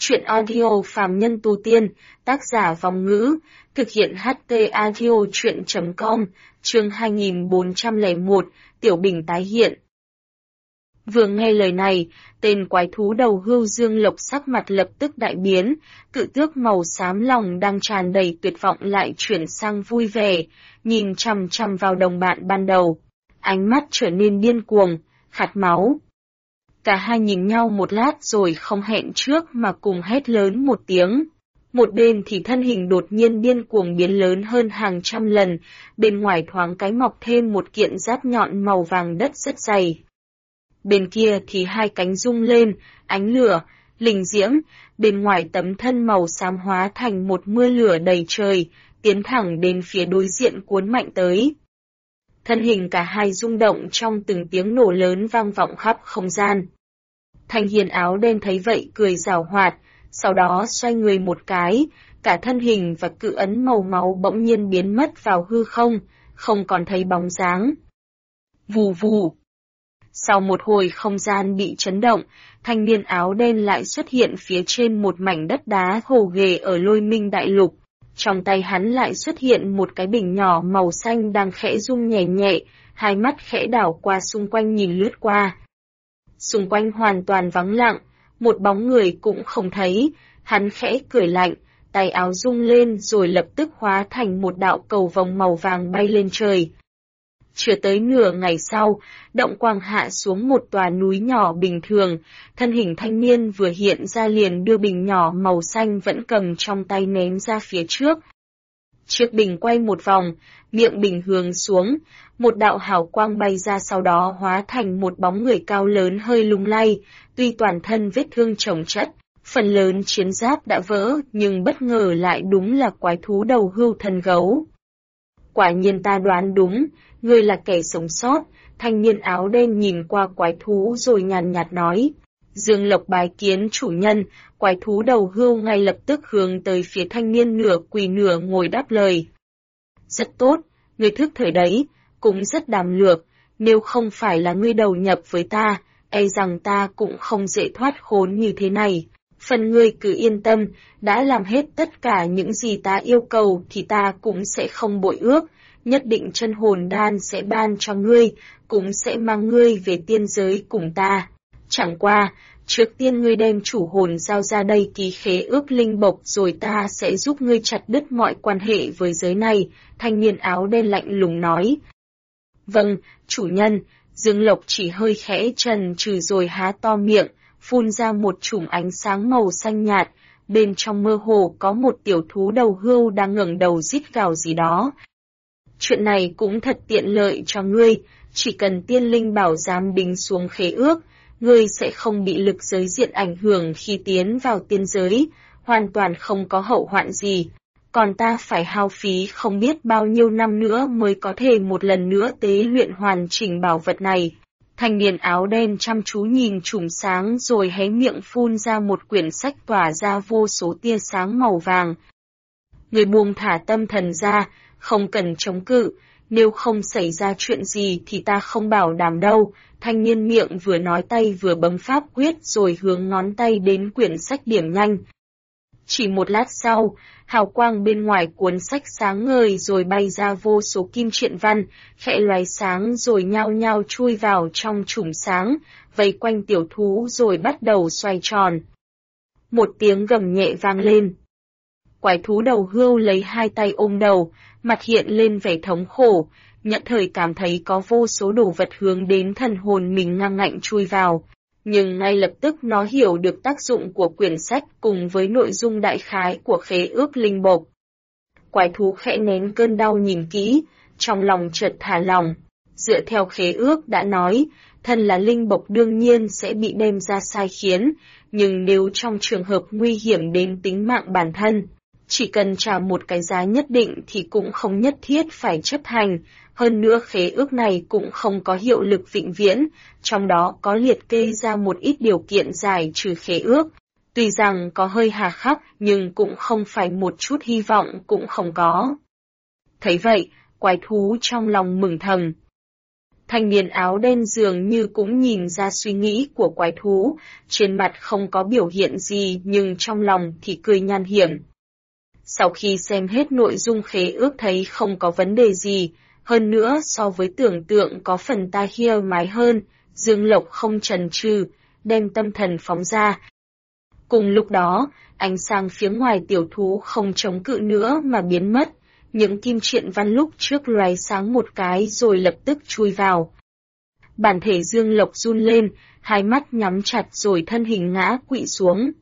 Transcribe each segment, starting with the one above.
Chuyện audio phàm nhân tu tiên, tác giả Vong Ngữ, thực hiện HT audio chuyện.com, chương 2401, Tiểu Bình tái hiện. Vừa nghe lời này, tên quái thú đầu hươu Dương Lộc sắc mặt lập tức đại biến, cự tước màu xám lòng đang tràn đầy tuyệt vọng lại chuyển sang vui vẻ, nhìn chằm chằm vào đồng bạn ban đầu. Ánh mắt trở nên điên cuồng, khát máu. Cả hai nhìn nhau một lát rồi không hẹn trước mà cùng hét lớn một tiếng. Một bên thì thân hình đột nhiên điên cuồng biến lớn hơn hàng trăm lần, bên ngoài thoáng cái mọc thêm một kiện giáp nhọn màu vàng đất rất dày. Bên kia thì hai cánh rung lên, ánh lửa, lình diễm, bên ngoài tấm thân màu xám hóa thành một mưa lửa đầy trời, tiến thẳng đến phía đối diện cuốn mạnh tới. Thân hình cả hai rung động trong từng tiếng nổ lớn vang vọng khắp không gian. Thanh niên áo đen thấy vậy cười giảo hoạt, sau đó xoay người một cái, cả thân hình và cự ấn màu máu bỗng nhiên biến mất vào hư không, không còn thấy bóng dáng. Vù vù. Sau một hồi không gian bị chấn động, thanh niên áo đen lại xuất hiện phía trên một mảnh đất đá gồ ghề ở Lôi Minh Đại Lục. Trong tay hắn lại xuất hiện một cái bình nhỏ màu xanh đang khẽ rung nhẹ nhẹ, hai mắt khẽ đảo qua xung quanh nhìn lướt qua. Xung quanh hoàn toàn vắng lặng, một bóng người cũng không thấy, hắn khẽ cười lạnh, tay áo rung lên rồi lập tức hóa thành một đạo cầu vồng màu vàng bay lên trời. Chưa tới nửa ngày sau, động quang hạ xuống một tòa núi nhỏ bình thường, thân hình thanh niên vừa hiện ra liền đưa bình nhỏ màu xanh vẫn cầm trong tay ném ra phía trước. Chiếc bình quay một vòng, miệng bình hướng xuống, một đạo hào quang bay ra sau đó hóa thành một bóng người cao lớn hơi lung lay, tuy toàn thân vết thương chồng chất, phần lớn chiến giáp đã vỡ nhưng bất ngờ lại đúng là quái thú đầu hươu thân gấu. Quả nhiên ta đoán đúng, ngươi là kẻ sống sót, thanh niên áo đen nhìn qua quái thú rồi nhàn nhạt nói. Dương Lộc bái kiến chủ nhân, quái thú đầu hươu ngay lập tức hướng tới phía thanh niên nửa quỳ nửa ngồi đáp lời. Rất tốt, ngươi thức thời đấy, cũng rất đảm lược, nếu không phải là ngươi đầu nhập với ta, e rằng ta cũng không dễ thoát khốn như thế này. Phần ngươi cứ yên tâm, đã làm hết tất cả những gì ta yêu cầu thì ta cũng sẽ không bội ước, nhất định chân hồn đan sẽ ban cho ngươi, cũng sẽ mang ngươi về tiên giới cùng ta. Chẳng qua, trước tiên ngươi đem chủ hồn giao ra đây ký khế ước linh bộc rồi ta sẽ giúp ngươi chặt đứt mọi quan hệ với giới này, thanh niên áo đen lạnh lùng nói. Vâng, chủ nhân, Dương Lộc chỉ hơi khẽ trần trừ rồi há to miệng, phun ra một chùm ánh sáng màu xanh nhạt, bên trong mơ hồ có một tiểu thú đầu hươu đang ngẩng đầu rít gào gì đó. Chuyện này cũng thật tiện lợi cho ngươi, chỉ cần tiên linh bảo giám đính xuống khế ước, ngươi sẽ không bị lực giới diện ảnh hưởng khi tiến vào tiên giới, hoàn toàn không có hậu hoạn gì. Còn ta phải hao phí không biết bao nhiêu năm nữa mới có thể một lần nữa tế luyện hoàn chỉnh bảo vật này. Thanh niên áo đen chăm chú nhìn chùm sáng rồi hé miệng phun ra một quyển sách tỏa ra vô số tia sáng màu vàng. Người buông thả tâm thần ra, không cần chống cự, nếu không xảy ra chuyện gì thì ta không bảo đảm đâu. Thanh niên miệng vừa nói tay vừa bấm pháp quyết rồi hướng ngón tay đến quyển sách điểm nhanh. Chỉ một lát sau, hào quang bên ngoài cuốn sách sáng ngời rồi bay ra vô số kim triện văn, khẽ lóe sáng rồi nhao nhao chui vào trong chùm sáng, vây quanh tiểu thú rồi bắt đầu xoay tròn. Một tiếng gầm nhẹ vang lên. Quái thú đầu hươu lấy hai tay ôm đầu, mặt hiện lên vẻ thống khổ, nhận thời cảm thấy có vô số đồ vật hướng đến thần hồn mình ngang ngạnh chui vào. Nhưng ngay lập tức nó hiểu được tác dụng của quyển sách cùng với nội dung đại khái của khế ước linh bộc. Quái thú khẽ nén cơn đau nhìn kỹ, trong lòng chợt thả lòng. Dựa theo khế ước đã nói, thân là linh bộc đương nhiên sẽ bị đem ra sai khiến, nhưng nếu trong trường hợp nguy hiểm đến tính mạng bản thân, chỉ cần trả một cái giá nhất định thì cũng không nhất thiết phải chấp hành. Hơn nữa khế ước này cũng không có hiệu lực vĩnh viễn, trong đó có liệt kê ra một ít điều kiện giải trừ khế ước. Tuy rằng có hơi hà khắc nhưng cũng không phải một chút hy vọng cũng không có. Thấy vậy, quái thú trong lòng mừng thầm. Thanh niên áo đen dường như cũng nhìn ra suy nghĩ của quái thú, trên mặt không có biểu hiện gì nhưng trong lòng thì cười nham hiểm. Sau khi xem hết nội dung khế ước thấy không có vấn đề gì, hơn nữa so với tưởng tượng có phần tai hia mái hơn, Dương Lộc không chần chừ, đem tâm thần phóng ra. Cùng lúc đó, ánh sáng phía ngoài tiểu thú không chống cự nữa mà biến mất, những kim triện văn lúc trước lóe sáng một cái rồi lập tức chui vào. Bản thể Dương Lộc run lên, hai mắt nhắm chặt rồi thân hình ngã quỵ xuống.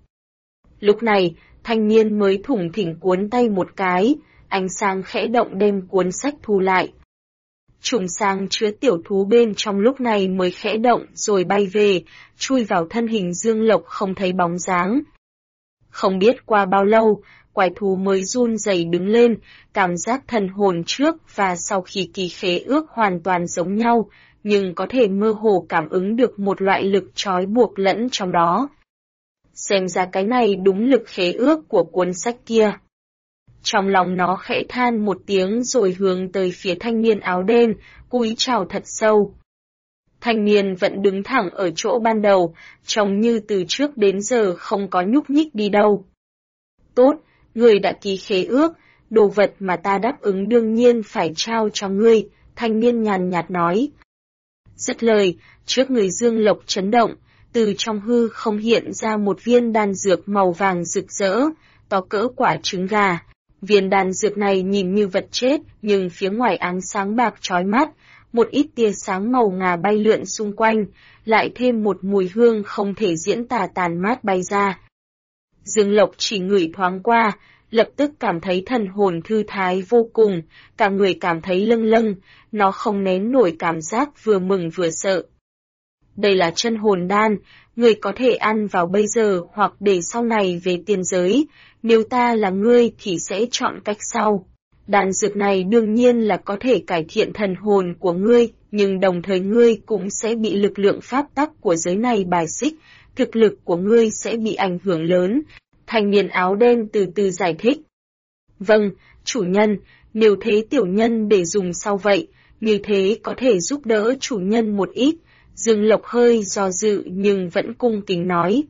Lúc này, thanh niên mới thủng thỉnh cuốn tay một cái, ánh sáng khẽ động đem cuốn sách thu lại. Trùng sáng chứa tiểu thú bên trong lúc này mới khẽ động rồi bay về, chui vào thân hình Dương Lộc không thấy bóng dáng. Không biết qua bao lâu, quái thú mới run rẩy đứng lên, cảm giác thần hồn trước và sau khi ký khế ước hoàn toàn giống nhau, nhưng có thể mơ hồ cảm ứng được một loại lực trói buộc lẫn trong đó. Xem ra cái này đúng lực khế ước của cuốn sách kia. Trong lòng nó khẽ than một tiếng rồi hướng tới phía thanh niên áo đen, cúi chào thật sâu. Thanh niên vẫn đứng thẳng ở chỗ ban đầu, trông như từ trước đến giờ không có nhúc nhích đi đâu. Tốt, ngươi đã ký khế ước, đồ vật mà ta đáp ứng đương nhiên phải trao cho ngươi, thanh niên nhàn nhạt nói. Dứt lời, trước người Dương Lộc chấn động, từ trong hư không hiện ra một viên đan dược màu vàng rực rỡ, to cỡ quả trứng gà. Viên đan dược này nhìn như vật chết, nhưng phía ngoài ánh sáng bạc chói mắt, một ít tia sáng màu ngà bay lượn xung quanh, lại thêm một mùi hương không thể diễn tả tàn mát bay ra. Dương Lộc chỉ ngửi thoáng qua, lập tức cảm thấy thần hồn thư thái vô cùng, cả người cảm thấy lâng lâng, nó không nén nổi cảm giác vừa mừng vừa sợ. Đây là chân hồn đan, người có thể ăn vào bây giờ hoặc để sau này về tiên giới, nếu ta là ngươi thì sẽ chọn cách sau. Đan dược này đương nhiên là có thể cải thiện thần hồn của ngươi, nhưng đồng thời ngươi cũng sẽ bị lực lượng pháp tắc của giới này bài xích, thực lực của ngươi sẽ bị ảnh hưởng lớn. Thanh niên áo đen từ từ giải thích. Vâng, chủ nhân, nếu thế tiểu nhân để dùng sau vậy, như thế có thể giúp đỡ chủ nhân một ít. Dương Lộc hơi do dự nhưng vẫn cung kính nói.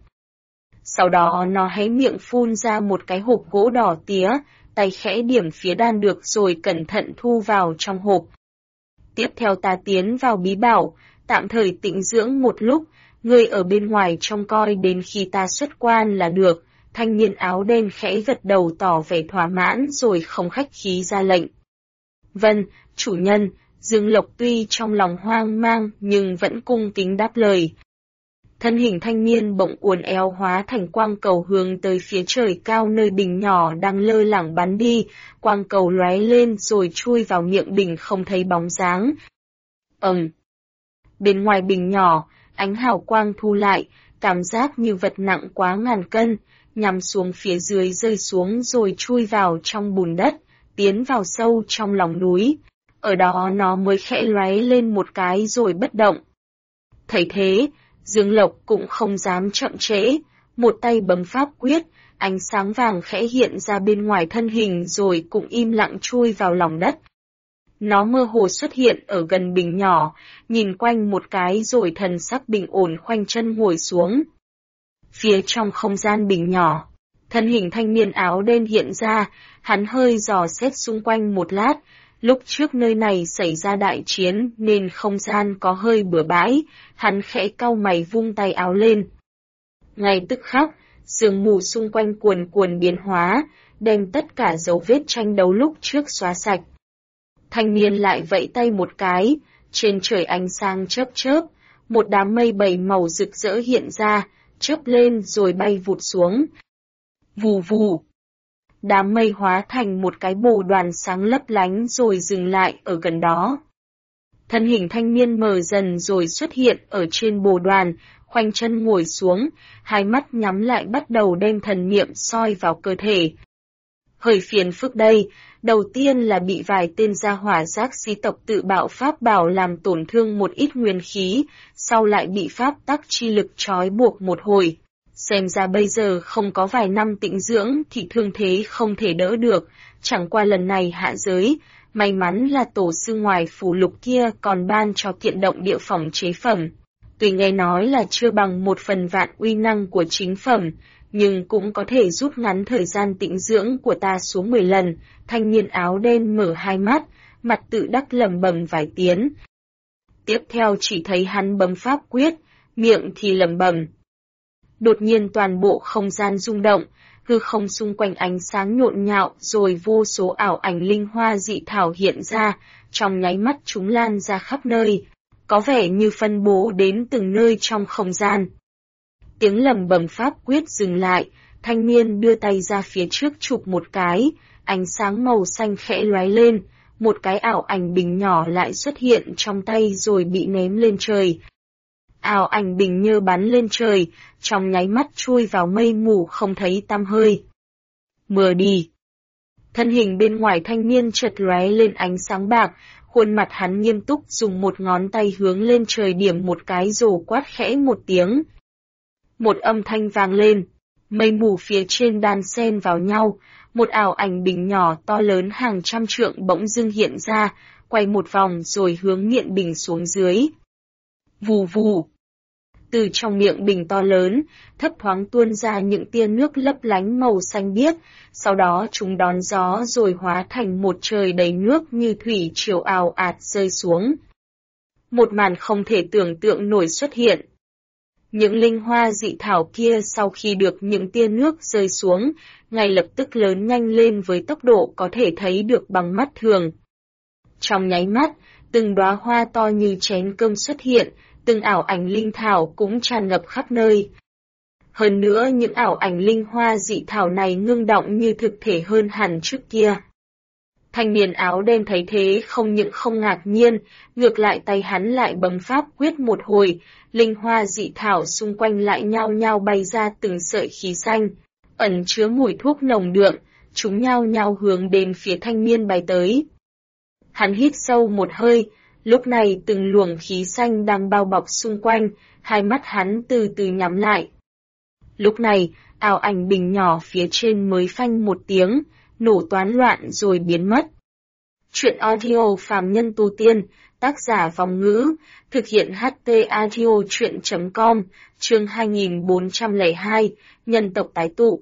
Sau đó nó hé miệng phun ra một cái hộp gỗ đỏ tía, tay khẽ điểm phía đan được rồi cẩn thận thu vào trong hộp. Tiếp theo ta tiến vào bí bảo, tạm thời tĩnh dưỡng một lúc, ngươi ở bên ngoài trông coi đến khi ta xuất quan là được. Thanh niên áo đen khẽ gật đầu tỏ vẻ thỏa mãn rồi không khách khí ra lệnh. Vâng, chủ nhân. Dương Lộc tuy trong lòng hoang mang nhưng vẫn cung kính đáp lời. Thân hình thanh niên bỗng uốn éo hóa thành quang cầu hướng tới phía trời cao nơi bình nhỏ đang lơ lửng bắn đi, quang cầu lóe lên rồi chui vào miệng bình không thấy bóng dáng. Bên ngoài bình nhỏ, ánh hào quang thu lại, cảm giác như vật nặng quá ngàn cân, nhằm xuống phía dưới rơi xuống rồi chui vào trong bùn đất, tiến vào sâu trong lòng núi. Ở đó nó mới khẽ lóe lên một cái rồi bất động. Thấy thế, Dương Lộc cũng không dám chậm trễ, một tay bấm pháp quyết, ánh sáng vàng khẽ hiện ra bên ngoài thân hình rồi cũng im lặng chui vào lòng đất. Nó mơ hồ xuất hiện ở gần bình nhỏ, nhìn quanh một cái rồi thần sắc bình ổn khoanh chân ngồi xuống. Phía trong không gian bình nhỏ, thân hình thanh niên áo đen hiện ra, hắn hơi dò xét xung quanh một lát. Lúc trước nơi này xảy ra đại chiến nên không gian có hơi bừa bãi, hắn khẽ cau mày vung tay áo lên. Ngay tức khắc, sương mù xung quanh cuồn cuộn biến hóa, đem tất cả dấu vết tranh đấu lúc trước xóa sạch. Thanh niên lại vẫy tay một cái, trên trời ánh sáng chớp chớp, một đám mây bảy màu rực rỡ hiện ra, chớp lên rồi bay vụt xuống. Vù vù. Đám mây hóa thành một cái bồ đoàn sáng lấp lánh rồi dừng lại ở gần đó. Thân hình thanh niên mờ dần rồi xuất hiện ở trên bồ đoàn, khoanh chân ngồi xuống, hai mắt nhắm lại bắt đầu đem thần niệm soi vào cơ thể. Hơi phiền phức đây, đầu tiên là bị vài tên gia hỏa giác sĩ tộc tự bạo pháp bảo làm tổn thương một ít nguyên khí, sau lại bị pháp tắc chi lực trói buộc một hồi. Xem ra bây giờ không có vài năm tĩnh dưỡng thì thương thế không thể đỡ được, chẳng qua lần này hạ giới, may mắn là tổ sư ngoài phù lục kia còn ban cho kiện động địa phẩm chế phẩm. Tuy nghe nói là chưa bằng 1/1000 uy năng của chính phẩm, nhưng cũng có thể rút ngắn thời gian tĩnh dưỡng của ta xuống 10 lần. Thanh niên áo đen mở hai mắt, mặt tự đắc lẩm bẩm vài tiếng. Tiếp theo chỉ thấy hắn bấm pháp quyết, miệng thì lẩm bẩm. Đột nhiên toàn bộ không gian rung động, hư không xung quanh ánh sáng nhộn nhạo, rồi vô số ảo ảnh linh hoa dị thảo hiện ra, trong nháy mắt chúng lan ra khắp nơi, có vẻ như phân bố đến từng nơi trong không gian. Tiếng lẩm bẩm pháp quyết dừng lại, thanh niên đưa tay ra phía trước chụp một cái, ánh sáng màu xanh khẽ lóe lên, một cái ảo ảnh bình nhỏ lại xuất hiện trong tay rồi bị ném lên trời. Ảo ảnh bình như bắn lên trời, trong nháy mắt chui vào mây mù không thấy tăm hơi. Mưa đi. Thân hình bên ngoài thanh niên chợt lóe lên ánh sáng bạc, khuôn mặt hắn nghiêm túc dùng một ngón tay hướng lên trời điểm một cái rồ quát khẽ một tiếng. Một âm thanh vang lên, mây mù phía trên đan xen vào nhau, một ảo ảnh bình nhỏ to lớn hàng trăm trượng bỗng dưng hiện ra, quay một vòng rồi hướng miệng bình xuống dưới. Vù vù. Từ trong miệng bình to lớn, thấp thoáng tuôn ra những tia nước lấp lánh màu xanh biếc, sau đó chúng đón gió rồi hóa thành một trời đầy nước như thủy triều ào ạt rơi xuống. Một màn không thể tưởng tượng nổi xuất hiện. Những linh hoa dị thảo kia sau khi được những tia nước rơi xuống, ngay lập tức lớn nhanh lên với tốc độ có thể thấy được bằng mắt thường. Trong nháy mắt, từng đóa hoa to như chén cơm xuất hiện, từng ảo ảnh linh thảo cũng tràn ngập khắp nơi. Hơn nữa những ảo ảnh linh hoa dị thảo này ngưng động như thực thể hơn hẳn trước kia. Thanh niên áo đen thấy thế không những không ngạc nhiên, ngược lại tay hắn lại bấm pháp quyết một hồi, linh hoa dị thảo xung quanh lại nhao nhao bay ra từng sợi khí xanh, ẩn chứa mùi thuốc nồng đượm, chúng nhao nhao hướng đến phía thanh niên bay tới. Hắn hít sâu một hơi, lúc này từng luồng khí xanh đang bao bọc xung quanh, hai mắt hắn từ từ nhắm lại. Lúc này, ảo ảnh bình nhỏ phía trên mới phanh một tiếng, nổ toán loạn rồi biến mất. Chuyện audio phàm nhân tu tiên, tác giả Vong Ngữ, thực hiện HT audio chuyện.com, chương 2402, nhân tộc tái tụ.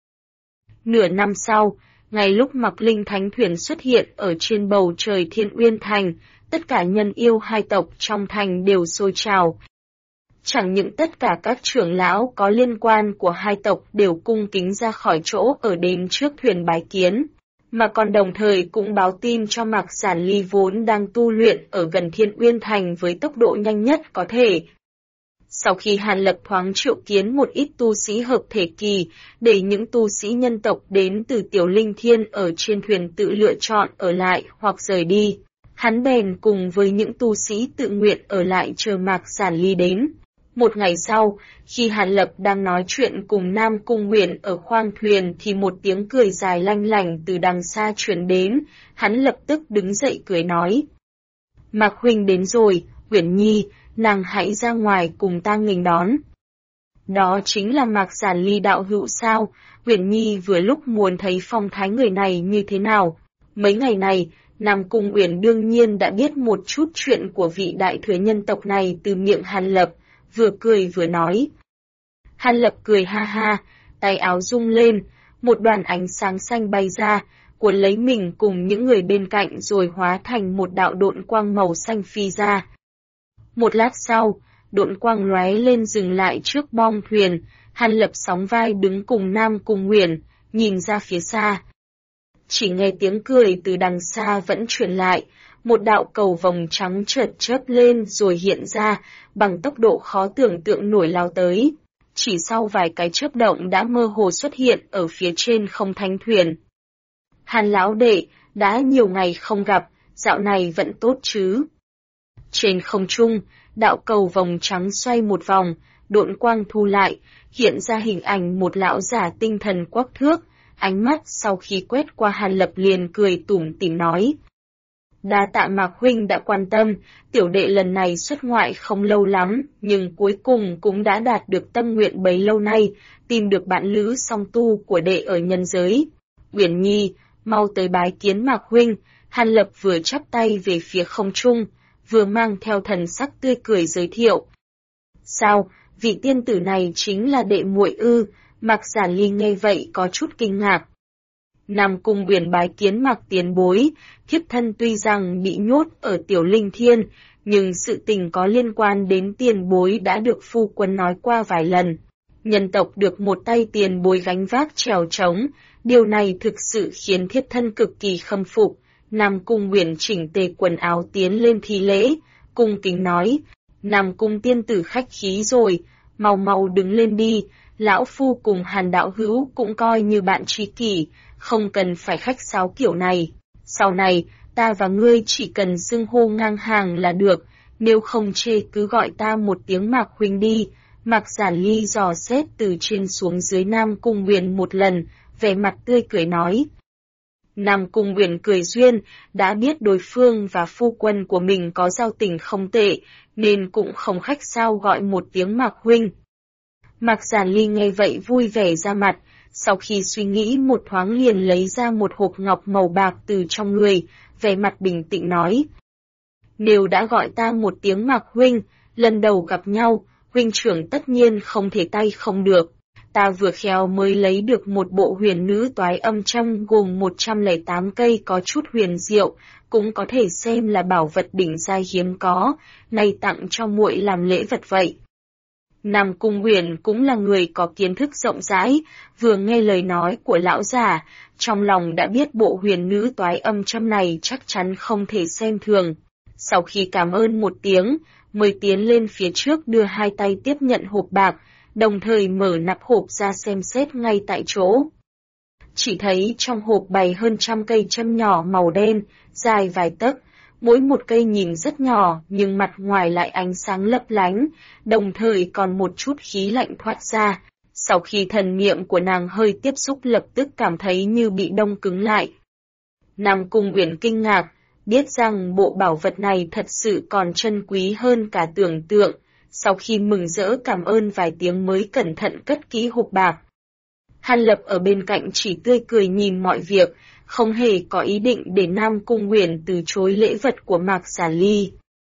Nửa năm sau, ngay lúc Mạc Linh Thánh Thuyền xuất hiện ở trên bầu trời Thiên Uyên Thành, tất cả nhân yêu hai tộc trong thành đều sôi trào. Chẳng những tất cả các trưởng lão có liên quan của hai tộc đều cung kính ra khỏi chỗ ở đến trước thuyền bái kiến, mà còn đồng thời cũng báo tin cho Mạc Giản Ly vốn đang tu luyện ở gần Thiên Uyên Thành với tốc độ nhanh nhất có thể. Sau khi Hàn Lập thoáng triệu kiến một ít tu sĩ hợp thể kỳ, để những tu sĩ nhân tộc đến từ Tiểu Linh Thiên ở trên thuyền tự lựa chọn ở lại hoặc rời đi, hắn bèn cùng với những tu sĩ tự nguyện ở lại chờ Mạc Giản Ly đến. Một ngày sau, khi Hàn Lập đang nói chuyện cùng Nam Cung Uyển ở khoang thuyền thì một tiếng cười dài lanh lảnh từ đằng xa truyền đến, hắn lập tức đứng dậy cười nói. Mạc huynh đến rồi, Uyển Nhi, nàng hãy ra ngoài cùng ta nghênh đón. Đó chính là Mạc Giản Ly đạo hữu sao? Uyển Nhi vừa lúc muốn thấy phong thái người này như thế nào. Mấy ngày này, Nam Cung Uyển đương nhiên đã biết một chút chuyện của vị đại thừa nhân tộc này từ miệng Hàn Lập, vừa cười vừa nói. Hàn Lập cười ha ha, tay áo rung lên, một đoàn ánh sáng xanh bay ra, cuốn lấy mình cùng những người bên cạnh rồi hóa thành một đạo độn quang màu xanh phi ra. Một lát sau, độn quang lóe lên dừng lại trước bong thuyền, Hàn Lập sóng vai đứng cùng Nam Cung Uyển, nhìn ra phía xa. Chỉ nghe tiếng cười từ đằng xa vẫn truyền lại, một đạo cầu vòng trắng chợt chớp lên rồi hiện ra, bằng tốc độ khó tưởng tượng nổi lao tới. Chỉ sau vài cái chớp động đã mơ hồ xuất hiện ở phía trên không thanh thuyền. Hàn lão đệ, đã nhiều ngày không gặp, dạo này vẫn tốt chứ? Trên không trung, đạo cầu vòng trắng xoay một vòng, độn quang thu lại, hiện ra hình ảnh một lão giả tinh thần quắc thước, ánh mắt sau khi quét qua Hàn Lập liền cười tủm tỉm nói. Đa tạ Mạc huynh đã quan tâm, tiểu đệ lần này xuất ngoại không lâu lắm, nhưng cuối cùng cũng đã đạt được tâm nguyện bấy lâu nay, tìm được bạn lữ song tu của đệ ở nhân giới. Uyển Nhi, mau tới bái kiến Mạc huynh, Hàn Lập vừa chắp tay về phía không trung, vừa mang theo thần sắc tươi cười giới thiệu. Sao, vị tiên tử này chính là đệ muội ư? Mạc Giản Ly nghe vậy có chút kinh ngạc. Nam Cung Uyển bái kiến Mạc tiền bối, thiếp thân tuy rằng bị nhốt ở Tiểu Linh Thiên, nhưng sự tình có liên quan đến tiền bối đã được phu quân nói qua vài lần. Nhân tộc được một tay tiền bối gánh vác trèo trống, điều này thực sự khiến thiếp thân cực kỳ khâm phục. Nam Cung Uyển chỉnh tề quần áo tiến lên thi lễ, cung kính nói, Nam Cung tiên tử khách khí rồi, mau mau đứng lên đi, lão phu cùng Hàn đạo hữu cũng coi như bạn tri kỷ, không cần phải khách sáo kiểu này. Sau này, ta và ngươi chỉ cần xưng hô ngang hàng là được, nếu không chê cứ gọi ta một tiếng Mạc huynh đi. Mạc Giản Ly dò xét từ trên xuống dưới Nam Cung Uyển một lần, vẻ mặt tươi cười nói. Nam Cung Uyển cười duyên, đã biết đối phương và phu quân của mình có giao tình không tệ, nên cũng không khách sáo gọi một tiếng Mạc huynh. Mạc Giản Ly nghe vậy vui vẻ ra mặt, sau khi suy nghĩ một thoáng liền lấy ra một hộp ngọc màu bạc từ trong người, vẻ mặt bình tĩnh nói. Nếu đã gọi ta một tiếng Mạc huynh, lần đầu gặp nhau, huynh trưởng tất nhiên không thể tay không được. Ta vừa khéo mới lấy được một bộ huyền nữ toái âm trăm gồm 108 cây có chút huyền diệu, cũng có thể xem là bảo vật đỉnh giai hiếm có, nay tặng cho muội làm lễ vật vậy. Nam Cung Uyển cũng là người có kiến thức rộng rãi, vừa nghe lời nói của lão già, trong lòng đã biết bộ huyền nữ toái âm trăm này chắc chắn không thể xem thường. Sau khi cảm ơn một tiếng, mới tiến lên phía trước đưa hai tay tiếp nhận hộp bạc, đồng thời mở nắp hộp ra xem xét ngay tại chỗ. Chỉ thấy trong hộp bày hơn 100 cây châm nhỏ màu đen, dài vài tấc, mỗi một cây nhìn rất nhỏ nhưng mặt ngoài lại ánh sáng lấp lánh, đồng thời còn một chút khí lạnh thoát ra. Sau khi thần niệm của nàng hơi tiếp xúc lập tức cảm thấy như bị đông cứng lại. Nam Cung Uyển kinh ngạc, biết rằng bộ bảo vật này thật sự còn chân quý hơn cả tưởng tượng, sau khi mừng rỡ cảm ơn vài tiếng mới cẩn thận cất kỹ hộp bạc. Hàn Lập ở bên cạnh chỉ tươi cười nhìn mọi việc, không hề có ý định để Nam Cung Uyển từ chối lễ vật của Mạc Giản Ly.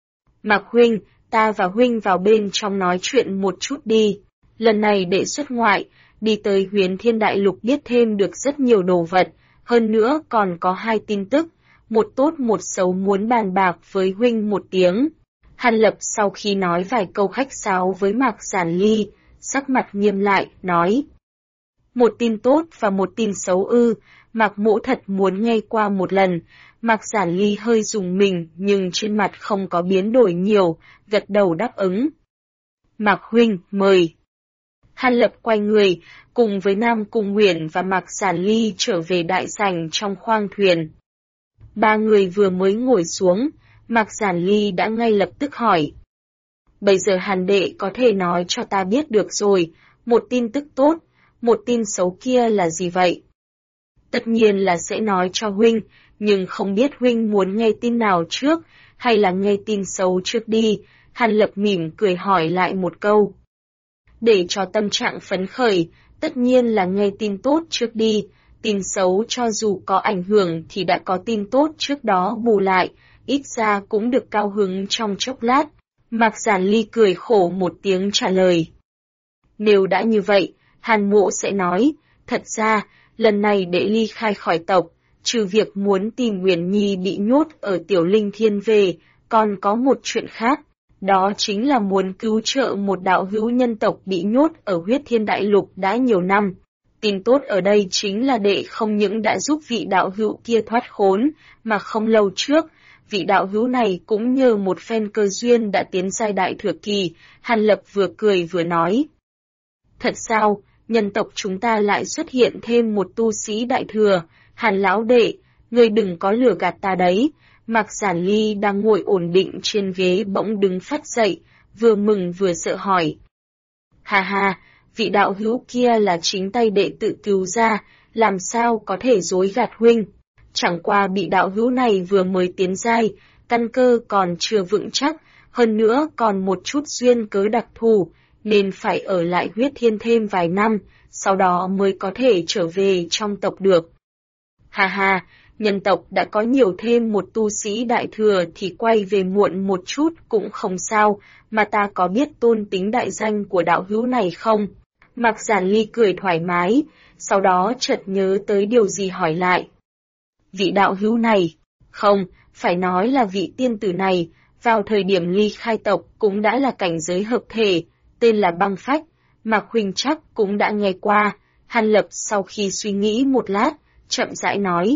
Mạc huynh, ta và huynh vào bên trong nói chuyện một chút đi. Lần này đệ xuất ngoại, đi tới Huyền Thiên Đại Lục biết thêm được rất nhiều đồ vật, hơn nữa còn có hai tin tức, một tốt một xấu muốn bàn bạc với huynh một tiếng. Hàn Lập sau khi nói vài câu khách sáo với Mạc Giản Ly, sắc mặt nghiêm lại, nói. Một tin tốt và một tin xấu ư, Mạc mỗ thật muốn nghe qua một lần. Mạc Giản Ly hơi rùng mình nhưng trên mặt không có biến đổi nhiều, gật đầu đáp ứng. Mạc huynh, mời. Hàn Lập quay người, cùng với Nam Cung Uyển và Mạc Giản Ly trở về đại sảnh trong khoang thuyền. Ba người vừa mới ngồi xuống, Mạc Giản Ly đã ngay lập tức hỏi. Bây giờ Hàn đệ có thể nói cho ta biết được rồi, một tin tức tốt, một tin xấu kia là gì vậy? Tất nhiên là sẽ nói cho huynh, nhưng không biết huynh muốn nghe tin nào trước, hay là nghe tin xấu trước đi. Hàn Lập mỉm cười hỏi lại một câu. Để cho tâm trạng phấn khởi, tất nhiên là nghe tin tốt trước đi, tin xấu cho dù có ảnh hưởng thì đã có tin tốt trước đó bù lại, ít ra cũng được cao hứng trong chốc lát. Mạc Giản Ly cười khổ một tiếng trả lời. Nếu đã như vậy, Hàn mộ sẽ nói, thật ra, lần này để ly khai khỏi tộc, trừ việc muốn tìm Uyển Nhi bị nhốt ở Tiểu Linh Thiên về, còn có một chuyện khác, đó chính là muốn cứu trợ một đạo hữu nhân tộc bị nhốt ở Huyết Thiên Đại Lục đã nhiều năm. Tin tốt ở đây chính là đệ không những đã giúp vị đạo hữu kia thoát khốn, mà không lâu trước, vị đạo hữu này cũng nhờ một phen cơ duyên đã tiến giai đại thừa kỳ. Hàn Lập vừa cười vừa nói. Thật sao, nhân tộc chúng ta lại xuất hiện thêm một tu sĩ đại thừa, Hàn lão đệ, ngươi đừng có lừa gạt ta đấy. Mạc Giản Ly đang ngồi ổn định trên ghế bỗng đứng phắt dậy, vừa mừng vừa sợ hỏi. Hà hà, vị đạo hữu kia là chính tay đệ tự cứu ra, làm sao có thể dối gạt huynh. Chẳng qua bị đạo hữu này vừa mới tiến giai, căn cơ còn chưa vững chắc, hơn nữa còn một chút duyên cớ đặc thù, nên phải ở lại Huyết Thiên thêm vài năm, sau đó mới có thể trở về trong tộc được. Hà hà, nhân tộc đã có nhiều thêm một tu sĩ đại thừa thì quay về muộn một chút cũng không sao, mà ta có biết tôn tính đại danh của đạo hữu này không? Mạc Giản Ly cười thoải mái, sau đó chợt nhớ tới điều gì hỏi lại. Vị đạo hữu này, không, phải nói là vị tiên tử này, vào thời điểm ly khai tộc cũng đã là cảnh giới hợp thể, tên là Băng Phách, Mạc huynh chắc cũng đã nghe qua. Hàn Lập sau khi suy nghĩ một lát, chậm rãi nói.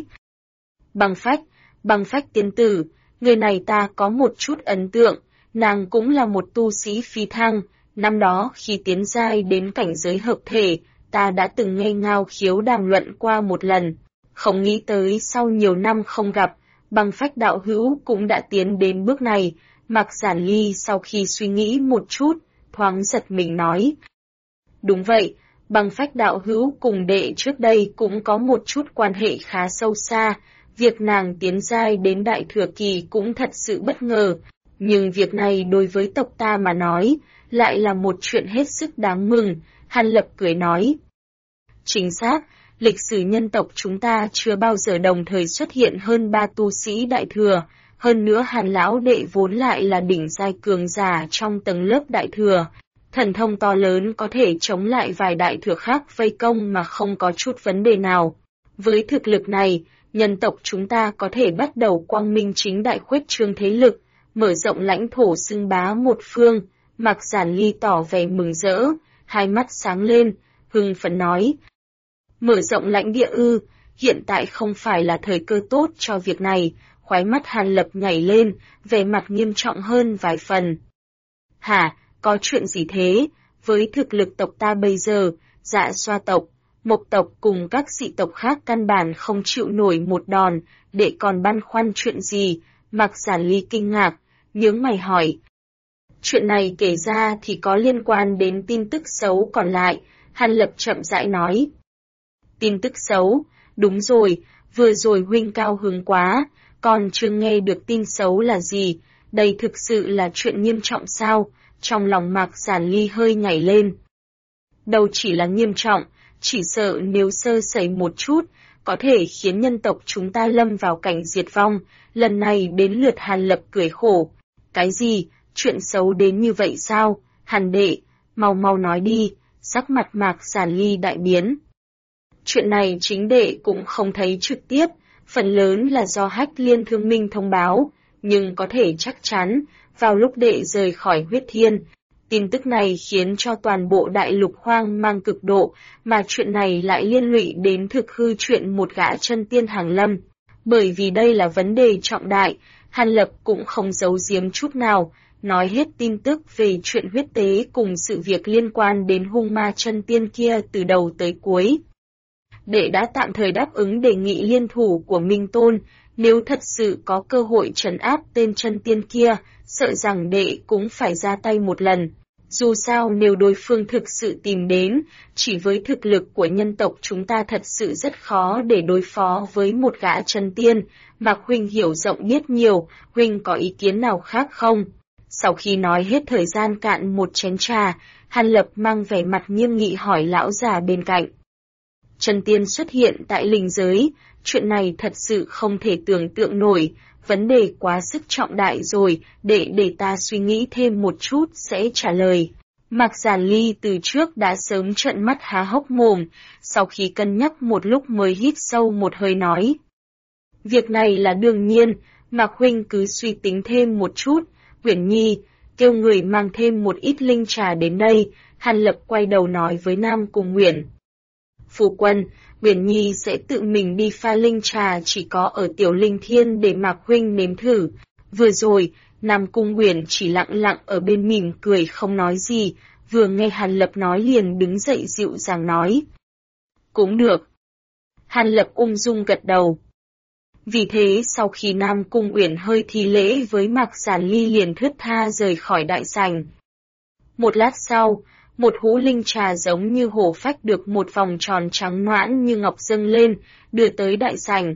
Băng Phách tiên tử, người này ta có một chút ấn tượng, nàng cũng là một tu sĩ phi thăng, năm đó khi tiến giai đến cảnh giới hợp thể, ta đã từng nghe Ngao Khiếu đàm luận qua một lần, không nghĩ tới sau nhiều năm không gặp, Băng Phách đạo hữu cũng đã tiến đến bước này. Mạc Giản Ly sau khi suy nghĩ một chút, thoáng giật mình nói. Đúng vậy, Băng Phách đạo hữu cùng đệ trước đây cũng có một chút quan hệ khá sâu xa, việc nàng tiến giai đến đại thừa kỳ cũng thật sự bất ngờ, nhưng việc này đối với tộc ta mà nói, lại là một chuyện hết sức đáng mừng, Hàn Lập cười nói. Chính xác, lịch sử nhân tộc chúng ta chưa bao giờ đồng thời xuất hiện hơn 3 tu sĩ đại thừa, hơn nữa Hàn lão đệ vốn lại là đỉnh giai cường giả trong tầng lớp đại thừa. Thần thông to lớn có thể chống lại vài đại thừa khác vây công mà không có chút vấn đề nào. Với thực lực này, nhân tộc chúng ta có thể bắt đầu quang minh chính đại khuếch trương thế lực, mở rộng lãnh thổ xưng bá một phương. Mạc Giản Ly tỏ vẻ mừng rỡ, hai mắt sáng lên, hưng phấn nói. Mở rộng lãnh địa ư, hiện tại không phải là thời cơ tốt cho việc này, khóe mắt Hàn Lập nhảy lên, vẻ mặt nghiêm trọng hơn vài phần. Hả? Có chuyện gì thế? Với thực lực tộc ta bây giờ, Dạ Xoa tộc, Mộc tộc cùng các dị tộc khác căn bản không chịu nổi một đòn, đệ còn băn khoăn chuyện gì? Mạc Giản Ly kinh ngạc, nhướng mày hỏi. Chuyện này kể ra thì có liên quan đến tin tức xấu còn lại, Hàn Lập chậm rãi nói. Tin tức xấu, đúng rồi, vừa rồi huynh cao hứng quá, còn chưa nghe được tin xấu là gì, đây thực sự là chuyện nghiêm trọng sao? Trong lòng Mạc Giản Ly hơi nhảy lên. Đâu chỉ là nghiêm trọng, chỉ sợ nếu sơ sẩy một chút, có thể khiến nhân tộc chúng ta lâm vào cảnh diệt vong, lần này đến lượt Hàn Lập cười khổ. Cái gì, chuyện xấu đến như vậy sao? Hàn đệ, mau nói đi, sắc mặt Mạc Giản Ly đại biến. Chuyện này chính đệ cũng không thấy trực tiếp, phần lớn là do Hách Liên Thương Minh thông báo, nhưng có thể chắc chắn, vào lúc đệ rời khỏi huyết thiên, tin tức này khiến cho toàn bộ đại lục hoang mang cực độ, mà chuyện này lại liên lụy đến thực hư chuyện một gã chân tiên hàng lâm. Bởi vì đây là vấn đề trọng đại, Hàn Lập cũng không giấu giếm chút nào, nói hết tin tức về chuyện huyết tế cùng sự việc liên quan đến hung ma chân tiên kia từ đầu tới cuối. Đệ đã tạm thời đáp ứng đề nghị liên thủ của Minh Tôn, nếu thật sự có cơ hội trấn áp tên chân tiên kia, sợ rằng đệ cũng phải ra tay một lần. Dù sao nếu đối phương thực sự tìm đến, chỉ với thực lực của nhân tộc chúng ta thật sự rất khó để đối phó với một gã chân tiên. Mạc huynh hiểu rộng biết nhiều, huynh có ý kiến nào khác không? Sau khi nói hết thời gian cạn một chén trà, Hàn Lập mang vẻ mặt nghiêm nghị hỏi lão già bên cạnh. Chân tiên xuất hiện tại linh giới, chuyện này thật sự không thể tưởng tượng nổi, vấn đề quá sức trọng đại rồi, để ta suy nghĩ thêm một chút sẽ trả lời. Mạc Giản Ly từ trước đã sớm trợn mắt há hốc mồm, sau khi cân nhắc một lúc mới hít sâu một hơi nói. Việc này là đương nhiên, Mạc huynh cứ suy tính thêm một chút, Uyển Nhi, kêu người mang thêm một ít linh trà đến đây, Hàn Lập quay đầu nói với Nam Cung Uyển. Phu quân, Uyển Nhi sẽ tự mình đi pha linh trà chỉ có ở Tiểu Linh Thiên để Mạc huynh nếm thử. Vừa rồi, Nam Cung Uyển chỉ lặng lặng ở bên mỉm cười không nói gì, vừa nghe Hàn Lập nói liền đứng dậy dịu dàng nói. Cũng được. Hàn Lập ung dung gật đầu. Vì thế sau khi Nam Cung Uyển hơi thi lễ với Mạc Giản Ly liền thướt tha rời khỏi đại sảnh. Một lát sau, một hũ linh trà giống như hổ phách được một vòng tròn trắng noãn như ngọc dâng lên, đưa tới đại sảnh.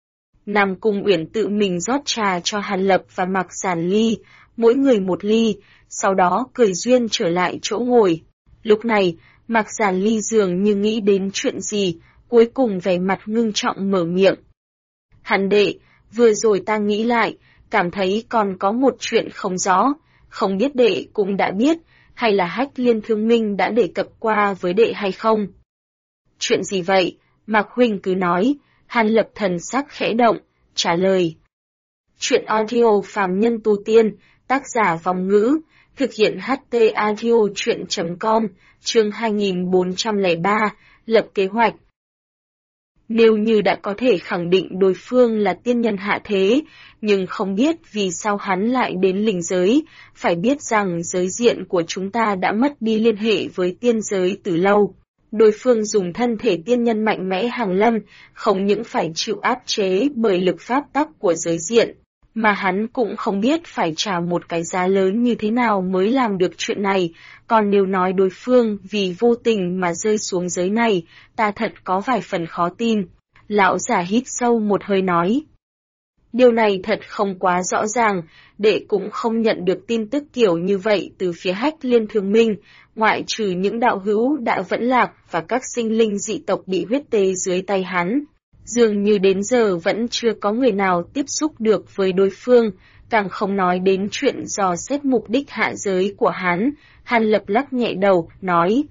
Nam Cung Uyển tự mình rót trà cho Hàn Lập và Mạc Giản Ly, mỗi người một ly, sau đó cười duyên trở lại chỗ ngồi. Lúc này, Mạc Giản Ly dường như nghĩ đến chuyện gì, cuối cùng vẻ mặt ngưng trọng mở miệng. Hàn đệ, vừa rồi ta nghĩ lại, cảm thấy còn có một chuyện không rõ, không biết đệ cũng đã biết, hay là Hách Liên Thương Minh đã đề cập qua với đệ hay không? Chuyện gì vậy? Mạc huynh cứ nói. Hàn Lập thần sắc khẽ động, trả lời. Chuyện audio phàm nhân tu tiên, tác giả Vòng Ngữ, thực hiện HT audio chuyện.com, chương 2403, lập kế hoạch. Nếu như đã có thể khẳng định đối phương là tiên nhân hạ thế, nhưng không biết vì sao hắn lại đến linh giới, phải biết rằng giới diện của chúng ta đã mất đi liên hệ với tiên giới từ lâu. Đối phương dùng thân thể tiên nhân mạnh mẽ hàng lâm, không những phải chịu áp chế bởi lực pháp tắc của giới diện, mà hắn cũng không biết phải trả một cái giá lớn như thế nào mới làm được chuyện này, còn nếu nói đối phương vì vô tình mà rơi xuống giới này, ta thật có vài phần khó tin. Lão giả hít sâu một hơi nói. Điều này thật không quá rõ ràng, đệ cũng không nhận được tin tức kiểu như vậy từ phía Hách Liên Thương Minh, ngoại trừ những đạo hữu đã vẫn lạc và các sinh linh dị tộc bị huyết tế dưới tay hắn. Dường như đến giờ vẫn chưa có người nào tiếp xúc được với đối phương, càng không nói đến chuyện dò xét mục đích hạ giới của hắn. Hàn Lập lắc nhẹ đầu, nói.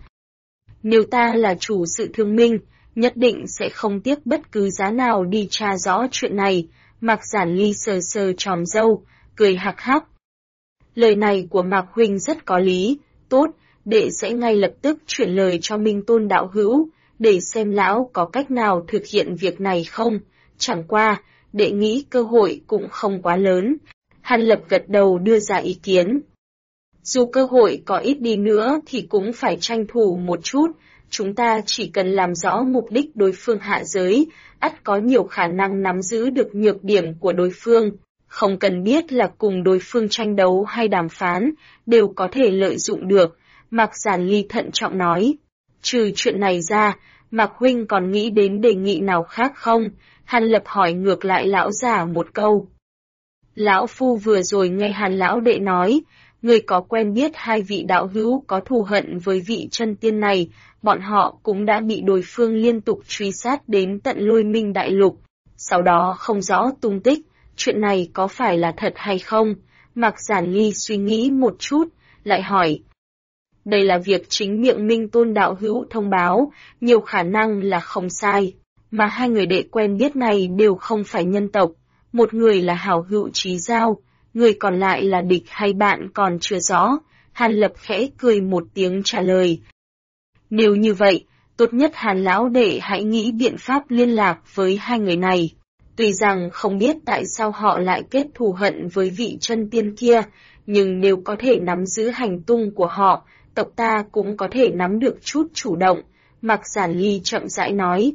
Nếu ta là chủ sự Thương Minh, nhất định sẽ không tiếc bất cứ giá nào đi tra rõ chuyện này. Mạc Giản Ly sờ sờ tròm râu, cười hắc hắc. Lời này của Mạc huynh rất có lý, tốt, đệ sẽ ngay lập tức chuyển lời cho Minh Tôn đạo hữu, để xem lão có cách nào thực hiện việc này không. Chẳng qua, đệ nghĩ cơ hội cũng không quá lớn. Hàn Lập gật đầu đưa ra ý kiến. Dù cơ hội có ít đi nữa thì cũng phải tranh thủ một chút, chúng ta chỉ cần làm rõ mục đích đối phương hạ giới, ắt có nhiều khả năng nắm giữ được nhược điểm của đối phương, không cần biết là cùng đối phương tranh đấu hay đàm phán, đều có thể lợi dụng được. Mạc Giản Ly thận trọng nói. Trừ chuyện này ra, Mạc huynh còn nghĩ đến đề nghị nào khác không? Hàn Lập hỏi ngược lại lão già một câu. Lão phu vừa rồi nghe Hàn lão đệ nói, người có quen biết hai vị đạo hữu có thù hận với vị chân tiên này, bọn họ cũng đã bị đối phương liên tục truy sát đến tận Lôi Minh Đại Lục. Sau đó không rõ tung tích, chuyện này có phải là thật hay không? Mạc Giản Ly suy nghĩ một chút, lại hỏi. Đây là việc chính miệng Minh Tôn đạo hữu thông báo, nhiều khả năng là không sai. Mà hai người đệ quen biết này đều không phải nhân tộc, một người là hảo hữu chí giao, người còn lại là địch hay bạn còn chưa rõ. Hàn Lập khẽ cười một tiếng trả lời. Nếu như vậy, tốt nhất Hàn lão đệ hãy nghĩ biện pháp liên lạc với hai người này. Tuy rằng không biết tại sao họ lại kết thù hận với vị chân tiên kia, nhưng nếu có thể nắm giữ hành tung của họ, tộc ta cũng có thể nắm được chút chủ động. Mạc Giản Ly chậm rãi nói.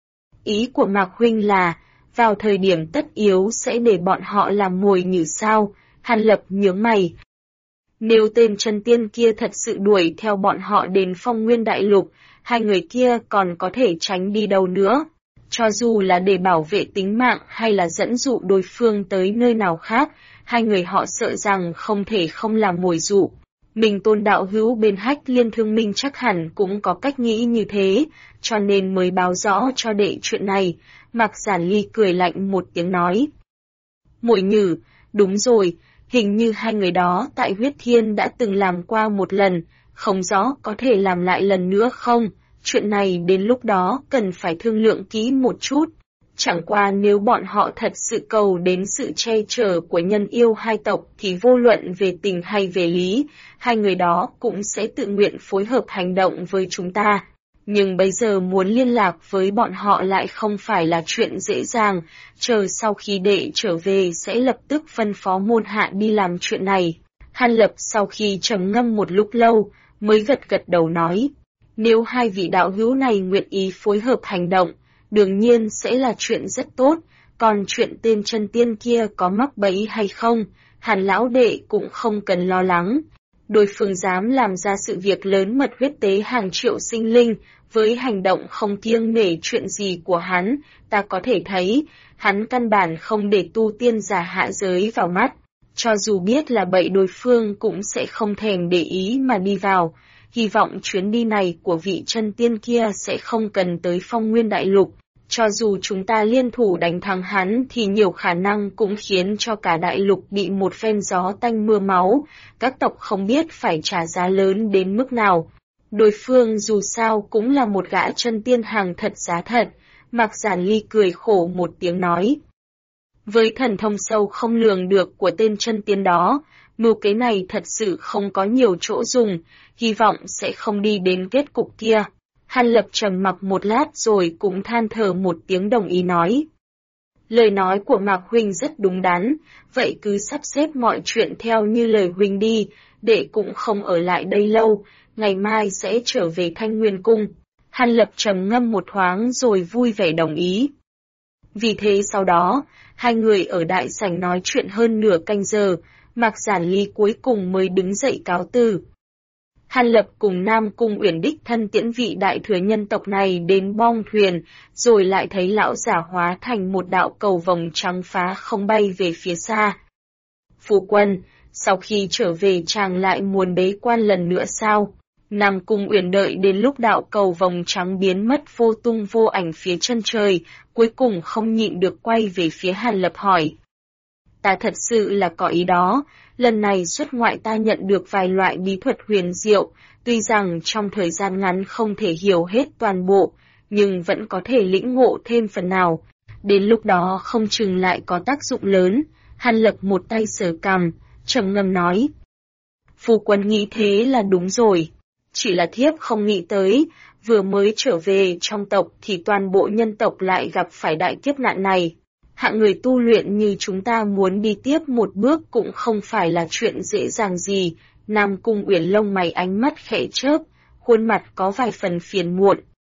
Ý của Mạc huynh là, vào thời điểm tất yếu sẽ để bọn họ làm mồi nhử sao? Hàn Lập nhướng mày. Nếu tên chân tiên kia thật sự đuổi theo bọn họ đến Phong Nguyên Đại Lục, hai người kia còn có thể tránh đi đâu nữa? Cho dù là để bảo vệ tính mạng hay là dẫn dụ đối phương tới nơi nào khác, hai người họ sợ rằng không thể không làm mồi dụ. Minh Tôn đạo hữu bên Hách Liên Thương Minh chắc hẳn cũng có cách nghĩ như thế, cho nên mới báo rõ cho đệ chuyện này. Mạc Giản Ly cười lạnh một tiếng nói. Mồi nhử, đúng rồi, hình như hai người đó tại Huyết Thiên đã từng làm qua một lần, không rõ có thể làm lại lần nữa không? Chuyện này đến lúc đó cần phải thương lượng kỹ một chút. Chẳng qua nếu bọn họ thật sự cầu đến sự che chở của nhân yêu hai tộc thì vô luận về tình hay về lý, hai người đó cũng sẽ tự nguyện phối hợp hành động với chúng ta. Nhưng bây giờ muốn liên lạc với bọn họ lại không phải là chuyện dễ dàng, chờ sau khi đệ trở về sẽ lập tức phân phó môn hạ đi làm chuyện này. Hàn Lập sau khi trầm ngâm một lúc lâu, mới gật đầu nói, nếu hai vị đạo hữu này nguyện ý phối hợp hành động, đương nhiên sẽ là chuyện rất tốt, còn chuyện tên chân tiên kia có mắc bẫy hay không, Hàn lão đệ cũng không cần lo lắng. Đối phương dám làm ra sự việc lớn mật huyết tế hàng triệu sinh linh, với hành động không kiêng nể chuyện gì của hắn, ta có thể thấy, hắn căn bản không để tu tiên giả hạ giới vào mắt. Cho dù biết là bậy đối phương cũng sẽ không thèm để ý mà đi vào. Hy vọng chuyến đi này của vị chân tiên kia sẽ không cần tới Phong Nguyên Đại Lục. Cho dù chúng ta liên thủ đánh thắng hắn thì nhiều khả năng cũng khiến cho cả đại lục bị một phen gió tanh mưa máu, các tộc không biết phải trả giá lớn đến mức nào. Đối phương dù sao cũng là một gã chân tiên hàng thật giá thật, Mạc Giản Ly cười khổ một tiếng nói. Với thần thông sâu không lường được của tên chân tiên đó, mưu kế này thật sự không có nhiều chỗ dùng, hy vọng sẽ không đi đến kết cục kia. Hàn Lập trầm mặc một lát rồi cũng than thở một tiếng đồng ý nói. Lời nói của Mạc Huynh rất đúng đắn, vậy cứ sắp xếp mọi chuyện theo như lời Huynh đi, đệ cũng không ở lại đây lâu, ngày mai sẽ trở về Thanh Nguyên Cung. Hàn Lập trầm ngâm một thoáng rồi vui vẻ đồng ý. Vì thế sau đó, hai người ở đại sảnh nói chuyện hơn nửa canh giờ, Mạc Giản Ly cuối cùng mới đứng dậy cáo từ. Hàn Lập cùng Nam Cung Uyển đích thân tiễn vị đại thừa nhân tộc này đến bong thuyền, rồi lại thấy lão giả hóa thành một đạo cầu vồng trắng phá không bay về phía xa. Phu quân, sau khi trở về chàng lại muốn bế quan lần nữa sao? Nam Cung Uyển đợi đến lúc đạo cầu vồng trắng biến mất vô tung vô ảnh phía chân trời, cuối cùng không nhịn được quay về phía Hàn Lập hỏi. Ta thật sự là có ý đó, lần này xuất ngoại ta nhận được vài loại bí thuật huyền diệu, tuy rằng trong thời gian ngắn không thể hiểu hết toàn bộ, nhưng vẫn có thể lĩnh ngộ thêm phần nào. Đến lúc đó không chừng lại có tác dụng lớn. Hàn Lập một tay sờ cằm, trầm ngâm nói. Phu quân nghĩ thế là đúng rồi. Chỉ là thiếp không nghĩ tới, vừa mới trở về trong tộc thì toàn bộ nhân tộc lại gặp phải đại kiếp nạn này. Hạng người tu luyện như chúng ta muốn đi tiếp một bước cũng không phải là chuyện dễ dàng gì. Nam Cung Uyển lông mày ánh mắt khẽ chớp, khuôn mặt có vài phần phiền muộn.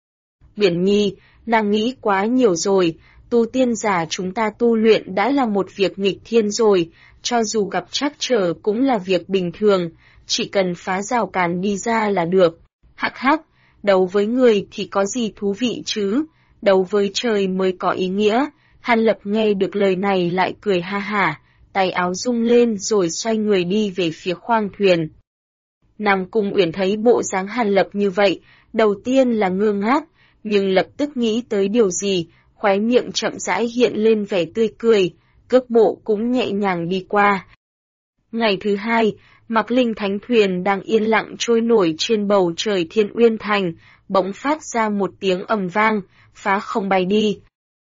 Uyển Nhi, nàng nghĩ quá nhiều rồi, tu tiên giả chúng ta tu luyện đã là một việc nghịch thiên rồi, cho dù gặp trắc trở cũng là việc bình thường, chỉ cần phá rào cản đi ra là được. Hắc hắc, đấu với người thì có gì thú vị chứ, đấu với trời mới có ý nghĩa. Hàn Lập nghe được lời này lại cười ha hả, tay áo rung lên rồi xoay người đi về phía khoang thuyền. Nam Cung Uyển thấy bộ dáng Hàn Lập như vậy, đầu tiên là ngơ ngác, nhưng lập tức nghĩ tới điều gì, khóe miệng chậm rãi hiện lên vẻ tươi cười, cước bộ cũng nhẹ nhàng đi qua. Ngày thứ hai, Mạc Linh Thánh Thuyền đang yên lặng trôi nổi trên bầu trời Thiên Uyên Thành, bỗng phát ra một tiếng ầm vang, phá không bay đi.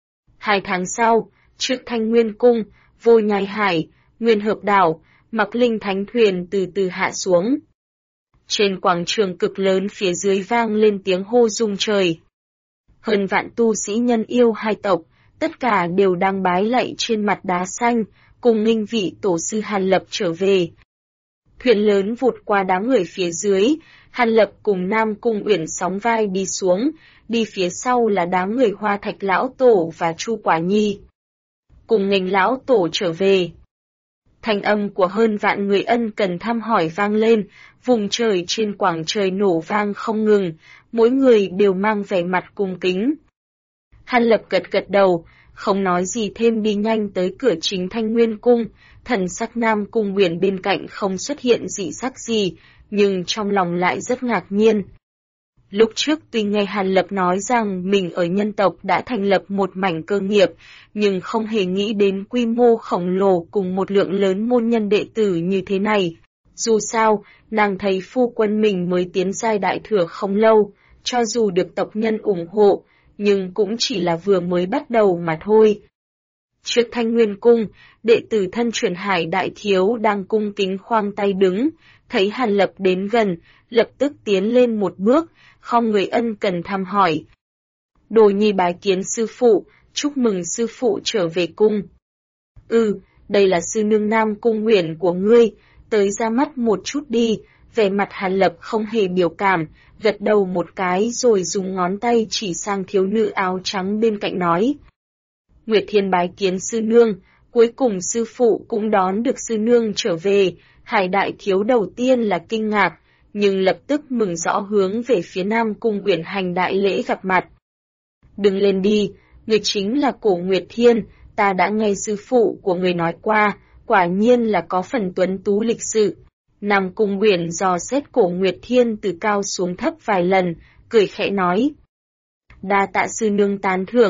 2 tháng sau, trước Thanh Nguyên Cung, Vô Nhai Hải, Nguyên Hợp Đảo, Mạc Linh Thánh Thuyền từ từ hạ xuống. Trên quảng trường cực lớn phía dưới vang lên tiếng hô rung trời. Hơn vạn tu sĩ nhân yêu hai tộc, tất cả đều đang bái lạy trên mặt đá xanh, cùng nghinh vị tổ sư Hàn Lập trở về. Thuyền lớn vụt qua đám người phía dưới, Hàn Lập cùng Nam Cung Uyển sóng vai đi xuống, đi phía sau là đám người Hoa Thạch Lão Tổ và Chu Quả Nhi. Cùng nghênh Lão Tổ trở về. Thanh âm của hơn vạn người ân cần thăm hỏi vang lên, vùng trời trên quảng trời nổ vang không ngừng, mỗi người đều mang vẻ mặt cung kính. Hàn Lập gật gật đầu, không nói gì thêm đi nhanh tới cửa chính Thanh Nguyên Cung, thần sắc Nam Cung Uyển bên cạnh không xuất hiện dị sắc gì, nhưng trong lòng lại rất ngạc nhiên. Lúc trước tuy nghe Hàn Lập nói rằng mình ở nhân tộc đã thành lập một mảnh cơ nghiệp, nhưng không hề nghĩ đến quy mô khổng lồ cùng một lượng lớn môn nhân đệ tử như thế này. Dù sao, nàng thấy phu quân mình mới tiến giai đại thừa không lâu, cho dù được tộc nhân ủng hộ, nhưng cũng chỉ là vừa mới bắt đầu mà thôi. Trước Thanh Nguyên Cung, đệ tử thân truyền Hải Đại Thiếu đang cung kính khoang tay đứng, thấy Hàn Lập đến gần, lập tức tiến lên một bước, khom người ân cần thăm hỏi. Đồ nhi bái kiến sư phụ, chúc mừng sư phụ trở về cung. Đây là sư nương Nam Cung Uyển của ngươi, tới ra mắt một chút đi. Vẻ mặt Hàn Lập không hề biểu cảm, gật đầu một cái rồi dùng ngón tay chỉ sang thiếu nữ áo trắng bên cạnh nói. Nguyệt Thiên bái kiến sư nương, cuối cùng sư phụ cũng đón được sư nương trở về. Hải Đại Thiếu đầu tiên là kinh ngạc, nhưng lập tức mừng rõ hướng về phía Nam Cung Uyển hành đại lễ gặp mặt. Đừng lên đi, người chính là Cổ Nguyệt Thiên, ta đã nghe sư phụ của người nói qua, quả nhiên là có phần tuấn tú lịch sự. Nam Cung Uyển dò xét Cổ Nguyệt Thiên từ cao xuống thấp vài lần, cười khẽ nói. Đa tạ sư nương tán thưởng,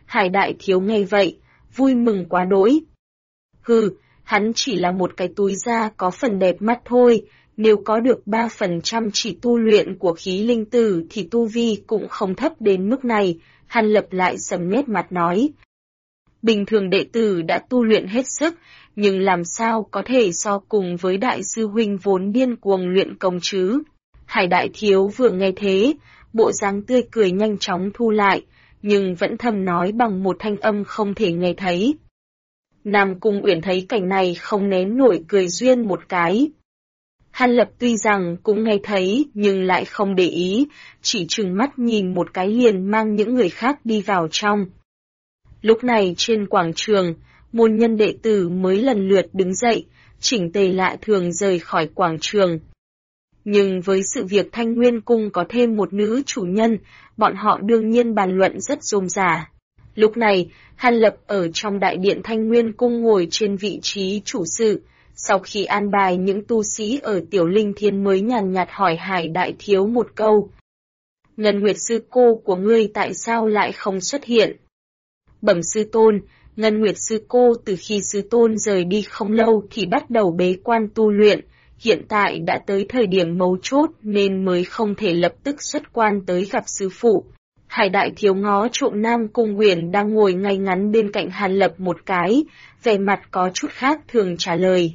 Hải Đại Thiếu nghe vậy, vui mừng quá đỗi. Hừ, hắn chỉ là một cái túi da có phần đẹp mắt thôi, nếu có được 3% chỉ tu luyện của khí linh tử thì tu vi cũng không thấp đến mức này, Hàn Lập lại sầm nét mặt nói. Bình thường đệ tử đã tu luyện hết sức, nhưng làm sao có thể so cùng với đại sư huynh vốn điên cuồng luyện công chứ? Hải Đại Thiếu vừa nghe thế, bộ dáng tươi cười nhanh chóng thu lại, nhưng vẫn thầm nói bằng một thanh âm không thể nghe thấy. Nam Cung Uyển thấy cảnh này không nén nổi cười duyên một cái. Hàn Lập tuy rằng cũng nghe thấy nhưng lại không để ý, chỉ trừng mắt nhìn một cái liền mang những người khác đi vào trong. Lúc này trên quảng trường, môn nhân đệ tử mới lần lượt đứng dậy, chỉnh tề lạ thường rời khỏi quảng trường. Nhưng với sự việc Thanh Nguyên Cung có thêm một nữ chủ nhân, bọn họ đương nhiên bàn luận rất rôm rả. Lúc này, Hàn Lập ở trong đại điện Thanh Nguyên Cung ngồi trên vị trí chủ sự, sau khi an bài những tu sĩ ở Tiểu Linh Thiên mới nhàn nhạt hỏi Hải Đại Thiếu một câu. Ngân Nguyệt sư cô của ngươi tại sao lại không xuất hiện? Bẩm sư tôn, Ngân Nguyệt sư cô từ khi sư tôn rời đi không lâu thì bắt đầu bế quan tu luyện, hiện tại đã tới thời điểm mấu chốt nên mới không thể lập tức xuất quan tới gặp sư phụ. Hải Đại Thiếu ngó trộm Nam Cung Uyển đang ngồi ngay ngắn bên cạnh Hàn Lập một cái, vẻ mặt có chút khác thường trả lời.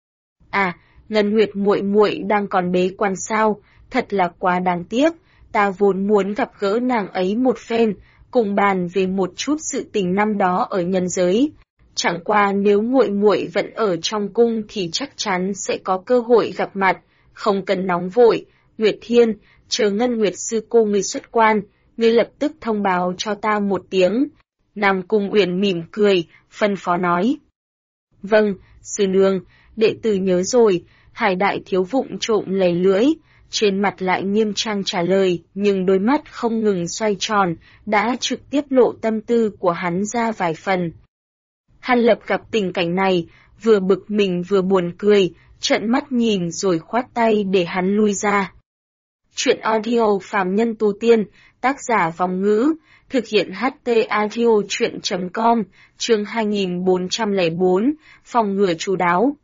À, Ngân Nguyệt muội muội đang còn bế quan sao, thật là quá đáng tiếc, ta vốn muốn gặp gỡ nàng ấy một phen, cùng bàn về một chút sự tình năm đó ở nhân giới. Chẳng qua nếu muội muội vẫn ở trong cung thì chắc chắn sẽ có cơ hội gặp mặt, không cần nóng vội. Nguyệt Thiên, chờ Ngân Nguyệt sư cô ngươi xuất quan, ngươi lập tức thông báo cho ta một tiếng. Nam Cung Uyển mỉm cười, phân phó nói. Vâng, sư nương, đệ tử nhớ rồi. Hải Đại Thiếu vụng trộm lầy lưỡi, trên mặt lại nghiêm trang trả lời, nhưng đôi mắt không ngừng xoay tròn, đã trực tiếp lộ tâm tư của hắn ra vài phần. Hàn Lập gặp tình cảnh này, vừa bực mình vừa buồn cười, trợn mắt nhìn rồi khoát tay để hắn lui ra. Chuyện audio phàm nhân tu tiên, tác giả Vòng Ngữ, thực hiện HT audio chuyện.com, chương 2404, phòng ngừa chu đáo.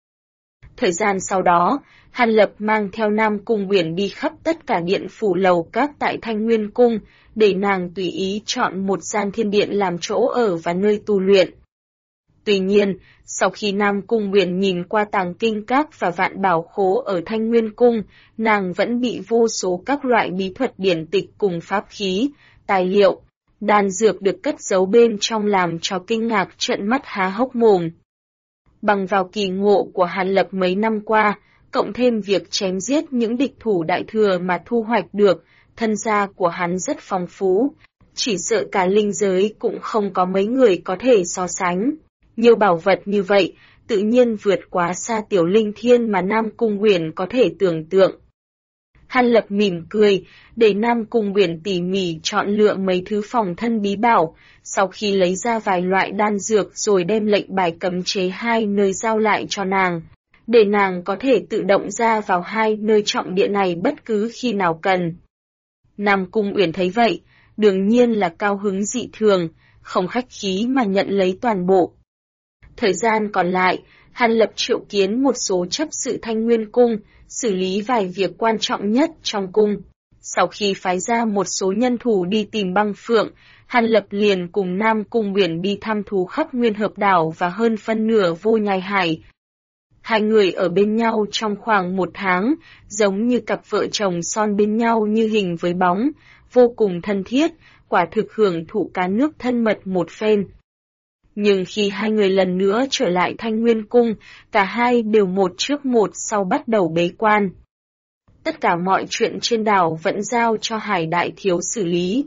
Thời gian sau đó, Hàn Lập mang theo Nam Cung Uyển đi khắp tất cả điện phủ lầu các tại Thanh Nguyên Cung, để nàng tùy ý chọn một gian thiên điện làm chỗ ở và nơi tu luyện. Tuy nhiên, sau khi Nam Cung Uyển nhìn qua tàng kinh các và vạn bảo khố ở Thanh Nguyên Cung, nàng vẫn bị vô số các loại bí thuật điển tịch cùng pháp khí, tài liệu, đan dược được cất giấu bên trong làm cho kinh ngạc trợn mắt há hốc mồm. Bằng vào kỳ ngộ của Hàn Lập mấy năm qua, cộng thêm việc chém giết những địch thủ đại thừa mà thu hoạch được, thân gia của hắn rất phong phú, chỉ sợ cả linh giới cũng không có mấy người có thể so sánh. Nhiều bảo vật như vậy, tự nhiên vượt quá xa Tiểu Linh Thiên mà Nam Cung Uyển có thể tưởng tượng. Hàn Lập mỉm cười, để Nam Cung Uyển tỉ mỉ chọn lựa mấy thứ phòng thân bí bảo, sau khi lấy ra vài loại đan dược rồi đem lệnh bài cấm chế 2 nơi giao lại cho nàng, để nàng có thể tự động ra vào 2 nơi trọng địa này bất cứ khi nào cần. Nam Cung Uyển thấy vậy, đương nhiên là cao hứng dị thường, không khách khí mà nhận lấy toàn bộ. Thời gian còn lại, Hàn Lập triệu kiến một số chấp sự Thanh Nguyên Cung, xử lý vài việc quan trọng nhất trong cung. Sau khi phái ra một số nhân thủ đi tìm Băng Phượng, Hàn Lập liền cùng Nam Cung Uyển đi thăm thú khắp Nguyên Hợp Đảo và hơn phân nửa Vô Nhai Hải. Hai người ở bên nhau trong khoảng 1 tháng, giống như cặp vợ chồng son bên nhau như hình với bóng, vô cùng thân thiết, quả thực hưởng thụ cá nước thân mật một phen. Nhưng khi hai người lần nữa trở lại Thanh Nguyên Cung, cả hai đều một trước một sau bắt đầu bế quan. Tất cả mọi chuyện trên đảo vẫn giao cho Hải Đại Thiếu xử lý.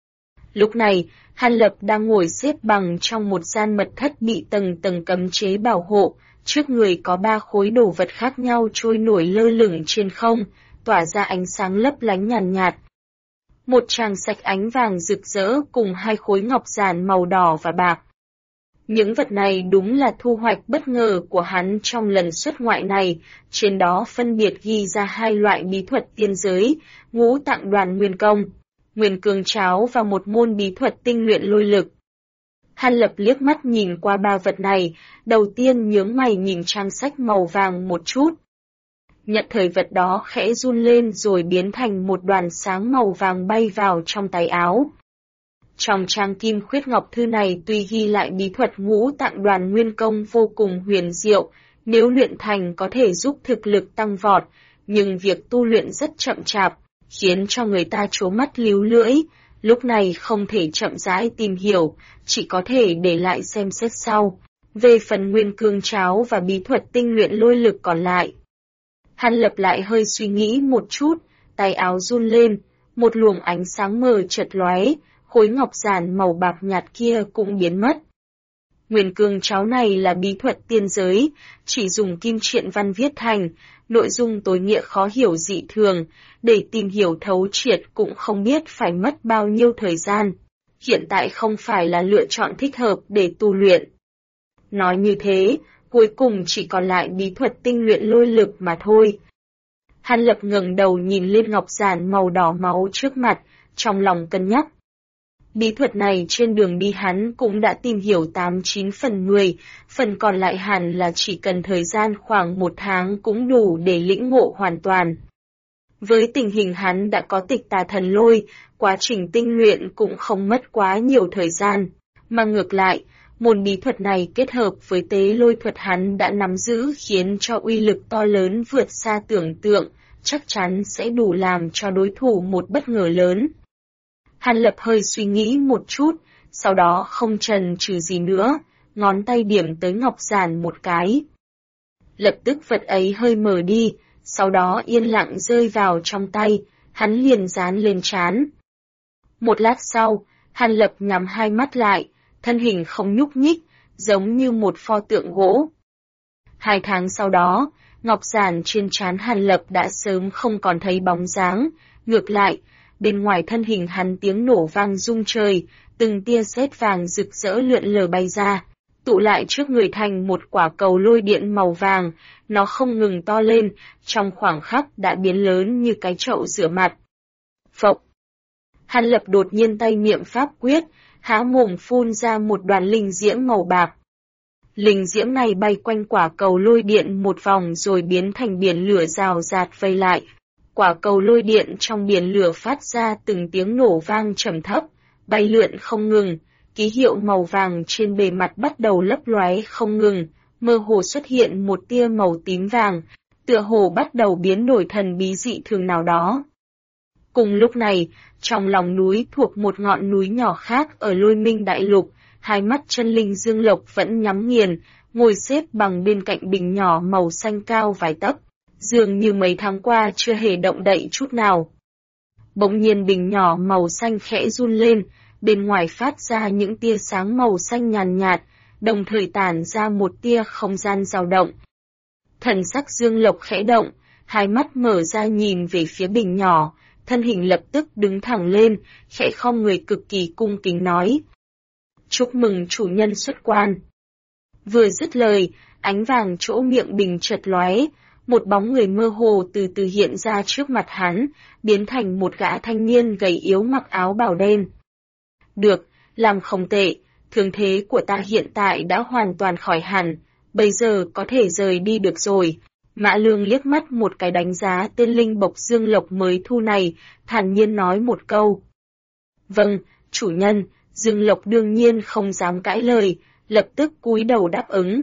Lúc này, Hàn Lập đang ngồi xếp bằng trong một gian mật thất bị tầng tầng cấm chế bảo hộ, trước người có 3 khối đồ vật khác nhau trôi nổi lơ lửng trên không, tỏa ra ánh sáng lấp lánh nhàn nhạt. Một tràng sạch ánh vàng rực rỡ cùng 2 khối ngọc giản màu đỏ và bạc. Những vật này đúng là thu hoạch bất ngờ của hắn trong lần xuất ngoại này, trên đó phân biệt ghi ra 2 loại bí thuật tiên giới, Ngũ Tạng Đoàn Nguyên Công, Nguyên Cương Cháo và một môn bí thuật tinh luyện lôi lực. Hàn Lập liếc mắt nhìn qua ba vật này, đầu tiên nhướng mày nhìn trang sách màu vàng một chút. Nhận thời vật đó khẽ run lên rồi biến thành một đoàn sáng màu vàng bay vào trong tay áo. Trong trang kim khuyết ngọc thư này tuy ghi lại bí thuật ngũ tạng đoàn nguyên công vô cùng huyền diệu, nếu luyện thành có thể giúp thực lực tăng vọt, nhưng việc tu luyện rất chậm chạp, khiến cho người ta trố mắt líu lưỡi, lúc này không thể chậm rãi tìm hiểu, chỉ có thể để lại xem xét sau. Về phần nguyên cương cháo và bí thuật tinh luyện lôi lực còn lại. Hàn Lập lại hơi suy nghĩ một chút, tay áo run lên, một luồng ánh sáng mờ chợt lóe, khối ngọc giản màu bạc nhạt kia cũng biến mất. Nguyên cương cháo này là bí thuật tiên giới, chỉ dùng kim truyện văn viết thành, nội dung tối nghĩa khó hiểu dị thường, để tìm hiểu thấu triệt cũng không biết phải mất bao nhiêu thời gian. Hiện tại không phải là lựa chọn thích hợp để tu luyện. Nói như thế, cuối cùng chỉ còn lại bí thuật tinh luyện lôi lực mà thôi. Hàn Lập ngẩng đầu nhìn lên ngọc giản màu đỏ máu trước mặt, trong lòng cân nhắc. Bí thuật này trên đường đi hắn cũng đã tìm hiểu 8-9 phần 10, phần còn lại hẳn là chỉ cần thời gian khoảng 1 tháng cũng đủ để lĩnh ngộ hoàn toàn. Với tình hình hắn đã có tịch tà thần lôi, quá trình tinh luyện cũng không mất quá nhiều thời gian, mà ngược lại, môn bí thuật này kết hợp với tế lôi thuật hắn đã nắm giữ khiến cho uy lực to lớn vượt xa tưởng tượng, chắc chắn sẽ đủ làm cho đối thủ một bất ngờ lớn. Hàn Lập hơi suy nghĩ một chút, sau đó không chần chừ gì nữa, ngón tay điểm tới ngọc giản một cái. Lập tức vật ấy hơi mở đi, sau đó yên lặng rơi vào trong tay, hắn liền dán lên trán. Một lát sau, Hàn Lập nhắm hai mắt lại, thân hình không nhúc nhích, giống như một pho tượng gỗ. 2 tháng sau đó, ngọc giản trên trán Hàn Lập đã sớm không còn thấy bóng dáng, ngược lại, bên ngoài thân hình hắn tiếng nổ vang rung trời, từng tia sét vàng rực rỡ lượn lờ bay ra, tụ lại trước người thành một quả cầu lôi điện màu vàng, nó không ngừng to lên, trong khoảng khắc đã biến lớn như cái chậu rửa mặt. Phộc! Hàn Lập đột nhiên tay niệm pháp quyết, há mồm phun ra một đoàn linh diễm màu bạc. Linh diễm này bay quanh quả cầu lôi điện một vòng rồi biến thành biển lửa rào rạt vây lại. Quả cầu lôi điện trong biển lửa phát ra từng tiếng nổ vang trầm thấp, bay lượn không ngừng, ký hiệu màu vàng trên bề mặt bắt đầu lấp lóe không ngừng, mơ hồ xuất hiện một tia màu tím vàng, tựa hồ bắt đầu biến đổi thần bí dị thường nào đó. Cùng lúc này, trong lòng núi thuộc một ngọn núi nhỏ khác ở Lôi Minh Đại Lục, hai mắt chân linh Dương Lộc vẫn nhắm nghiền, ngồi xếp bằng bên cạnh bình nhỏ màu xanh cao vài tấc, dường như mấy tháng qua chưa hề động đậy chút nào. Bỗng nhiên bình nhỏ màu xanh khẽ run lên, bên ngoài phát ra những tia sáng màu xanh nhàn nhạt, đồng thời tản ra một tia không gian dao động. Thần sắc Dương Lộc khẽ động, hai mắt mở ra nhìn về phía bình nhỏ, thân hình lập tức đứng thẳng lên, khẽ khom người cực kỳ cung kính nói. Chúc mừng chủ nhân xuất quan. Vừa dứt lời, ánh vàng chỗ miệng bình chợt lóe, một bóng người mơ hồ từ từ hiện ra trước mặt hắn, biến thành một gã thanh niên gầy yếu mặc áo bào đen. Được, làm không tệ, thương thế của ta hiện tại đã hoàn toàn khỏi hẳn, bây giờ có thể rời đi được rồi. Mã Lương liếc mắt một cái đánh giá tên linh bộc Dương Lộc mới thu này, thản nhiên nói một câu. Vâng, chủ nhân, Dương Lộc đương nhiên không dám cãi lời, lập tức cúi đầu đáp ứng.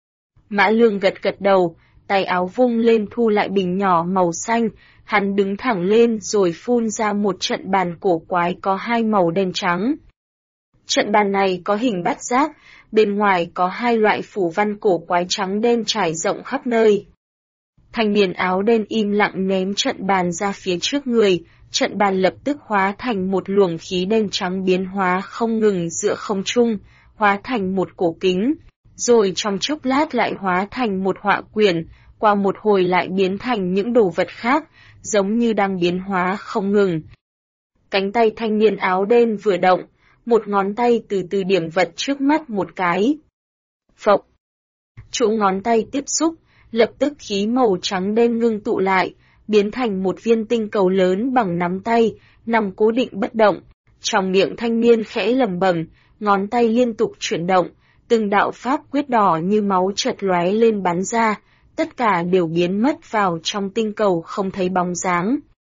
Mã Lương gật gật đầu, tay áo vung lên thu lại bình nhỏ màu xanh, hắn đứng thẳng lên rồi phun ra một trận bàn cổ quái có 2 màu đen trắng. Trận bàn này có hình bát giác, bên ngoài có 2 loại phủ văn cổ quái trắng đen trải rộng khắp nơi. Thanh niên áo đen im lặng ném trận bàn ra phía trước người, trận bàn lập tức hóa thành một luồng khí đen trắng biến hóa không ngừng giữa không trung, hóa thành một cổ kính, rồi trong chốc lát lại hóa thành một họa quyển, qua một hồi lại biến thành những đồ vật khác, giống như đang biến hóa không ngừng. Cánh tay thanh niên áo đen vừa động, một ngón tay từ từ điểm vật trước mắt một cái. Phộc! Chỗ ngón tay tiếp xúc, lập tức khí màu trắng đen ngưng tụ lại, biến thành một viên tinh cầu lớn bằng nắm tay, nằm cố định bất động, Trong miệng thanh niên khẽ lẩm bẩm, ngón tay liên tục chuyển động, từng đạo pháp quyết đỏ như máu chợt lóe lên bắn ra, tất cả đều biến mất vào trong tinh cầu không thấy bóng dáng.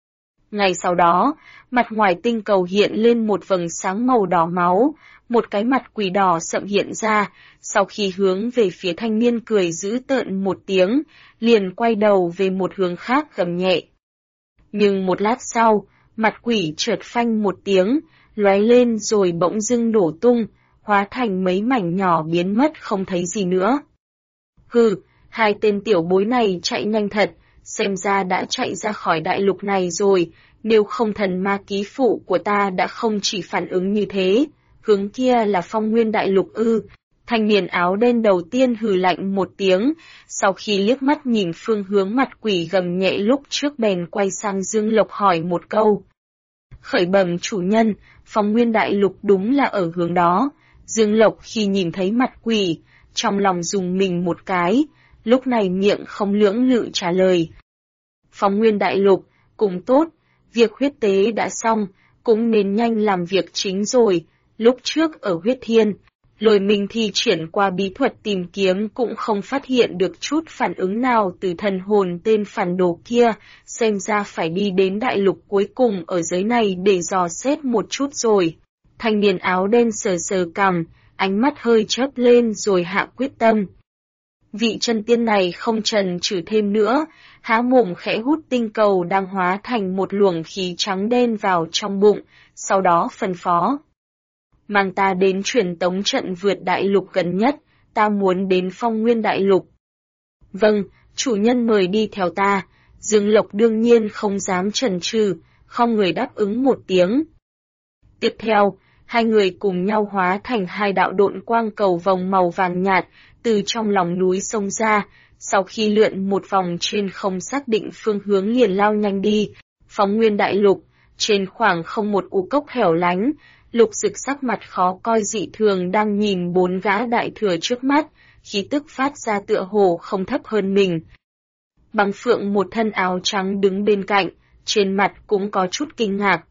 Ngay sau đó, mặt ngoài tinh cầu hiện lên một vầng sáng màu đỏ máu, một cái mặt quỷ đỏ sậm hiện ra, sau khi hướng về phía thanh niên cười dữ tợn một tiếng, liền quay đầu về một hướng khác gầm nhẹ. Nhưng một lát sau, mặt quỷ chợt phanh một tiếng, lóe lên rồi bỗng dưng đổ tung, hóa thành mấy mảnh nhỏ biến mất không thấy gì nữa. Hừ, hai tên tiểu bối này chạy nhanh thật, xem ra đã chạy ra khỏi đại lục này rồi, nếu không thần ma ký phụ của ta đã không chỉ phản ứng như thế. Hướng kia là Phong Nguyên đại lục ư? Thanh niên áo đen đầu tiên hừ lạnh một tiếng, sau khi liếc mắt nhìn phương hướng mặt quỷ gầm nhẹ lúc trước bèn quay sang Dương Lộc hỏi một câu. Khởi bẩm chủ nhân, Phong Nguyên đại lục đúng là ở hướng đó. Dương Lộc khi nhìn thấy mặt quỷ, trong lòng dùng mình một cái, lúc này miệng không lưỡng lự trả lời. Phong Nguyên đại lục, cũng tốt, việc huyết tế đã xong, cũng nên nhanh làm việc chính rồi. Lúc trước ở huyết thiên, Lôi Minh thi triển qua bí thuật tìm kiếm cũng không phát hiện được chút phản ứng nào từ thần hồn tên phản đồ kia, xem ra phải đi đến đại lục cuối cùng ở giới này để dò xét một chút rồi. Thanh niên áo đen sờ sờ cằm, ánh mắt hơi chớp lên rồi hạ quyết tâm. Vị chân tiên này không chần chừ thêm nữa, há mồm khẽ hút tinh cầu đang hóa thành một luồng khí trắng đen vào trong bụng, sau đó phân phó. Mang ta đến truyền tống trận vượt đại lục gần nhất, ta muốn đến Phong Nguyên đại lục. Vâng, chủ nhân mời đi theo ta. Dương Lộc đương nhiên không dám chần chừ, không người đáp ứng một tiếng. Tiếp theo, hai người cùng nhau hóa thành hai đạo độn quang cầu vòng màu vàng nhạt, từ trong lòng núi xông ra, sau khi lượn một vòng trên không xác định phương hướng liền lao nhanh đi. Phong Nguyên đại lục, trên khoảng không một u cốc hẻo lánh, Lục Dực sắc mặt khó coi dị thường đang nhìn bốn gã đại thừa trước mắt, khí tức phát ra tựa hồ không thấp hơn mình. Băng Phượng một thân áo trắng đứng bên cạnh, trên mặt cũng có chút kinh ngạc.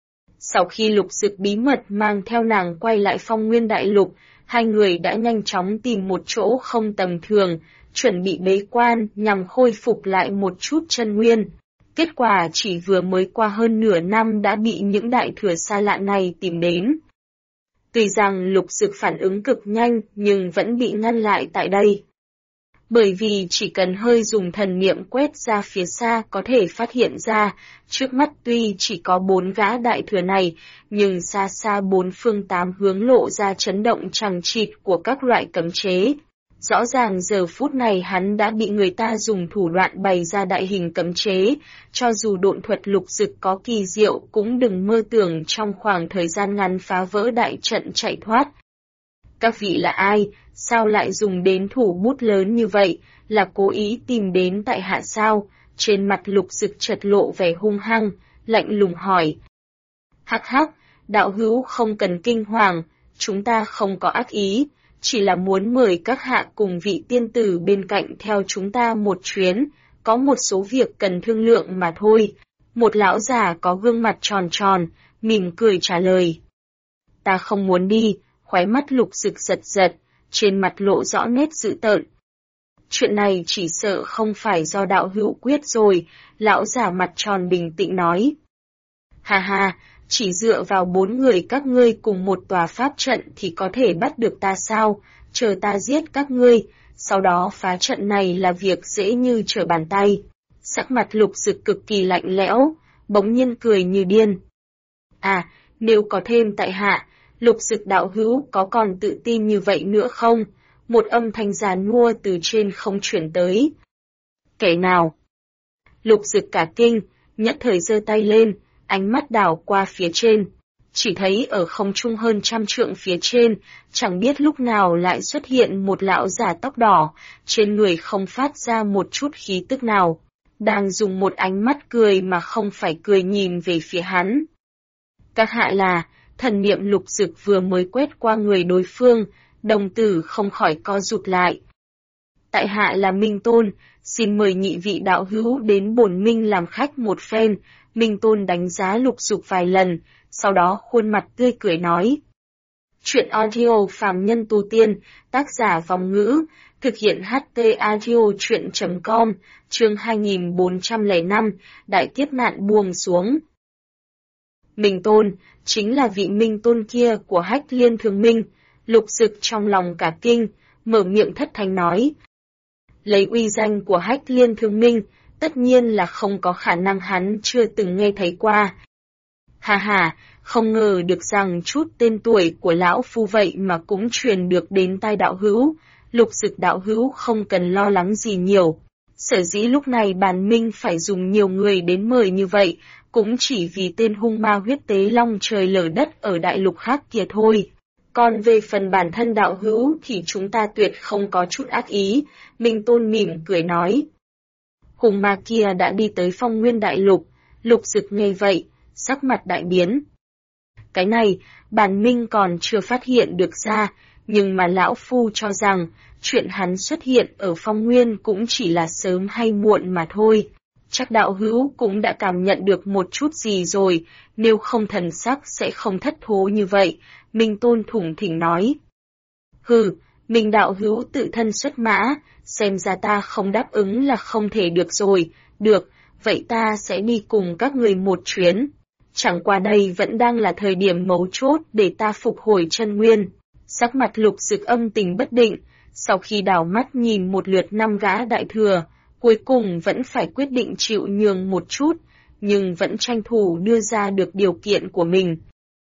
Sau khi Lục Dực bí mật mang theo nàng quay lại Phong Nguyên đại lục, hai người đã nhanh chóng tìm một chỗ không tầm thường, chuẩn bị bế quan nhằm khôi phục lại một chút chân nguyên. Kết quả chỉ vừa mới qua hơn nửa năm đã bị những đại thừa xa lạ này tìm đến. Tuy rằng Lục Dực phản ứng cực nhanh nhưng vẫn bị ngăn lại tại đây. Bởi vì chỉ cần hơi dùng thần niệm quét ra phía xa có thể phát hiện ra, trước mắt tuy chỉ có 4 gã đại thừa này, nhưng xa xa 4 phương 8 hướng lộ ra chấn động chằng chịt của các loại cấm chế. Rõ ràng giờ phút này hắn đã bị người ta dùng thủ đoạn bày ra đại hình cấm chế, cho dù độn thuật Lục Dực có kỳ diệu cũng đừng mơ tưởng trong khoảng thời gian ngắn phá vỡ đại trận chạy thoát. Các vị là ai, sao lại dùng đến thủ bút lớn như vậy, là cố ý tìm đến tại hạ sao? Trên mặt Lục Dực chợt lộ vẻ hung hăng, lạnh lùng hỏi. Hắc hắc, đạo hữu không cần kinh hoàng, chúng ta không có ác ý. Chỉ là muốn mời các hạ cùng vị tiên tử bên cạnh theo chúng ta một chuyến, có một số việc cần thương lượng mà thôi. Một lão già có gương mặt tròn tròn, mỉm cười trả lời. Ta không muốn đi, khóe mắt Lục Dực giật giật, trên mặt lộ rõ nét dữ tợn. Chuyện này chỉ sợ không phải do đạo hữu quyết rồi, lão già mặt tròn bình tĩnh nói. Ha ha, chỉ dựa vào 4 người các ngươi cùng một tòa pháp trận thì có thể bắt được ta sao, chờ ta giết các ngươi, sau đó phá trận này là việc dễ như trở bàn tay. Sắc mặt Lục Dực cực kỳ lạnh lẽo, bỗng nhiên cười như điên. À, nếu có thêm tại hạ, Lục Dực đạo hữu có còn tự tin như vậy nữa không? Một âm thanh giàn mua từ trên không chuyển tới. Kẻ nào? Lục Dực cả kinh, nhất thời giơ tay lên, ánh mắt đảo qua phía trên. Chỉ thấy ở không trung hơn 100 trượng phía trên, chẳng biết lúc nào lại xuất hiện một lão già tóc đỏ, trên người không phát ra một chút khí tức nào. Đang dùng một ánh mắt cười mà không phải cười nhìn về phía hắn. Các hạ là, thần niệm Lục Dực vừa mới quét qua người đối phương, đồng tử không khỏi co rụt lại. tại hạ là Minh Tôn, xin mời nhị vị đạo hữu đến bổn Minh làm khách một phen. Minh Tôn đánh giá Lục Dục vài lần, sau đó khuôn mặt tươi cười nói. Chuyện audio phàm nhân tu tiên, tác giả Vòng Ngữ, thực hiện HT audio chuyện.com, chương 2405, Đại Kiếp Nạn buông xuống. Minh Tôn, chính là vị Minh Tôn kia của Hách Liên Thường Minh. Lục Dực trong lòng cả kinh, mở miệng thất thanh nói. Lấy uy danh của Hách Liên Thường Minh, tất nhiên là không có khả năng hắn chưa từng nghe thấy qua. Hà hà, không ngờ được rằng chút tên tuổi của lão phu vậy mà cũng truyền được đến tai đạo hữu. Lục Dực đạo hữu không cần lo lắng gì nhiều. Sở dĩ lúc này bản Minh phải dùng nhiều người đến mời như vậy, cũng chỉ vì tên hung ma huyết tế long trời lở đất ở đại lục khác kia thôi. Còn về phần bản thân đạo hữu thì chúng ta tuyệt không có chút ác ý, Minh Tôn mỉm cười nói. Hung ma kia đã đi tới Phong Nguyên đại lục, Lục Dực nghe vậy, sắc mặt đại biến. Cái này, bản Minh còn chưa phát hiện được ra, nhưng mà lão phu cho rằng, chuyện hắn xuất hiện ở Phong Nguyên cũng chỉ là sớm hay muộn mà thôi. Chắc đạo hữu cũng đã cảm nhận được một chút gì rồi, nếu không thần sắc sẽ không thất thố như vậy, Minh Tôn thủng thỉnh nói. Hừ, Minh đạo hữu tự thân xuất mã, xem ra ta không đáp ứng là không thể được rồi, được, vậy ta sẽ đi cùng các người một chuyến. Chẳng qua đây vẫn đang là thời điểm mấu chốt để ta phục hồi chân nguyên. Sắc mặt Lục Dực âm tình bất định, sau khi đảo mắt nhìn một lượt 5 gã đại thừa, cuối cùng vẫn phải quyết định chịu nhường một chút, nhưng vẫn tranh thủ đưa ra được điều kiện của mình.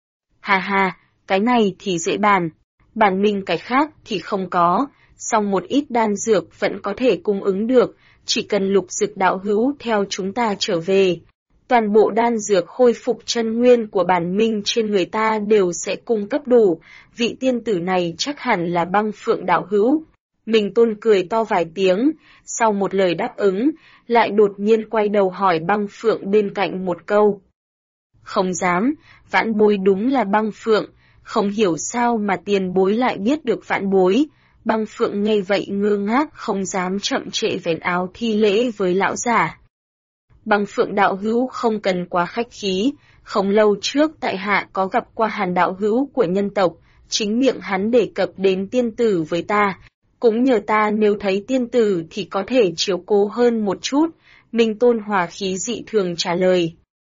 Hà hà, cái này thì dễ bàn. Bản Minh cái khác thì không có, song một ít đan dược vẫn có thể cung ứng được, chỉ cần Lục Dực đạo hữu theo chúng ta trở về. Toàn bộ đan dược khôi phục chân nguyên của bản Minh trên người ta đều sẽ cung cấp đủ, vị tiên tử này chắc hẳn là Băng Phượng đạo hữu. Minh Tôn cười to vài tiếng, sau một lời đáp ứng, lại đột nhiên quay đầu hỏi Băng Phượng bên cạnh một câu. Không dám, vãn bối đúng là Băng Phượng, không hiểu sao mà tiền bối lại biết được vãn bối. Băng Phượng nghe vậy ngơ ngác không dám chậm trễ vén áo thi lễ với lão giả. Băng Phượng đạo hữu không cần quá khách khí, không lâu trước tại hạ có gặp qua Hàn đạo hữu của nhân tộc, chính miệng hắn đề cập đến tiên tử với ta, cũng nhờ ta nếu thấy tiên tử thì có thể chiếu cố hơn một chút, Minh Tôn hòa khí dị thường trả lời.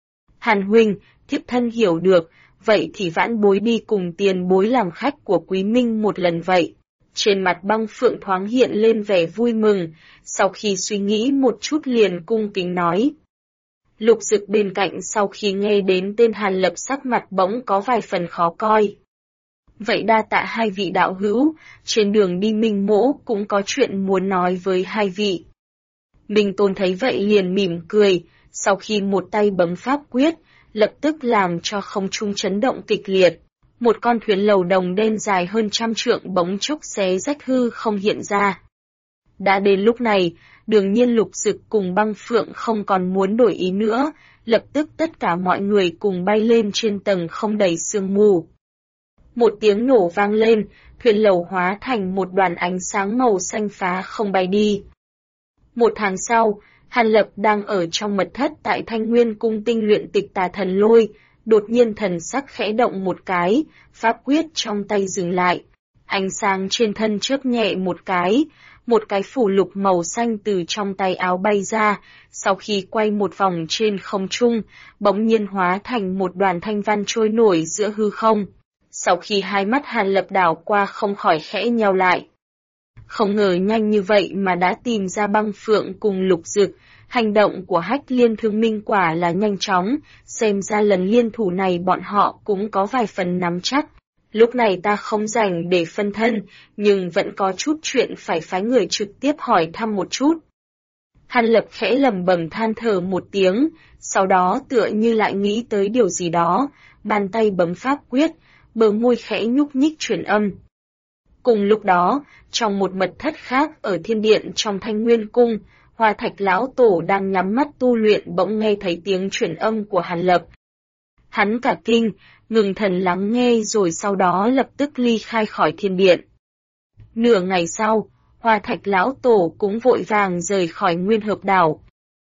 Hàn huynh, thiếp thân hiểu được, vậy thì vãn bối đi cùng tiền bối làm khách của Quý Minh một lần vậy. Trên mặt Băng Phượng thoáng hiện lên vẻ vui mừng, sau khi suy nghĩ một chút liền cung kính nói. Lục Dực bên cạnh sau khi nghe đến tên Hàn Lập sắc mặt bỗng có vài phần khó coi. Vậy đa tạ hai vị đạo hữu, trên đường đi Minh Mỗ cũng có chuyện muốn nói với hai vị. Minh Tôn thấy vậy liền mỉm cười, sau khi một tay bấm pháp quyết, lập tức làm cho không trung chấn động kịch liệt. Một con thuyền lầu đồng đen dài hơn 100 trượng bỗng chốc xé rách hư không hiện ra. Đã đến lúc này, đương nhiên Lục Dực cùng Băng Phượng không còn muốn đổi ý nữa, lập tức tất cả mọi người cùng bay lên trên tầng không đầy sương mù. Một tiếng nổ vang lên, thuyền lầu hóa thành một đoàn ánh sáng màu xanh phá không bay đi. Một tháng sau, Hàn Lập đang ở trong mật thất tại Thanh Nguyên cung tinh luyện Tịch Tà Thần Lôi, đột nhiên thần sắc khẽ động một cái, pháp quyết trong tay dừng lại. Ánh sáng trên thân chớp nhẹ một cái phù lục màu xanh từ trong tay áo bay ra, sau khi quay một vòng trên không trung, bỗng nhiên hóa thành một đoàn thanh văn trôi nổi giữa hư không. Sau khi hai mắt Hàn Lập đảo qua không khỏi khẽ nheo lại. Không ngờ nhanh như vậy mà đã tìm ra Băng Phượng cùng Lục Dực, hành động của Hách Liên Thương Minh quả là nhanh chóng, xem ra lần liên thủ này bọn họ cũng có vài phần nắm chắc. Lúc này ta không rảnh để phân thân, nhưng vẫn có chút chuyện phải phái người trực tiếp hỏi thăm một chút. Hàn Lập khẽ lẩm bẩm than thở một tiếng, sau đó tựa như lại nghĩ tới điều gì đó, bàn tay bấm pháp quyết, bờ môi khẽ nhúc nhích truyền âm. Cùng lúc đó, trong một mật thất khác ở thiên điện trong Thanh Nguyên cung, Hoa Thạch lão tổ đang nhắm mắt tu luyện bỗng nghe thấy tiếng truyền âm của Hàn Lập. Hắn cả kinh, ngừng thần lắng nghe rồi sau đó lập tức ly khai khỏi thiên điện. Nửa ngày sau, Hoa Thạch lão tổ cũng vội vàng rời khỏi Nguyên Hợp đảo.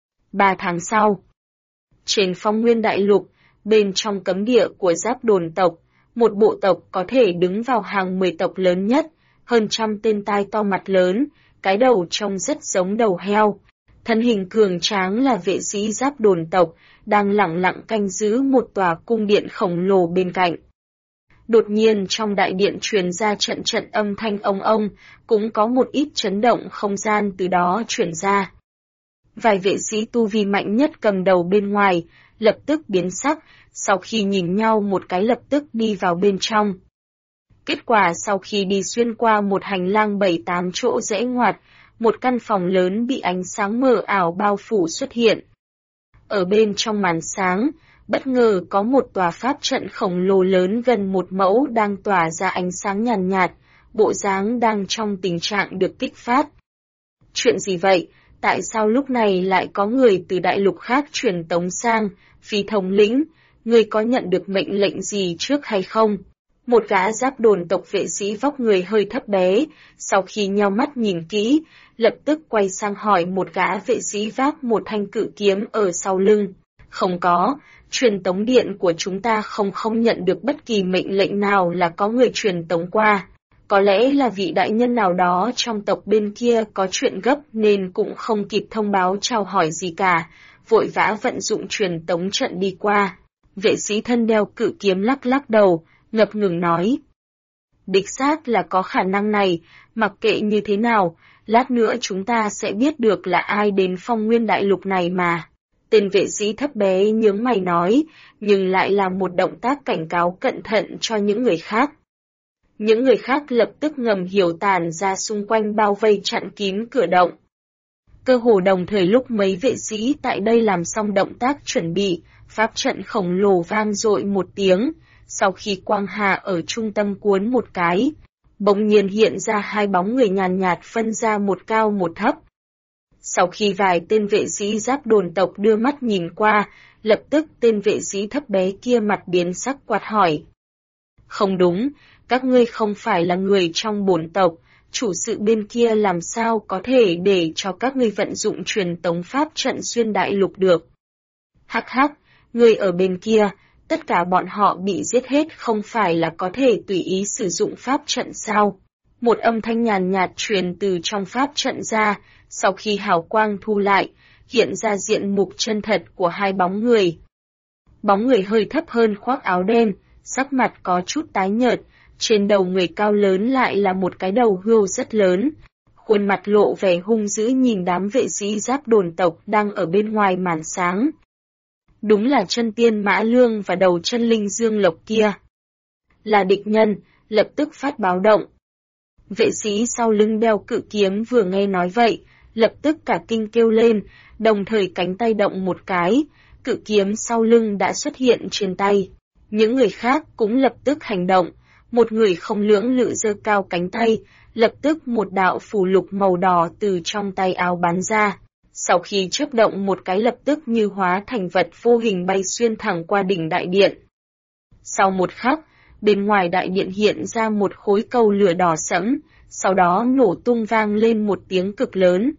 3 tháng sau, trên Phong Nguyên Đại Lục, bên trong cấm địa của Giáp Đồn tộc, một bộ tộc có thể đứng vào hàng 10 tộc lớn nhất, hơn trăm tên tai to mặt lớn, cái đầu trông rất giống đầu heo. Thân hình cường tráng là vệ sĩ Giáp Đồn tộc, đang lẳng lặng canh giữ một tòa cung điện khổng lồ bên cạnh. Đột nhiên trong đại điện truyền ra trận trận âm thanh ông, cũng có một ít chấn động không gian từ đó truyền ra. Vài vệ sĩ tu vi mạnh nhất cầm đầu bên ngoài, lập tức biến sắc, sau khi nhìn nhau một cái lập tức đi vào bên trong. Kết quả sau khi đi xuyên qua một hành lang 7-8 chỗ rẽ ngoặt, một căn phòng lớn bị ánh sáng mờ ảo bao phủ xuất hiện. Ở bên trong màn sáng, bất ngờ có một tòa pháp trận khổng lồ lớn gần 1 mẫu đang tỏa ra ánh sáng nhàn nhạt, bộ dáng đang trong tình trạng được kích phát. Chuyện gì vậy? Tại sao lúc này lại có người từ đại lục khác truyền tống sang? Phi thống lĩnh, ngươi có nhận được mệnh lệnh gì trước hay không? Một gã Giáp Đồn tộc vệ sĩ vóc người hơi thấp bé, sau khi nheo mắt nhìn kỹ, lập tức quay sang hỏi một gã vệ sĩ vác một thanh cự kiếm ở sau lưng. Không có, truyền tống điện của chúng ta không nhận được bất kỳ mệnh lệnh nào là có người truyền tống qua. Có lẽ là vị đại nhân nào đó trong tộc bên kia có chuyện gấp nên cũng không kịp thông báo chào hỏi gì cả, vội vã vận dụng truyền tống trận đi qua. Vệ sĩ thân đeo cự kiếm lắc lắc đầu, ngập ngừng nói. Đích xác là có khả năng này, mặc kệ như thế nào, lát nữa chúng ta sẽ biết được là ai đến Phong Nguyên Đại Lục này mà. Tên vệ sĩ thấp bé nhướng mày nói, nhưng lại là một động tác cảnh cáo cẩn thận cho những người khác. Những người khác lập tức ngầm hiểu tản ra xung quanh bao vây chặn kín cửa động. Cơ hồ đồng thời lúc mấy vệ sĩ tại đây làm xong động tác chuẩn bị, pháp trận khổng lồ vang dội một tiếng, sau khi quang hà ở trung tâm cuốn một cái, bỗng nhiên hiện ra 2 bóng người nhàn nhạt phân ra một cao một thấp. Sau khi vài tên vệ sĩ Giáp Đồn tộc đưa mắt nhìn qua, lập tức tên vệ sĩ thấp bé kia mặt biến sắc quát hỏi. Không đúng, các ngươi không phải là người trong bổn tộc, chủ sự bên kia làm sao có thể để cho các ngươi vận dụng truyền tống pháp trận xuyên đại lục được. Hắc hắc, người ở bên kia, tất cả bọn họ bị giết hết không phải là có thể tùy ý sử dụng pháp trận sao? Một âm thanh nhàn nhạt truyền từ trong pháp trận ra, sau khi hào quang thu lại, hiện ra diện mục chân thật của 2 bóng người. Bóng người hơi thấp hơn khoác áo đen, sắc mặt có chút tái nhợt, trên đầu người cao lớn lại là một cái đầu hươu rất lớn. Khuôn mặt lộ vẻ hung dữ nhìn đám vệ sĩ Giáp Đồn tộc đang ở bên ngoài màn sáng. Đúng là chân tiên Mã Lương và đầu chân linh Dương Lộc kia. Là địch nhân, lập tức phát báo động. Vệ sĩ sau lưng đeo cự kiếm vừa nghe nói vậy, lập tức cả kinh kêu lên, đồng thời cánh tay động một cái, cự kiếm sau lưng đã xuất hiện trên tay. Những người khác cũng lập tức hành động, một người không lưỡng lự giơ cao cánh tay, lập tức một đạo phù lục màu đỏ từ trong tay áo bắn ra. Sau khi chớp động một cái lập tức như hóa thành vật vô hình bay xuyên thẳng qua đỉnh đại điện. Sau một khắc, bên ngoài đại điện hiện ra một khối cầu lửa đỏ sẫm, sau đó nổ tung vang lên một tiếng cực lớn.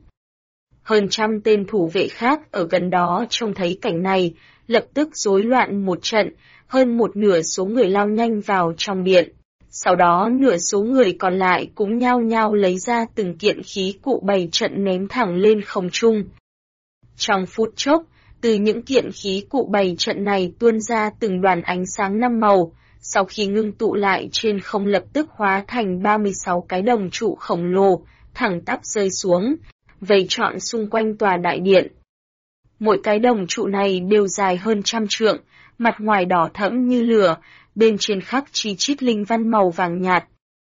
Hơn trăm tên thủ vệ khác ở gần đó trông thấy cảnh này, lập tức rối loạn một trận, hơn một nửa số người lao nhanh vào trong điện. Sau đó nửa số người còn lại cũng nhao nhao lấy ra từng kiện khí cụ bày trận ném thẳng lên không trung. Trong phút chốc, từ những kiện khí cụ bày trận này tuôn ra từng đoàn ánh sáng 5 màu, sau khi ngưng tụ lại trên không lập tức hóa thành 36 cái đồng trụ khổng lồ, thẳng tắp rơi xuống, vây trọn xung quanh tòa đại điện. Mỗi cái đồng trụ này đều dài hơn 100 trượng, mặt ngoài đỏ thẫm như lửa, bên trên khắc chi chít linh văn màu vàng nhạt.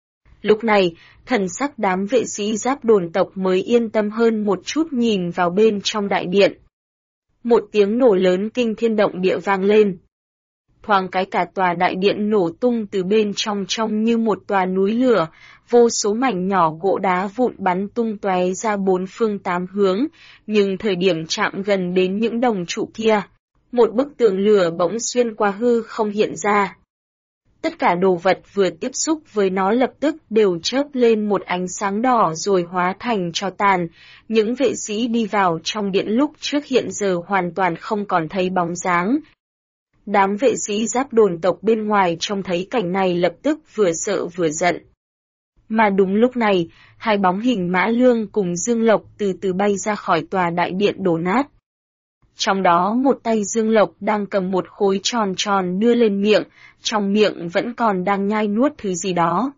Lúc này, thần sắc đám vệ sĩ Giáp Đồn tộc mới yên tâm hơn một chút nhìn vào bên trong đại điện. Một tiếng nổ lớn kinh thiên động địa vang lên. Thoáng cái cả tòa đại điện nổ tung từ bên trong như một tòa núi lửa, vô số mảnh nhỏ gỗ đá vụn bắn tung tóe ra 4 phương 8 hướng, nhưng thời điểm chạm gần đến những đồng trụ kia, một bức tường lửa bỗng xuyên qua hư không hiện ra. Tất cả đồ vật vừa tiếp xúc với nó lập tức đều chớp lên một ánh sáng đỏ rồi hóa thành tro tàn. Những vệ sĩ đi vào trong điện lúc trước hiện giờ hoàn toàn không còn thấy bóng dáng. Đám vệ sĩ giáp đồn tộc bên ngoài trông thấy cảnh này lập tức vừa sợ vừa giận. Mà đúng lúc này, hai bóng hình Mã Lương cùng Dương Lộc từ từ bay ra khỏi tòa đại điện đổ nát. Trong đó một tay Dương Lộc đang cầm một khối tròn tròn đưa lên miệng, trong miệng vẫn còn đang nhai nuốt thứ gì đó.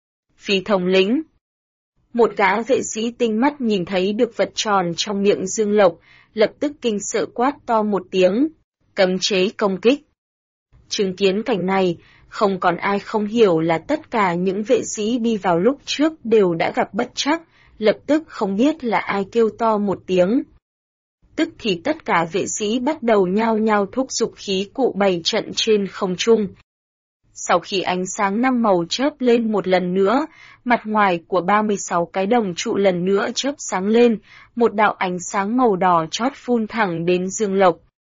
Phí thống lĩnh. Một gã vệ sĩ tinh mắt nhìn thấy được vật tròn trong miệng Dương Lộc, lập tức kinh sợ quát to một tiếng, cấm chế công kích. Chứng kiến cảnh này, không còn ai không hiểu là tất cả những vệ sĩ đi vào lúc trước đều đã gặp bất trắc, lập tức không biết là ai kêu to một tiếng. Tức thì tất cả vệ sĩ bắt đầu nhao nhao thúc giục khí cụ bày trận trên không trung. Sau khi ánh sáng năm màu chớp lên một lần nữa, mặt ngoài của 36 cái đồng trụ lần nữa chớp sáng lên, một đạo ánh sáng màu đỏ chót phun thẳng đến Dương Lộc.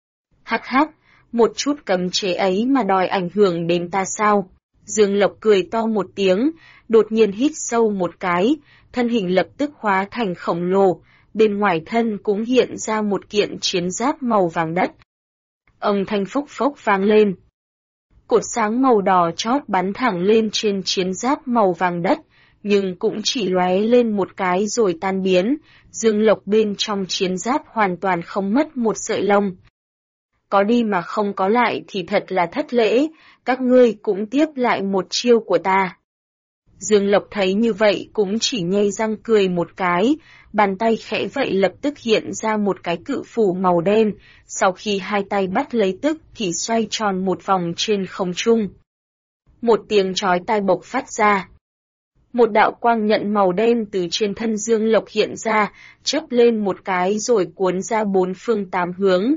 Hắc hắc, một chút cấm chế ấy mà đòi ảnh hưởng đến ta sao? Dương Lộc cười to một tiếng, đột nhiên hít sâu một cái, thân hình lập tức hóa thành khổng lồ, bên ngoài thân cũng hiện ra một kiện chiến giáp màu vàng đất. Âm thanh phốc phốc vang lên. Cột sáng màu đỏ chót bắn thẳng lên trên chiến giáp màu vàng đất, nhưng cũng chỉ lóe lên một cái rồi tan biến, Dương Lộc bên trong chiến giáp hoàn toàn không mất một sợi lông. Có đi mà không có lại thì thật là thất lễ, các ngươi cũng tiếp lại một chiêu của ta. Dương Lộc thấy như vậy cũng chỉ nhe răng cười một cái, bàn tay khẽ vậy lập tức hiện ra một cái cự phủ màu đen, sau khi hai tay bắt lấy tức thì xoay tròn một vòng trên không trung. Một tiếng chói tai bộc phát ra. Một đạo quang nhận màu đen từ trên thân Dương Lộc hiện ra, chớp lên một cái rồi cuốn ra bốn phương tám hướng.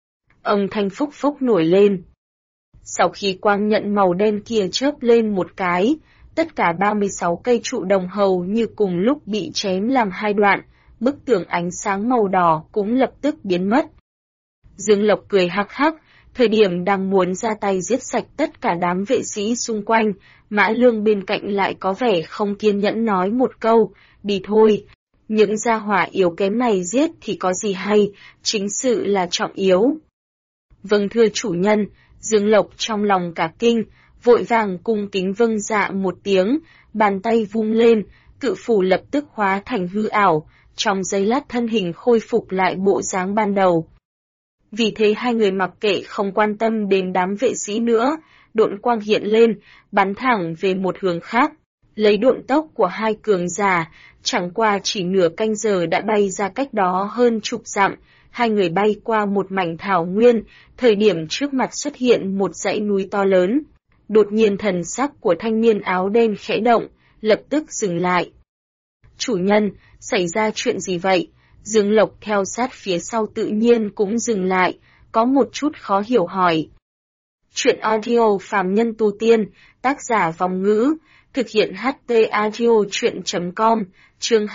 Âm thanh phốc phốc nổi lên. Sau khi quang nhận màu đen kia chớp lên một cái, tất cả 36 cây trụ đồng hầu như cùng lúc bị chém làm hai đoạn, bức tường ánh sáng màu đỏ cũng lập tức biến mất. Dương Lộc cười hắc hắc, thời điểm đang muốn ra tay giết sạch tất cả đám vệ sĩ xung quanh, Mã Lương bên cạnh lại có vẻ không kiên nhẫn nói một câu, đi thôi. Những gia hỏa yếu kém này giết thì có gì hay, chính sự là trọng yếu. Vâng thưa chủ nhân, Dương Lộc trong lòng cả kinh, vội vàng cung kính vâng dạ một tiếng, bàn tay vung lên, cự phủ lập tức hóa thành hư ảo, trong giây lát thân hình khôi phục lại bộ dáng ban đầu. Vì thế hai người mặc kệ không quan tâm đến đám vệ sĩ nữa, độn quang hiện lên, bắn thẳng về một hướng khác. Lấy độn tốc của hai cường giả, chẳng qua chỉ nửa canh giờ đã bay ra cách đó hơn chục dặm, hai người bay qua một mảnh thảo nguyên, thời điểm trước mặt xuất hiện một dãy núi to lớn. Đột nhiên thần sắc của thanh niên áo đen khẽ động, lập tức dừng lại. Chủ nhân, xảy ra chuyện gì vậy? Dương Lộc theo sát phía sau tự nhiên cũng dừng lại, có một chút khó hiểu hỏi. Chuyện audio phàm nhân tu tiên, tác giả Vòng Ngữ, thực hiện HT audio chuyện.com, chương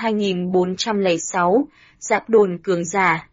2406, Giáp đồn cường giả.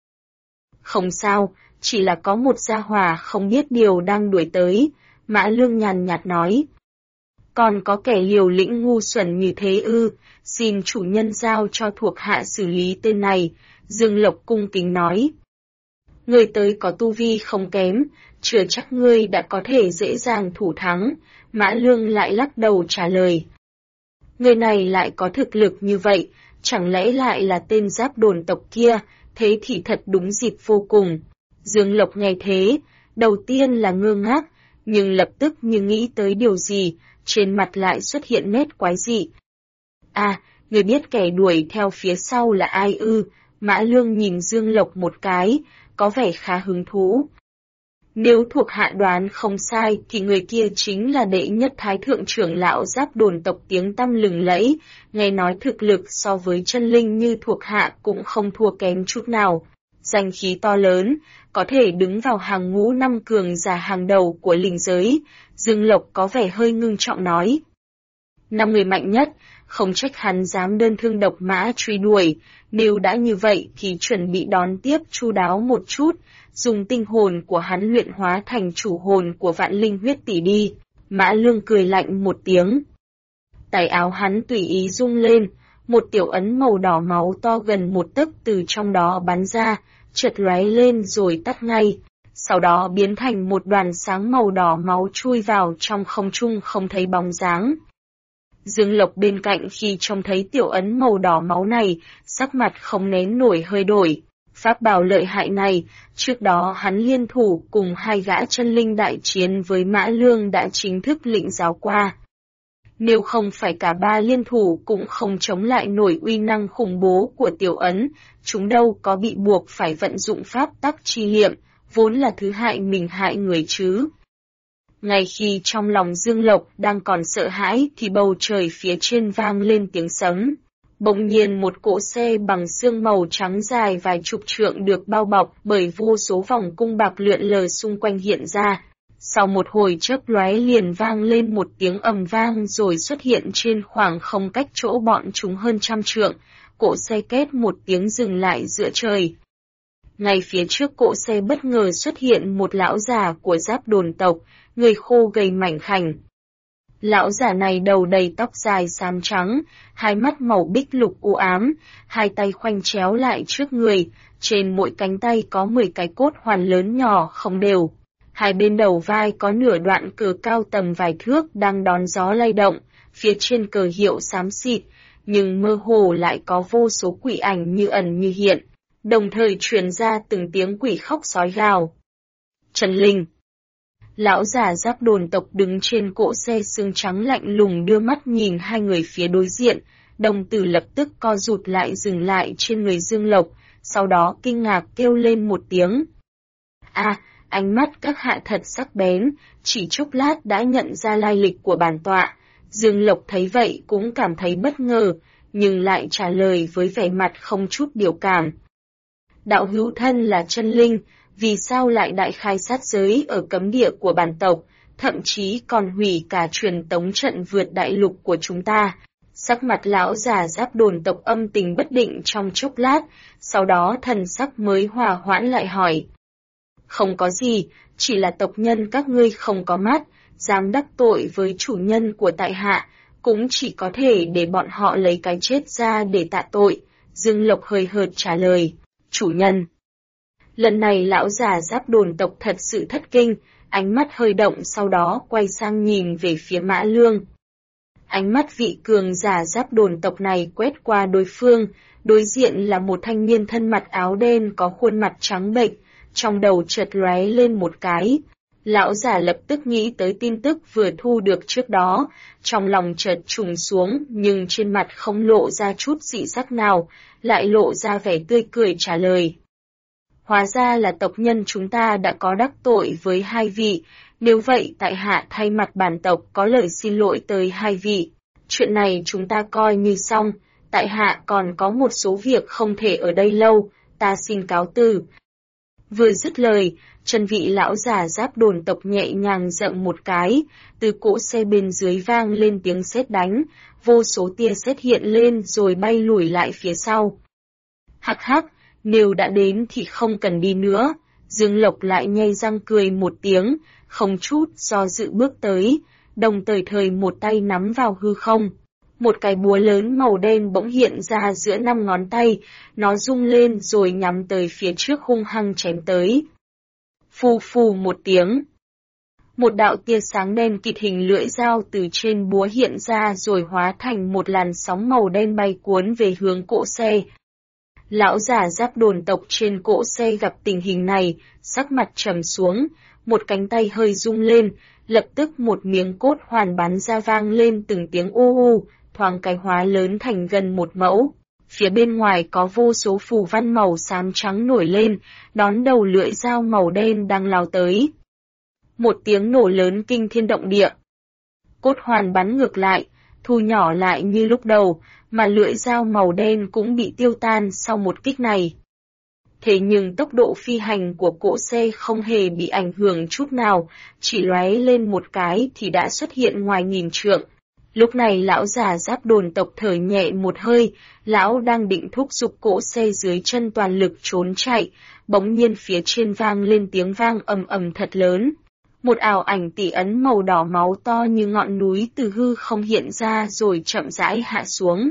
Không sao, chỉ là có một gia hỏa không biết điều đang đuổi tới, Mã Lương nhàn nhạt nói. Còn có kẻ liều lĩnh ngu xuẩn như thế ư, xin chủ nhân giao cho thuộc hạ xử lý tên này, Dương Lộc cung kính nói. Người tới có tu vi không kém, chưa chắc ngươi đã có thể dễ dàng thủ thắng, Mã Lương lại lắc đầu trả lời. Người này lại có thực lực như vậy, chẳng lẽ lại là tên giáp đồn tộc kia, thế thì thật đúng dịp vô cùng. Dương Lộc nghe thế, đầu tiên là ngơ ngác, nhưng lập tức như nghĩ tới điều gì, trên mặt lại xuất hiện nét quái dị. À, người biết kẻ đuổi theo phía sau là ai ư? Mã Lương nhìn Dương Lộc một cái, có vẻ khá hứng thú. Nếu thuộc hạ đoán không sai thì người kia chính là đệ nhất thái thượng trưởng lão giáp đồn tộc tiếng tăm lừng lẫy, nghe nói thực lực so với chân linh như thuộc hạ cũng không thua kém chút nào. Danh khí to lớn, có thể đứng vào hàng ngũ năm cường giả hàng đầu của linh giới, Dương Lộc có vẻ hơi ngưng trọng nói. 5 người mạnh nhất, không trách hắn dám đơn thương độc mã truy đuổi, nếu đã như vậy thì chuẩn bị đón tiếp chu đáo một chút, dùng tinh hồn của hắn luyện hóa thành chủ hồn của vạn linh huyết tỷ đi. Mã Lương cười lạnh một tiếng. Tay áo hắn tùy ý rung lên, một tiểu ấn màu đỏ máu to gần một tấc từ trong đó bắn ra, chợt lóe lên rồi tắt ngay, sau đó biến thành một đoàn sáng màu đỏ máu chui vào trong không trung không thấy bóng dáng. Dương Lộc bên cạnh khi trông thấy tiểu ấn màu đỏ máu này, sắc mặt không nén nổi hơi đổi. Pháp bảo lợi hại này, trước đó hắn liên thủ cùng hai gã chân linh đại chiến với Mã Lương đã chính thức lĩnh giáo qua. Nếu không phải cả ba liên thủ cũng không chống lại nổi uy năng khủng bố của tiểu ấn, chúng đâu có bị buộc phải vận dụng pháp tắc chi liệm, vốn là thứ hại mình hại người chứ. Ngay khi trong lòng Dương Lộc đang còn sợ hãi thì bầu trời phía trên vang lên tiếng sấm. Bỗng nhiên một cỗ xe bằng xương màu trắng dài vài chục trượng được bao bọc bởi vô số vòng cung bạc lượn lờ xung quanh hiện ra. Sau một hồi chớp lóe liền vang lên một tiếng ầm vang rồi xuất hiện trên khoảng không cách chỗ bọn chúng hơn 100 trượng, cỗ xe két một tiếng dừng lại giữa trời. Ngay phía trước cỗ xe bất ngờ xuất hiện một lão già của Giáp Đồn tộc, người khô gầy mảnh khảnh. Lão già này đầu đầy tóc dài xám trắng, hai mắt màu bích lục u ám, hai tay khoanh chéo lại trước người, trên mỗi cánh tay có 10 cái cốt hoàn lớn nhỏ không đều. Hai bên đầu vai có nửa đoạn cờ cao tầm vài thước đang đón gió lay động, phía trên cờ hiệu xám xịt, nhưng mơ hồ lại có vô số quỷ ảnh như ẩn như hiện, đồng thời truyền ra từng tiếng quỷ khóc sói gào. Trần Linh. Lão già Giáp Đồn tộc đứng trên cỗ xe xương trắng lạnh lùng đưa mắt nhìn hai người phía đối diện, đồng tử lập tức co rụt lại dừng lại trên người Dương Lộc, sau đó kinh ngạc kêu lên một tiếng. Ánh mắt các hạ thật sắc bén, chỉ chốc lát đã nhận ra lai lịch của bản tọa. Dương Lộc thấy vậy cũng cảm thấy bất ngờ, nhưng lại trả lời với vẻ mặt không chút biểu cảm. Đạo hữu thân là chân linh, vì sao lại đại khai sát giới ở cấm địa của bản tộc, thậm chí còn hủy cả truyền tống trận vượt đại lục của chúng ta? Sắc mặt lão già Giáp Đồn tộc âm tình bất định trong chốc lát, sau đó thần sắc mới hòa hoãn lại hỏi. Không có gì, chỉ là tộc nhân các ngươi không có mắt, dám đắc tội với chủ nhân của tại hạ, cũng chỉ có thể để bọn họ lấy cái chết ra để tạ tội. Dương Lộc hơi hợt trả lời, chủ nhân. Lần này lão già Giáp Đồn tộc thật sự thất kinh, ánh mắt hơi động sau đó quay sang nhìn về phía Mã Lương. Ánh mắt vị cường giả Giáp Đồn tộc này quét qua đối phương, đối diện là một thanh niên thân mặc áo đen có khuôn mặt trắng bệch, trong đầu chợt lóe lên một cái. Lão già lập tức nghĩ tới tin tức vừa thu được trước đó, trong lòng chợt trùng xuống nhưng trên mặt không lộ ra chút dị sắc nào, lại lộ ra vẻ tươi cười trả lời. Hóa ra là tộc nhân chúng ta đã có đắc tội với hai vị, nếu vậy tại hạ thay mặt bản tộc có lời xin lỗi tới hai vị. Chuyện này chúng ta coi như xong, tại hạ còn có một số việc không thể ở đây lâu, ta xin cáo từ. Vừa dứt lời, chân vị lão già Giáp Đồn tộc nhẹ nhàng dậm một cái, từ cỗ xe bên dưới vang lên tiếng sét đánh, vô số tia sét hiện lên rồi bay lùi lại phía sau. Hắc hắc, nếu đã đến thì không cần đi nữa. Dương Lộc lại nhay răng cười một tiếng, không chút do dự bước tới, đồng thời một tay nắm vào hư không. Một cái búa lớn màu đen bỗng hiện ra giữa 5 ngón tay, nó rung lên rồi nhắm tới phía trước hung hăng chém tới. Phù phù một tiếng. Một đạo tia sáng đen kịt hình lưỡi dao từ trên búa hiện ra rồi hóa thành một làn sóng màu đen bay cuốn về hướng cỗ xe. Lão già Giáp Đồn tộc trên cỗ xe gặp tình hình này, sắc mặt trầm xuống, một cánh tay hơi rung lên, lập tức một miếng cốt hoàn bắn ra vang lên từng tiếng u u, thoáng cái hóa lớn thành gần 1 mẫu. Phía bên ngoài có vô số phù văn màu xám trắng nổi lên, đón đầu lưỡi dao màu đen đang lao tới. Một tiếng nổ lớn kinh thiên động địa. Cốt hoàn bắn ngược lại, thu nhỏ lại như lúc đầu, mà lưỡi dao màu đen cũng bị tiêu tan sau một kích này. Thế nhưng tốc độ phi hành của cỗ xe không hề bị ảnh hưởng chút nào, chỉ lóe lên một cái thì đã xuất hiện ngoài 1000 trượng. Lúc này lão già Giáp Đồn tộc thở nhẹ một hơi, lão đang định thúc giục cỗ xe dưới chân toàn lực trốn chạy, bỗng nhiên phía trên vang lên tiếng vang ầm ầm thật lớn. Một ảo ảnh tỷ ấn màu đỏ máu to như ngọn núi từ hư không hiện ra rồi chậm rãi hạ xuống.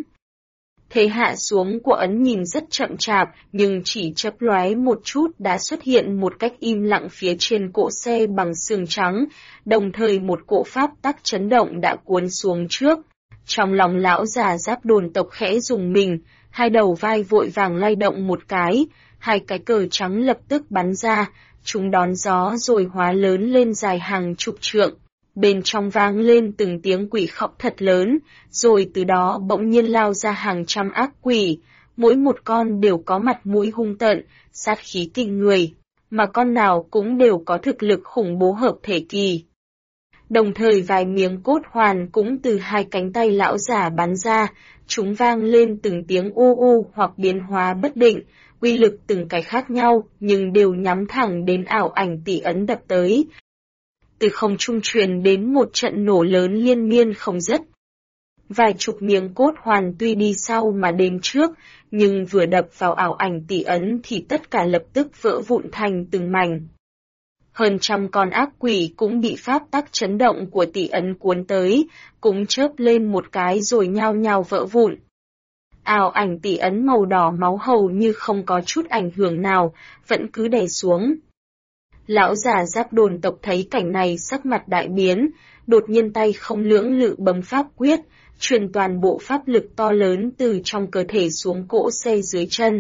Thế hạ xuống của ấn nhìn rất chậm chạp, nhưng chỉ chớp lóe một chút đã xuất hiện một cách im lặng phía trên cỗ xe bằng xương trắng, đồng thời một cỗ pháp tắc chấn động đã cuốn xuống trước. Trong lòng lão già Giáp Đồn tộc khẽ rùng mình, hai đầu vai vội vàng lay động một cái, hai cái cờ trắng lập tức bắn ra, chúng đón gió rồi hóa lớn lên dài hàng chục trượng. Bên trong vang lên từng tiếng quỷ khóc thật lớn, rồi từ đó bỗng nhiên lao ra hàng trăm ác quỷ, mỗi một con đều có mặt mũi hung tợn, sát khí kinh người, mà con nào cũng đều có thực lực khủng bố hợp thể kỳ. Đồng thời vài miếng cốt hoàn cũng từ hai cánh tay lão giả bắn ra, chúng vang lên từng tiếng u u hoặc biến hóa bất định, uy lực từng cái khác nhau, nhưng đều nhắm thẳng đến ảo ảnh tỷ ấn đập tới. Từ không trung truyền đến một trận nổ lớn liên miên không dứt. Vài chục miếng cốt hoàn tuy đi sau mà đến trước, nhưng vừa đập vào ảo ảnh tỷ ấn thì tất cả lập tức vỡ vụn thành từng mảnh. Hơn trăm con ác quỷ cũng bị pháp tắc chấn động của tỷ ấn cuốn tới, cũng chớp lên một cái rồi nhao nhao vỡ vụn. Ảo ảnh tỷ ấn màu đỏ máu hầu như không có chút ảnh hưởng nào, vẫn cứ đè xuống. Lão già Giáp Đồn tộc thấy cảnh này sắc mặt đại biến, đột nhiên tay không lưỡng lự bấm pháp quyết, truyền toàn bộ pháp lực to lớn từ trong cơ thể xuống cỗ xe dưới chân.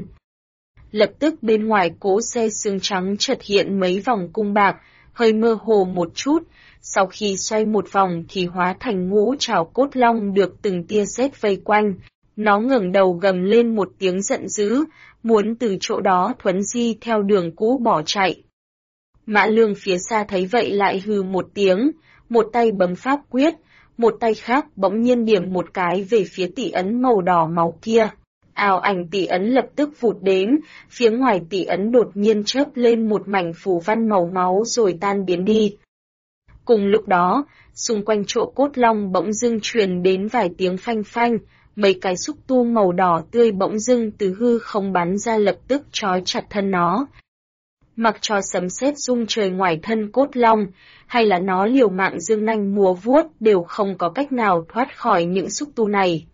Lập tức bên ngoài cỗ xe xương trắng chợt hiện mấy vòng cung bạc, hơi mơ hồ một chút, sau khi xoay một vòng thì hóa thành ngũ trảo cốt long được từng tia sét vây quanh. Nó ngẩng đầu gầm lên một tiếng giận dữ, muốn từ chỗ đó thuấn di theo đường cũ bỏ chạy. Mã Lương phía xa thấy vậy lại hừ một tiếng, một tay bấm pháp quyết, một tay khác bỗng nhiên điểm một cái về phía tỷ ấn màu đỏ máu kia. Ảo ảnh tỷ ấn lập tức vụt đến, phía ngoài tỷ ấn đột nhiên chớp lên một mảnh phù văn màu máu rồi tan biến đi. Cùng lúc đó, xung quanh chỗ cốt long bỗng dưng truyền đến vài tiếng phanh phanh, mấy cái xúc tu màu đỏ tươi bỗng dưng từ hư không bắn ra lập tức trói chặt thân nó. Mặc cho sấm sét rung trời ngoài thân cốt long, hay là nó liều mạng dương nanh múa vuốt đều không có cách nào thoát khỏi những xúc tu này.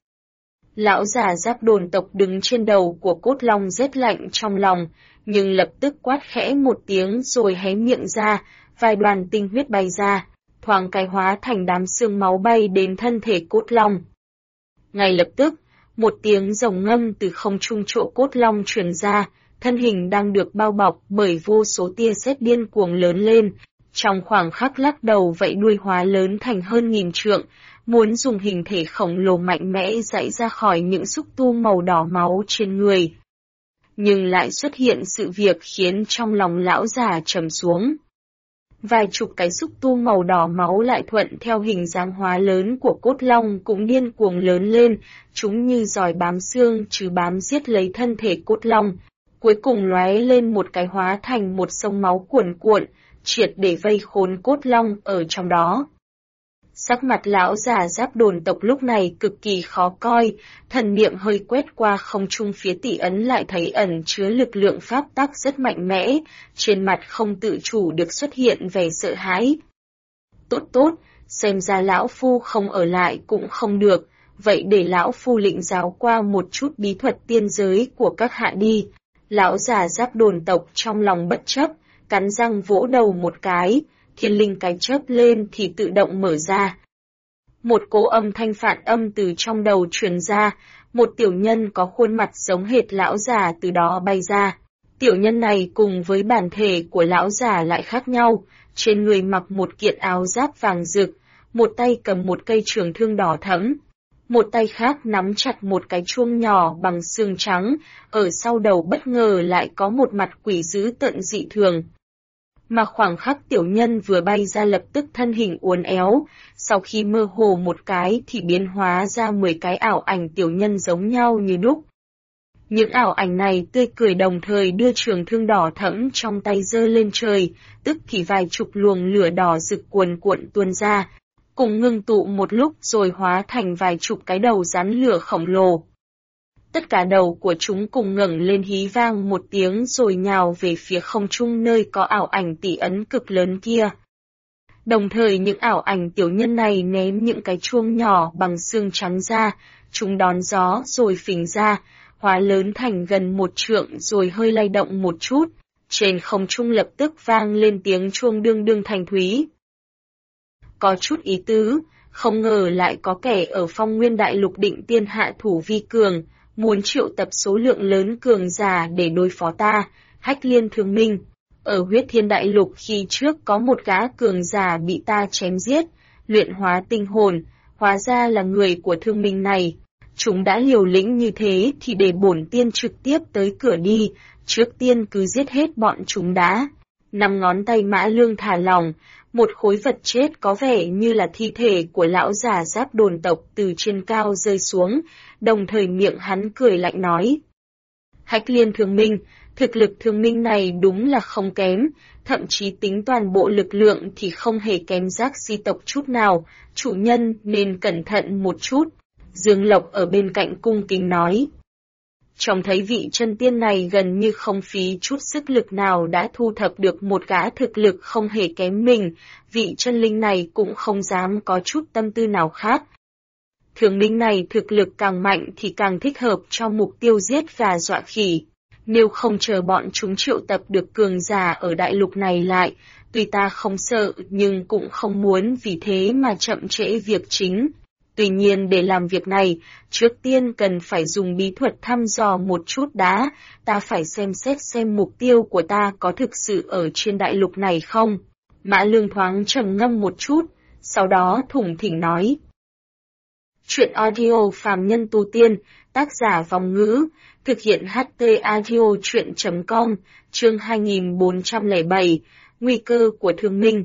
Lão già Giáp Đồn tộc đứng trên đầu của cốt long rét lạnh trong lòng, nhưng lập tức quát khẽ một tiếng rồi hé miệng ra, vài đoàn tinh huyết bay ra, thoáng cái hóa thành đám xương máu bay đến thân thể cốt long. Ngay lập tức, một tiếng rồng ngâm từ không trung chỗ cốt long truyền ra, thân hình đang được bao bọc bởi vô số tia sét điên cuồng lớn lên, trong khoảng khắc lắc đầu vậy đuôi hóa lớn thành hơn 1000 trượng, muốn dùng hình thể khổng lồ mạnh mẽ dãy ra khỏi những xúc tu màu đỏ máu trên người. Nhưng lại xuất hiện sự việc khiến trong lòng lão già trầm xuống. Vài chục cái xúc tu màu đỏ máu lại thuận theo hình dáng hóa lớn của cốt long cũng điên cuồng lớn lên, chúng như giòi bám xương chứ bám giết lấy thân thể cốt long. Cuối cùng lóe lên một cái hóa thành một sông máu cuồn cuộn, triệt để vây khốn cốt long ở trong đó. Sắc mặt lão già Giáp Đồn tộc lúc này cực kỳ khó coi, thần niệm hơi quét qua không trung phía tỷ ấn lại thấy ẩn chứa lực lượng pháp tắc rất mạnh mẽ, trên mặt không tự chủ được xuất hiện vẻ sợ hãi. Tốt tốt, xem ra lão phu không ở lại cũng không được, vậy để lão phu lĩnh giáo qua một chút bí thuật tiên giới của các hạ đi. Lão già Giáp Đồn tộc trong lòng bất chấp, cắn răng vỗ đầu một cái, thiên linh cái chớp lên thì tự động mở ra. Một cỗ âm thanh phản âm từ trong đầu truyền ra, một tiểu nhân có khuôn mặt giống hệt lão già từ đó bay ra. Tiểu nhân này cùng với bản thể của lão già lại khác nhau, trên người mặc một kiện áo giáp vàng rực, một tay cầm một cây trường thương đỏ thẫm. Một tay khác nắm chặt một cái chuông nhỏ bằng xương trắng, ở sau đầu bất ngờ lại có một mặt quỷ dữ tợn dị thường. Mà khoảng khắc tiểu nhân vừa bay ra lập tức thân hình uốn éo, sau khi mơ hồ một cái thì biến hóa ra 10 cái ảo ảnh tiểu nhân giống nhau như đúc. Những ảo ảnh này tươi cười đồng thời đưa trường thương đỏ thẫm trong tay giơ lên trời, tức thì vài chục luồng lửa đỏ rực cuồn cuộn tuôn ra, cùng ngưng tụ một lúc rồi hóa thành vài chục cái đầu rắn lửa khổng lồ. Tất cả đầu của chúng cùng ngẩng lên hí vang một tiếng rồi nhào về phía không trung nơi có ảo ảnh tỷ ấn cực lớn kia. Đồng thời những ảo ảnh tiểu nhân này ném những cái chuông nhỏ bằng xương trắng ra, chúng đón gió rồi phình ra, hóa lớn thành gần 1 trượng rồi hơi lay động một chút. Trên không trung lập tức vang lên tiếng chuông đương đương thanh thúy. Có chút ý tứ, không ngờ lại có kẻ ở Phong Nguyên Đại Lục định tiên hạ thủ vi cường, muốn triệu tập số lượng lớn cường giả để đối phó ta, Hách Liên Thương Minh. Ở Huyết Thiên Đại Lục khi trước có một gã cường giả bị ta chém giết, luyện hóa tinh hồn, hóa ra là người của Thương Minh này. Chúng đã liều lĩnh như thế thì để bổn tiên trực tiếp tới cửa đi, trước tiên cứ giết hết bọn chúng đã. 5 ngón tay Mã Lương thả lỏng, một khối vật chết có vẻ như là thi thể của lão già Giáp Đồn tộc từ trên cao rơi xuống, đồng thời miệng hắn cười lạnh nói. Hách Liên Thương Minh, thực lực Thương Minh này đúng là không kém, thậm chí tính toàn bộ lực lượng thì không hề kém Giác Si tộc chút nào, chủ nhân nên cẩn thận một chút. Dương Lộc ở bên cạnh cung kính nói. Trông thấy vị chân tiên này gần như không phí chút sức lực nào đã thu thập được một gã thực lực không hề kém mình, vị chân linh này cũng không dám có chút tâm tư nào khác. Thương Minh này thực lực càng mạnh thì càng thích hợp cho mục tiêu giết gà dọa khỉ. Nếu không chờ bọn chúng triệu tập được cường giả ở đại lục này lại, tuy ta không sợ nhưng cũng không muốn vì thế mà chậm trễ việc chính. Tuy nhiên để làm việc này, trước tiên cần phải dùng bí thuật thăm dò một chút đã, ta phải xem xét xem mục tiêu của ta có thực sự ở trên đại lục này không. Mã Lương thoáng trầm ngâm một chút, sau đó thủng thỉnh nói. Chuyện audio phàm nhân tu tiên, tác giả Vòng Ngữ, thực hiện HT audio chuyện.com, chương 2407, nguy cơ của Thương Minh.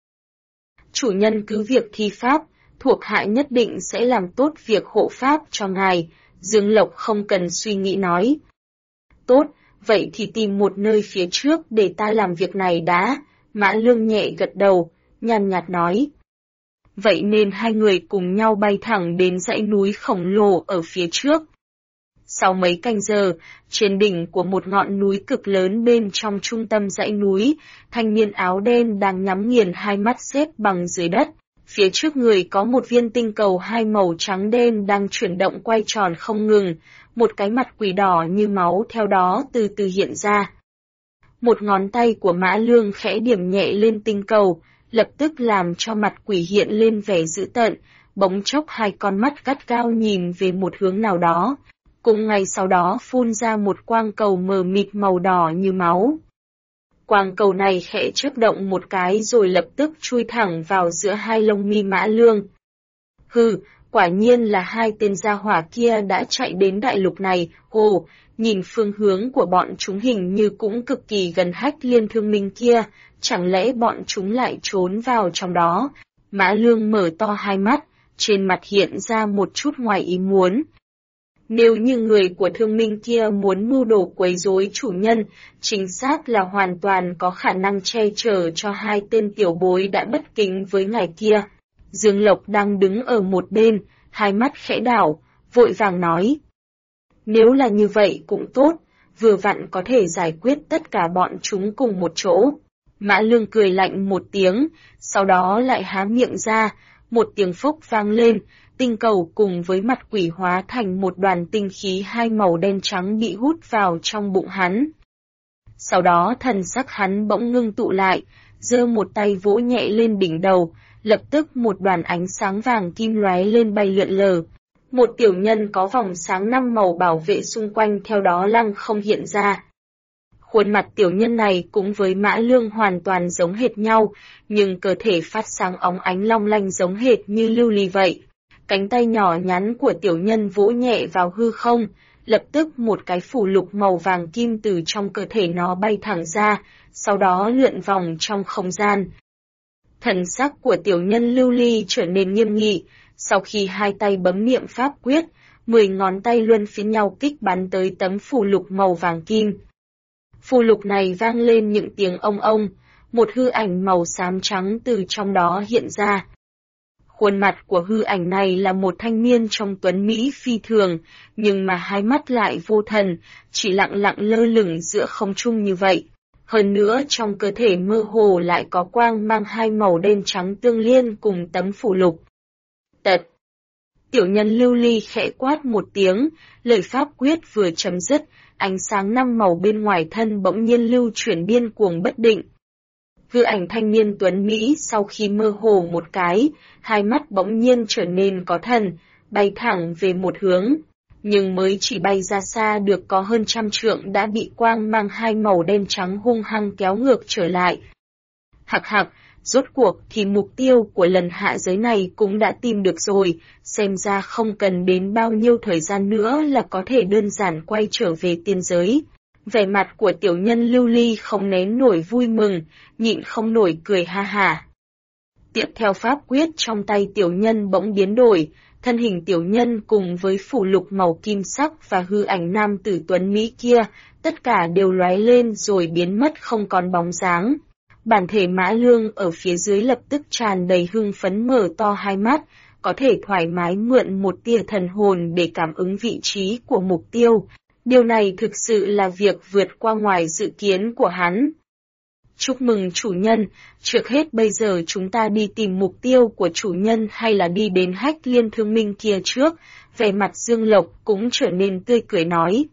Chủ nhân cứ việc thi pháp, thuộc hạ nhất định sẽ làm tốt việc hộ pháp cho ngài, Dương Lộc không cần suy nghĩ nói. Tốt, vậy thì tìm một nơi phía trước để ta làm việc này đã, Mã Lương nhẹ gật đầu, nhàn nhạt nói. Vậy nên hai người cùng nhau bay thẳng đến dãy núi khổng lồ ở phía trước. Sau mấy canh giờ, trên đỉnh của một ngọn núi cực lớn bên trong trung tâm dãy núi, thanh niên áo đen đang nhắm nghiền hai mắt xếp bằng dưới đất. Phía trước người có một viên tinh cầu hai màu trắng đen đang chuyển động quay tròn không ngừng, một cái mặt quỷ đỏ như máu theo đó từ từ hiện ra. Một ngón tay của Mã Lương khẽ điểm nhẹ lên tinh cầu, lập tức làm cho mặt quỷ hiện lên vẻ dữ tợn, bỗng chốc hai con mắt gắt gao nhìn về một hướng nào đó. Cùng ngay sau đó phun ra một quang cầu mờ mịt màu đỏ như máu. Quang cầu này khẽ chớp động một cái rồi lập tức chui thẳng vào giữa hai lông mi Mã Lương. Hừ, quả nhiên là hai tên gia hỏa kia đã chạy đến đại lục này, ồ, nhìn phương hướng của bọn chúng hình như cũng cực kỳ gần Hách Liên Thương Minh kia, chẳng lẽ bọn chúng lại trốn vào trong đó? Mã Lương mở to hai mắt, trên mặt hiện ra một chút ngoài ý muốn. Nếu như người của Thương Minh kia muốn mưu đồ quấy rối chủ nhân, chính xác là hoàn toàn có khả năng che chở cho hai tên tiểu bối đã bất kính với ngài kia. Dương Lộc đang đứng ở một bên, hai mắt khẽ đảo, vội vàng nói. Nếu là như vậy cũng tốt, vừa vặn có thể giải quyết tất cả bọn chúng cùng một chỗ. Mã Lương cười lạnh một tiếng, sau đó lại há miệng ra, một tiếng phốc vang lên. Tinh cầu cùng với mặt quỷ hóa thành một đoàn tinh khí hai màu đen trắng bị hút vào trong bụng hắn. Sau đó thần sắc hắn bỗng ngưng tụ lại, giơ một tay vỗ nhẹ lên đỉnh đầu, lập tức một đoàn ánh sáng vàng kim lóe lên bay lượn lờ. Một tiểu nhân có vòng sáng 5 màu bảo vệ xung quanh theo đó lăng không hiện ra. Khuôn mặt tiểu nhân này cũng với Mã Lương hoàn toàn giống hệt nhau, nhưng cơ thể phát sáng óng ánh long lanh giống hệt như lưu ly vậy. Cánh tay nhỏ nhắn của tiểu nhân vỗ nhẹ vào hư không, lập tức một cái phù lục màu vàng kim từ trong cơ thể nó bay thẳng ra, sau đó lượn vòng trong không gian. Thần sắc của tiểu nhân lưu ly trở nên nghiêm nghị, sau khi hai tay bấm niệm pháp quyết, 10 ngón tay luân phiên nhau kích bắn tới tấm phù lục màu vàng kim. Phù lục này vang lên những tiếng ông ông, một hư ảnh màu xám trắng từ trong đó hiện ra. Khuôn mặt của hư ảnh này là một thanh niên trông tuấn mỹ phi thường, nhưng mà hai mắt lại vô thần, chỉ lặng lặng lơ lửng giữa không trung như vậy. Hơn nữa trong cơ thể mơ hồ lại có quang mang hai màu đen trắng tương liên cùng tấm phù lục. Tật. Tiểu nhân lưu ly khẽ quát một tiếng, lời pháp quyết vừa chấm dứt, ánh sáng năm màu bên ngoài thân bỗng nhiên lưu chuyển điên cuồng bất định. Hư ảnh thanh niên tuấn Mỹ sau khi mơ hồ một cái, hai mắt bỗng nhiên trở nên có thần, bay thẳng về một hướng. Nhưng mới chỉ bay ra xa được có hơn 100 trượng đã bị quang mang hai màu đen trắng hung hăng kéo ngược trở lại. Hặc hặc, rốt cuộc thì mục tiêu của lần hạ giới này cũng đã tìm được rồi, xem ra không cần đến bao nhiêu thời gian nữa là có thể đơn giản quay trở về tiên giới. Vẻ mặt của tiểu nhân lưu ly không nén nổi vui mừng, nhịn không nổi cười ha hả. Tiếp theo pháp quyết trong tay tiểu nhân bỗng biến đổi, thân hình tiểu nhân cùng với phủ lục màu kim sắc và hư ảnh nam tử tuấn Mỹ kia, tất cả đều lóe lên rồi biến mất không còn bóng dáng. Bản thể Mã Lương ở phía dưới lập tức tràn đầy hưng phấn mở to hai mắt, có thể thoải mái mượn một tia thần hồn để cảm ứng vị trí của mục tiêu. Điều này thực sự là việc vượt qua ngoài dự kiến của hắn. Chúc mừng chủ nhân, trước hết bây giờ chúng ta đi tìm mục tiêu của chủ nhân hay là đi đến Hách Liên Thương Minh kia trước, vẻ mặt Dương Lộc cũng trở nên tươi cười nói.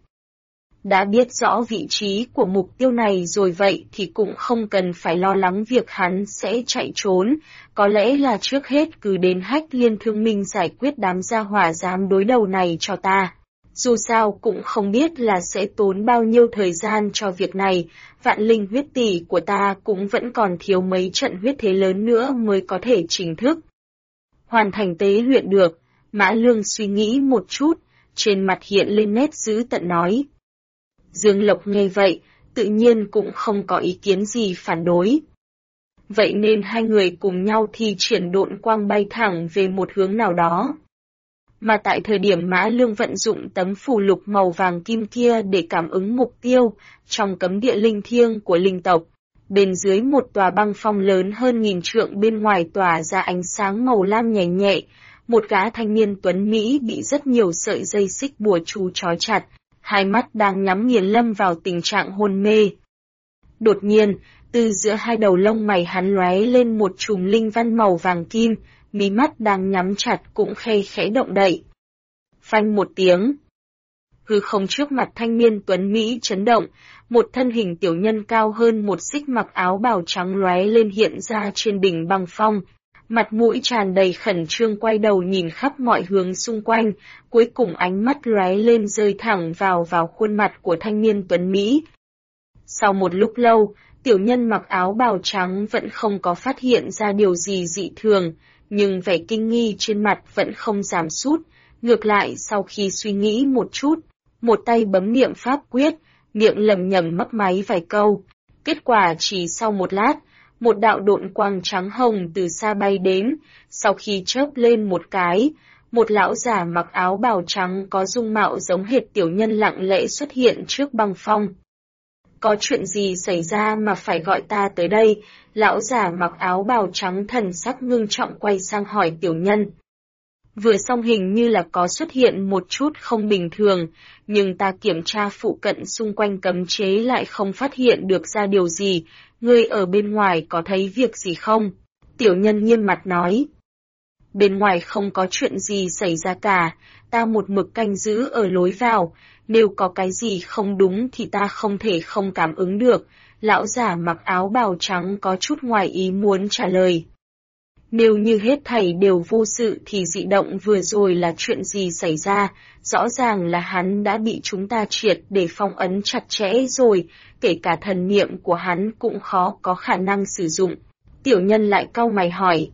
Đã biết rõ vị trí của mục tiêu này rồi vậy thì cũng không cần phải lo lắng việc hắn sẽ chạy trốn, có lẽ là trước hết cứ đến Hách Liên Thương Minh giải quyết đám gia hỏa dám đối đầu này cho ta. Dù sao cũng không biết là sẽ tốn bao nhiêu thời gian cho việc này, vạn linh huyết tỷ của ta cũng vẫn còn thiếu mấy trận huyết thế lớn nữa mới có thể chính thức hoàn thành tế luyện được. Mã Lương suy nghĩ một chút, trên mặt hiện lên nét dữ tợn nói. Dương Lộc nghe vậy, tự nhiên cũng không có ý kiến gì phản đối. Vậy nên hai người cùng nhau thi triển độn quang bay thẳng về một hướng nào đó. Mà tại thời điểm Mã Lương vận dụng tấm phù lục màu vàng kim kia để cảm ứng mục tiêu, trong cấm địa linh thiêng của linh tộc, bên dưới một tòa băng phong lớn hơn 1000 trượng bên ngoài tỏa ra ánh sáng màu lam nhẹ nhẹ, một gã thanh niên tuấn Mỹ bị rất nhiều sợi dây xích bùa chú trói chặt, hai mắt đang nhắm nghiền lâm vào tình trạng hôn mê. Đột nhiên, từ giữa hai đầu lông mày hắn lóe lên một chùm linh văn màu vàng kim, mí mắt đang nhắm chặt cũng khe khẽ động đậy. Phanh một tiếng. Hư không trước mặt thanh niên tuấn Mỹ chấn động, một thân hình tiểu nhân cao hơn một xích mặc áo bào trắng lóe lên hiện ra trên đỉnh băng phong. Mặt mũi tràn đầy khẩn trương quay đầu nhìn khắp mọi hướng xung quanh, cuối cùng ánh mắt lóe lên rơi thẳng vào khuôn mặt của thanh niên tuấn Mỹ. Sau một lúc lâu, tiểu nhân mặc áo bào trắng vẫn không có phát hiện ra điều gì dị thường, nhưng vẻ kinh nghi trên mặt vẫn không giảm sút. Ngược lại sau khi suy nghĩ một chút, một tay bấm niệm pháp quyết, miệng lẩm nhẩm mấp máy vài câu. Kết quả chỉ sau một lát, một đạo độn quang trắng hồng từ xa bay đến, sau khi chớp lên một cái, một lão giả mặc áo bào trắng có dung mạo giống hệt tiểu nhân lặng lẽ xuất hiện trước băng phong. Có chuyện gì xảy ra mà phải gọi ta tới đây? Lão giả mặc áo bào trắng thần sắc ngưng trọng quay sang hỏi tiểu nhân. Vừa xong hình như là có xuất hiện một chút không bình thường, nhưng ta kiểm tra phụ cận xung quanh cấm chế lại không phát hiện được ra điều gì, ngươi ở bên ngoài có thấy việc gì không? Tiểu nhân nghiêm mặt nói. Bên ngoài không có chuyện gì xảy ra cả, ta một mực canh giữ ở lối vào, nếu có cái gì không đúng thì ta không thể không cảm ứng được, lão giả mặc áo bào trắng có chút ngoài ý muốn trả lời. Nếu như hết thảy đều vô sự thì dị động vừa rồi là chuyện gì xảy ra, rõ ràng là hắn đã bị chúng ta triệt để phong ấn chặt chẽ rồi, kể cả thần niệm của hắn cũng khó có khả năng sử dụng. Tiểu nhân lại cau mày hỏi.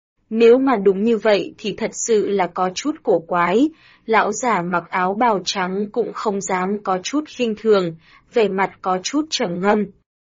Nếu mà đúng như vậy thì thật sự là có chút cổ quái, lão giả mặc áo bào trắng cũng không dám có chút khinh thường, vẻ mặt có chút trầm ngâm.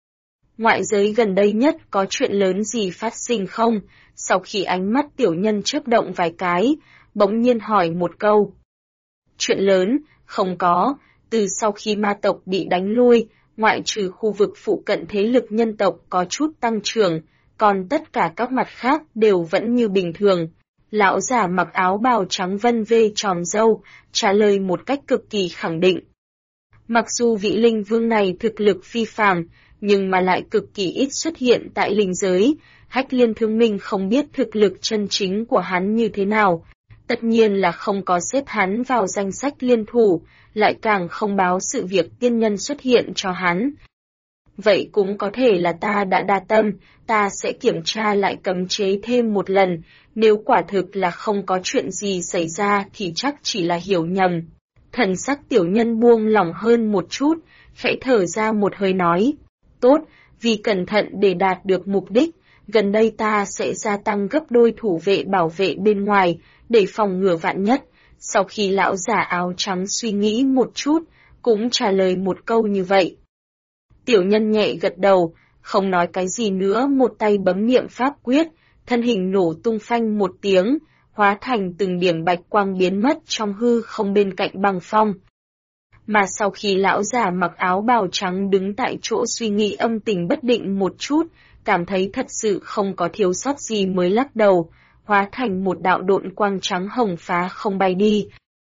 Ngoại giới gần đây nhất có chuyện lớn gì phát sinh không? Sau khi ánh mắt tiểu nhân chớp động vài cái, bỗng nhiên hỏi một câu. Chuyện lớn, không có, từ sau khi ma tộc bị đánh lui, ngoại trừ khu vực phụ cận thế lực nhân tộc có chút tăng trưởng, còn tất cả các mặt khác đều vẫn như bình thường. Lão già mặc áo bào trắng vân vê tròm râu, trả lời một cách cực kỳ khẳng định. Mặc dù vị linh vương này thực lực phi phàm, nhưng mà lại cực kỳ ít xuất hiện tại linh giới. Hách Liên Thương Minh không biết thực lực chân chính của hắn như thế nào. Tất nhiên là không có xếp hắn vào danh sách liên thủ, lại càng không báo sự việc tiên nhân xuất hiện cho hắn. Vậy cũng có thể là ta đã đa tâm, ta sẽ kiểm tra lại cấm chế thêm một lần, nếu quả thực là không có chuyện gì xảy ra thì chắc chỉ là hiểu nhầm. Thần sắc tiểu nhân buông lỏng hơn một chút, khẽ thở ra một hơi nói, tốt, vì cẩn thận để đạt được mục đích, gần đây ta sẽ gia tăng gấp đôi thủ vệ bảo vệ bên ngoài, để phòng ngừa vạn nhất. Sau khi lão giả áo trắng suy nghĩ một chút, cũng trả lời một câu như vậy. Tiểu nhân nhẹ gật đầu, không nói cái gì nữa, một tay bấm niệm pháp quyết, thân hình nổ tung phanh một tiếng, hóa thành từng điểm bạch quang biến mất trong hư không bên cạnh băng phong. Mà sau khi lão giả mặc áo bào trắng đứng tại chỗ suy nghĩ âm tình bất định một chút, cảm thấy thật sự không có thiếu sót gì mới lắc đầu, hóa thành một đạo độn quang trắng hồng phá không bay đi.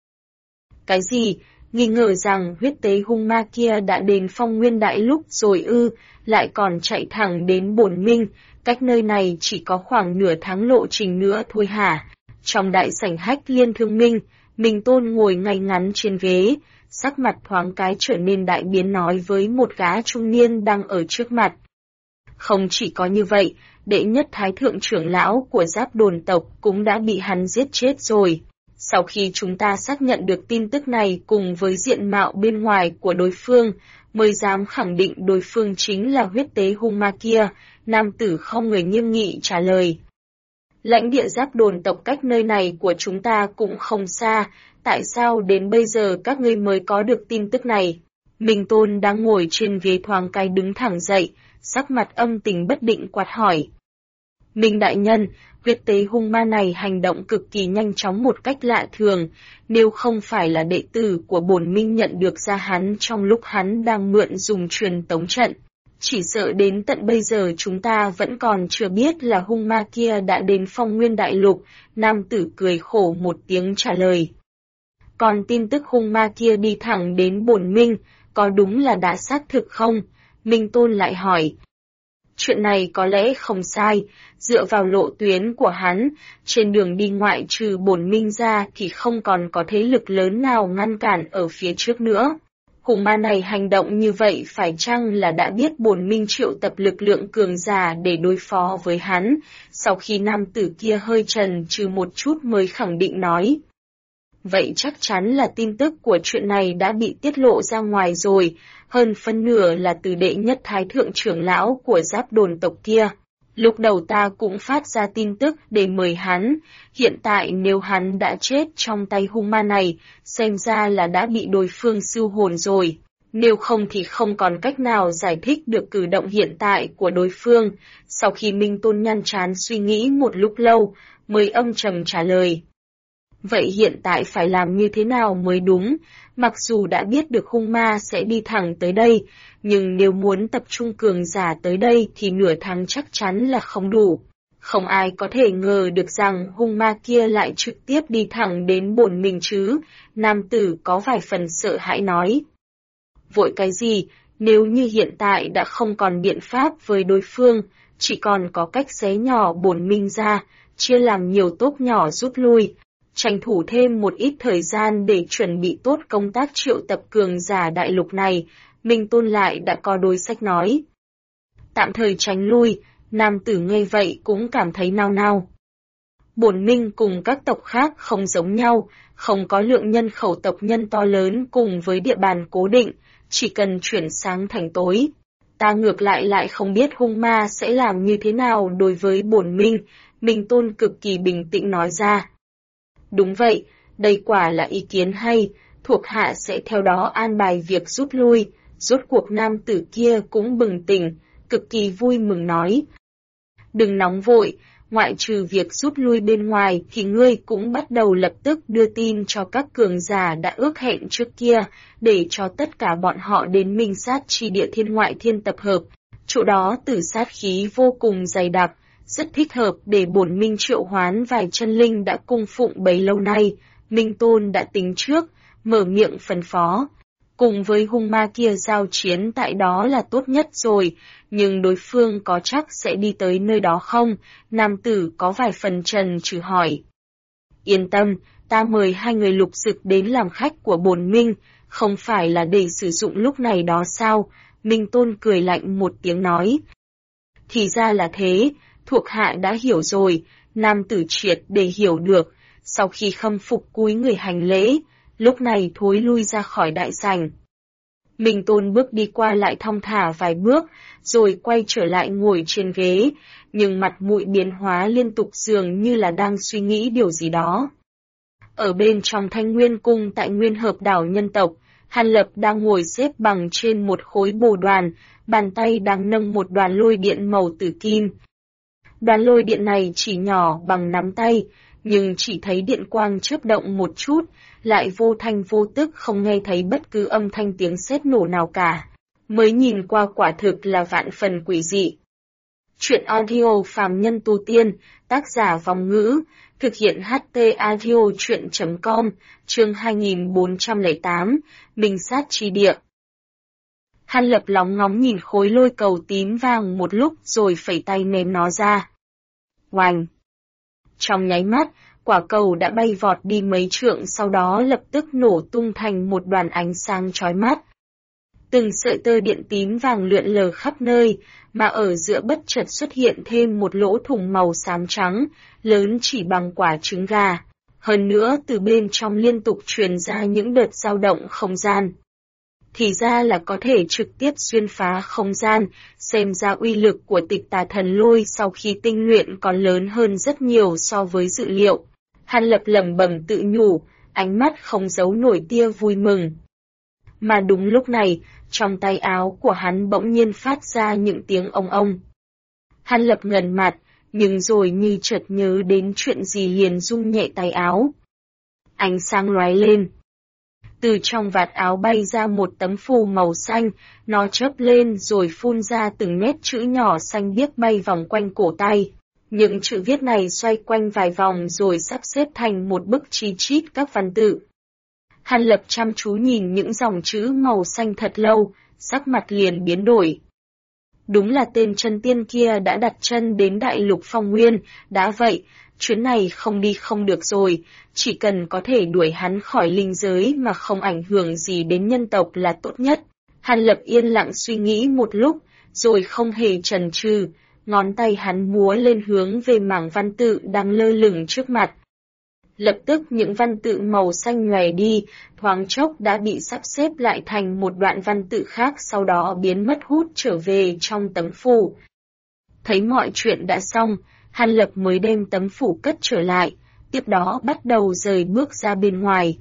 Cái gì? Nghi ngờ rằng huyết tế hung ma kia đã đến Phong Nguyên Đại Lục rồi ư, lại còn chạy thẳng đến Bổn Minh, cách nơi này chỉ có khoảng nửa tháng lộ trình nữa thôi hả? Trong đại sảnh Hách Liên Thương Minh, Minh Tôn ngồi ngay ngắn trên ghế, sắc mặt thoáng cái trở nên đại biến nói với một gã trung niên đang ở trước mặt. Không chỉ có như vậy, đệ nhất thái thượng trưởng lão của Giáp Đồn tộc cũng đã bị hắn giết chết rồi. Sau khi chúng ta xác nhận được tin tức này cùng với diện mạo bên ngoài của đối phương, mới dám khẳng định đối phương chính là huyết tế hung ma kia, nam tử không người nghiêm nghị trả lời. Lãnh địa Giáp Đồn tộc cách nơi này của chúng ta cũng không xa, tại sao đến bây giờ các ngươi mới có được tin tức này? Minh Tôn đang ngồi trên ghế thoáng cái đứng thẳng dậy, sắc mặt âm tình bất định quát hỏi. Minh đại nhân, huyết tế hung ma này hành động cực kỳ nhanh chóng một cách lạ thường, nếu không phải là đệ tử của Bổn Minh nhận được ra hắn trong lúc hắn đang mượn dùng truyền tống trận. Chỉ sợ đến tận bây giờ chúng ta vẫn còn chưa biết là hung ma kia đã đến Phong Nguyên Đại Lục, nam tử cười khổ một tiếng trả lời. Còn tin tức hung ma kia đi thẳng đến Bổn Minh, có đúng là đã xác thực không? Minh Tôn lại hỏi. Chuyện này có lẽ không sai, dựa vào lộ tuyến của hắn, trên đường đi ngoại trừ Bổn Minh ra thì không còn có thế lực lớn nào ngăn cản ở phía trước nữa. Hung ma này hành động như vậy phải chăng là đã biết Bổn Minh triệu tập lực lượng cường giả để đối phó với hắn, sau khi nam tử kia hơi chần chừ một chút mới khẳng định nói. Vậy chắc chắn là tin tức của chuyện này đã bị tiết lộ ra ngoài rồi, hơn phân nửa là từ đệ nhất thái thượng trưởng lão của Giáp Đồn tộc kia. Lúc đầu ta cũng phát ra tin tức để mời hắn, hiện tại nếu hắn đã chết trong tay hung ma này, xem ra là đã bị đối phương sưu hồn rồi. Nếu không thì không còn cách nào giải thích được cử động hiện tại của đối phương. Sau khi Minh Tôn nhăn trán suy nghĩ một lúc lâu, mới âm trầm trả lời. Vậy hiện tại phải làm như thế nào mới đúng? Mặc dù đã biết được hung ma sẽ đi thẳng tới đây, nhưng nếu muốn tập trung cường giả tới đây thì nửa tháng chắc chắn là không đủ. Không ai có thể ngờ được rằng hung ma kia lại trực tiếp đi thẳng đến Bổn Minh chứ, nam tử có vài phần sợ hãi nói. Vội cái gì, nếu như hiện tại đã không còn biện pháp với đối phương, chỉ còn có cách xé nhỏ Bổn Minh ra, chia làm nhiều tốp nhỏ rút lui. Tranh thủ thêm một ít thời gian để chuẩn bị tốt công tác triệu tập cường giả đại lục này, Minh Tôn lại đã có đối sách nói. Tạm thời tránh lui, nam tử nghe vậy cũng cảm thấy nao nao. Bổn Minh cùng các tộc khác không giống nhau, không có lượng nhân khẩu tộc nhân to lớn cùng với địa bàn cố định, chỉ cần chuyển sáng thành tối. Ta ngược lại không biết hung ma sẽ làm như thế nào đối với Bổn Minh, Minh Tôn cực kỳ bình tĩnh nói ra. Đúng vậy, đây quả là ý kiến hay, thuộc hạ sẽ theo đó an bài việc rút lui, rốt cuộc nam tử kia cũng bừng tỉnh, cực kỳ vui mừng nói. Đừng nóng vội, ngoại trừ việc rút lui bên ngoài thì ngươi cũng bắt đầu lập tức đưa tin cho các cường giả đã ước hẹn trước kia, để cho tất cả bọn họ đến Minh Sát Chi Địa Thiên Ngoại Thiên tập hợp, chỗ đó tử sát khí vô cùng dày đặc. Rất thích hợp để Bổn Minh triệu hoán vài chân linh đã cung phụng bấy lâu nay, Minh Tôn đã tính trước, mở miệng phân phó. Cùng với hung ma kia giao chiến tại đó là tốt nhất rồi, nhưng đối phương có chắc sẽ đi tới nơi đó không? Nam tử có vài phần chần chừ hỏi. Yên tâm, ta mời hai người lục dực đến làm khách của bổn Minh, không phải là để sử dụng lúc này đó sao? Minh Tôn cười lạnh một tiếng nói. Thì ra là thế, thuộc hạ đã hiểu rồi, nam tử triệt để hiểu được, sau khi khâm phục cúi người hành lễ, lúc này thối lui ra khỏi đại sảnh. Minh Tôn bước đi qua lại thong thả vài bước, rồi quay trở lại ngồi trên ghế, nhưng mặt mũi biến hóa liên tục dường như là đang suy nghĩ điều gì đó. Ở bên trong Thanh Nguyên Cung tại Nguyên Hợp đảo nhân tộc, Hàn Lập đang ngồi xếp bằng trên một khối bồ đoàn, bàn tay đang nâng một đoàn lôi điện màu tử kim. Đoàn lôi điện này chỉ nhỏ bằng nắm tay, nhưng chỉ thấy điện quang chớp động một chút, lại vô thanh vô tức không nghe thấy bất cứ âm thanh tiếng sét nổ nào cả. Mới nhìn qua quả thực là vạn phần quỷ dị. Chuyện audio phàm nhân tu tiên, tác giả Vong Ngữ, thực hiện HT audio chuyện.com, chương 2408, Minh sát chi địa. Hàn Lập lóng ngóng nhìn khối lôi cầu tím vàng một lúc rồi phẩy tay ném nó ra. Oành! Trong nháy mắt, quả cầu đã bay vọt đi mấy trượng sau đó lập tức nổ tung thành một đoàn ánh sáng chói mắt. Từng sợi tơ điện tím vàng lượn lờ khắp nơi, mà ở giữa bất chợt xuất hiện thêm một lỗ thủng màu xám trắng, lớn chỉ bằng quả trứng gà. Hơn nữa từ bên trong liên tục truyền ra những đợt dao động không gian. Thì ra là có thể trực tiếp xuyên phá không gian, xem ra uy lực của Tịch Tà Thần Lôi sau khi tinh luyện còn lớn hơn rất nhiều so với dự liệu. Hàn Lập lẩm bẩm tự nhủ, ánh mắt không giấu nổi tia vui mừng. Mà đúng lúc này, trong tay áo của hắn bỗng nhiên phát ra những tiếng ong ong. Hàn Lập ngẩn mặt, nhưng rồi như chợt nhớ đến chuyện gì liền rung nhẹ tay áo. Ánh sáng lóe lên. Từ trong vạt áo bay ra một tấm phù màu xanh, nó chớp lên rồi phun ra từng nét chữ nhỏ xanh biếc bay vòng quanh cổ tay. Những chữ viết này xoay quanh vài vòng rồi sắp xếp thành một bức chi chít các văn tự. Hàn Lập chăm chú nhìn những dòng chữ màu xanh thật lâu, sắc mặt liền biến đổi. Đúng là tên chân tiên kia đã đặt chân đến đại lục Phong Nguyên, đã vậy, chuyến này không đi không được rồi, chỉ cần có thể đuổi hắn khỏi linh giới mà không ảnh hưởng gì đến nhân tộc là tốt nhất. Hàn Lập yên lặng suy nghĩ một lúc, rồi không hề chần chừ, ngón tay hắn múa lên hướng về mảng văn tự đang lơ lửng trước mặt. Lập tức những văn tự màu xanh nhòe đi, thoáng chốc đã bị sắp xếp lại thành một đoạn văn tự khác sau đó biến mất hút trở về trong tấm phù. Thấy mọi chuyện đã xong, Hàn Lập mới đem tấm phủ cất trở lại, tiếp đó bắt đầu rời bước ra bên ngoài.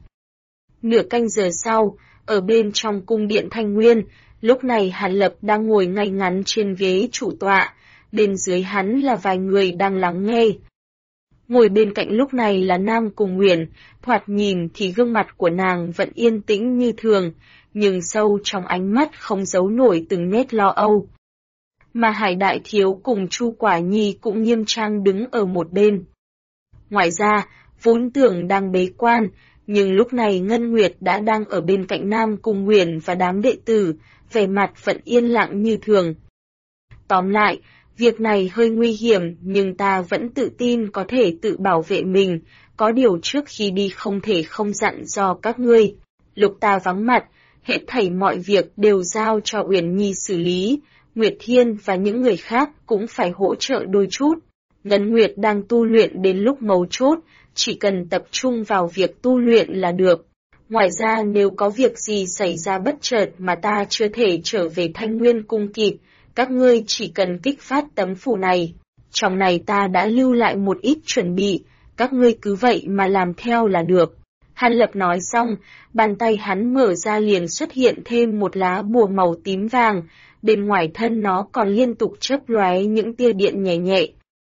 Nửa canh giờ sau, ở bên trong cung điện Thanh Nguyên, lúc này Hàn Lập đang ngồi ngay ngắn trên ghế chủ tọa, bên dưới hắn là vài người đang lắng nghe. Ngồi bên cạnh lúc này là Nam Cung Nguyền, thoạt nhìn thì gương mặt của nàng vẫn yên tĩnh như thường, nhưng sâu trong ánh mắt không giấu nổi từng nét lo âu. Mà Hải Đại Thiếu cùng Chu Quả Nhi cũng nghiêm trang đứng ở một bên. Ngoài ra, vốn tưởng đang bế quan, nhưng lúc này Ngân Nguyệt đã đang ở bên cạnh Nam Cung Nguyền và đám đệ tử, vẻ mặt vẫn yên lặng như thường. Tóm lại, việc này hơi nguy hiểm nhưng ta vẫn tự tin có thể tự bảo vệ mình, có điều trước khi đi không thể không dặn dò các ngươi. Lúc ta vắng mặt, hết thảy mọi việc đều giao cho Uyển Nhi xử lý. Nguyệt Thiên và những người khác cũng phải hỗ trợ đôi chút. Ngân Nguyệt đang tu luyện đến lúc mấu chốt, chỉ cần tập trung vào việc tu luyện là được. Ngoài ra nếu có việc gì xảy ra bất chợt mà ta chưa thể trở về Thanh Nguyên Cung kịp, các ngươi chỉ cần kích phát tấm phù này. Trong này ta đã lưu lại một ít chuẩn bị, các ngươi cứ vậy mà làm theo là được. Hàn Lập nói xong, bàn tay hắn mở ra liền xuất hiện thêm một lá bùa màu tím vàng, bên ngoài thân nó còn liên tục chớp lóe những tia điện nhẹ nhẹ.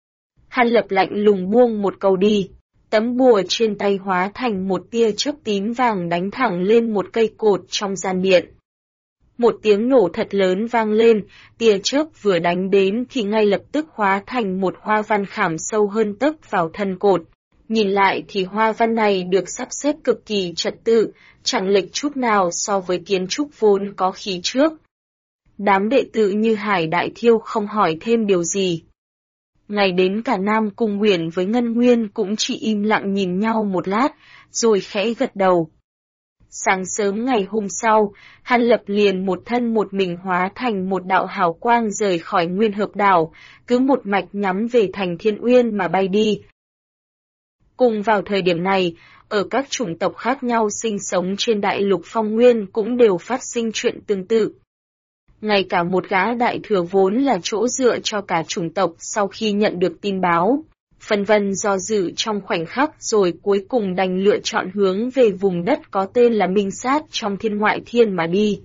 Hàn Lập lạnh lùng buông một câu đi, tấm bùa trên tay hóa thành một tia chớp tím vàng đánh thẳng lên một cây cột trong gian điện. Một tiếng nổ thật lớn vang lên, tia chớp vừa đánh đến thì ngay lập tức hóa thành một hoa văn khảm sâu hơn tấc vào thân cột. Nhìn lại thì hoa văn này được sắp xếp cực kỳ trật tự, chẳng lệch chút nào so với kiến trúc vốn có khí trước. Đám đệ tử như Hải Đại Thiêu không hỏi thêm điều gì. Ngày đến cả Nam Cung Uyển với Ngân Nguyên cũng chỉ im lặng nhìn nhau một lát, rồi khẽ gật đầu. Sáng sớm ngày hôm sau, Hàn Lập liền một thân một mình hóa thành một đạo hào quang rời khỏi Nguyên Hợp Đảo, cứ một mạch nhắm về thành Thiên Uyên mà bay đi. Cùng vào thời điểm này, ở các chủng tộc khác nhau sinh sống trên đại lục Phong Nguyên cũng đều phát sinh chuyện tương tự. Ngay cả một gã đại thừa vốn là chỗ dựa cho cả chủng tộc sau khi nhận được tin báo, phân vân do dự trong khoảnh khắc rồi cuối cùng đành lựa chọn hướng về vùng đất có tên là Minh Sát trong Thiên Ngoại Thiên mà đi.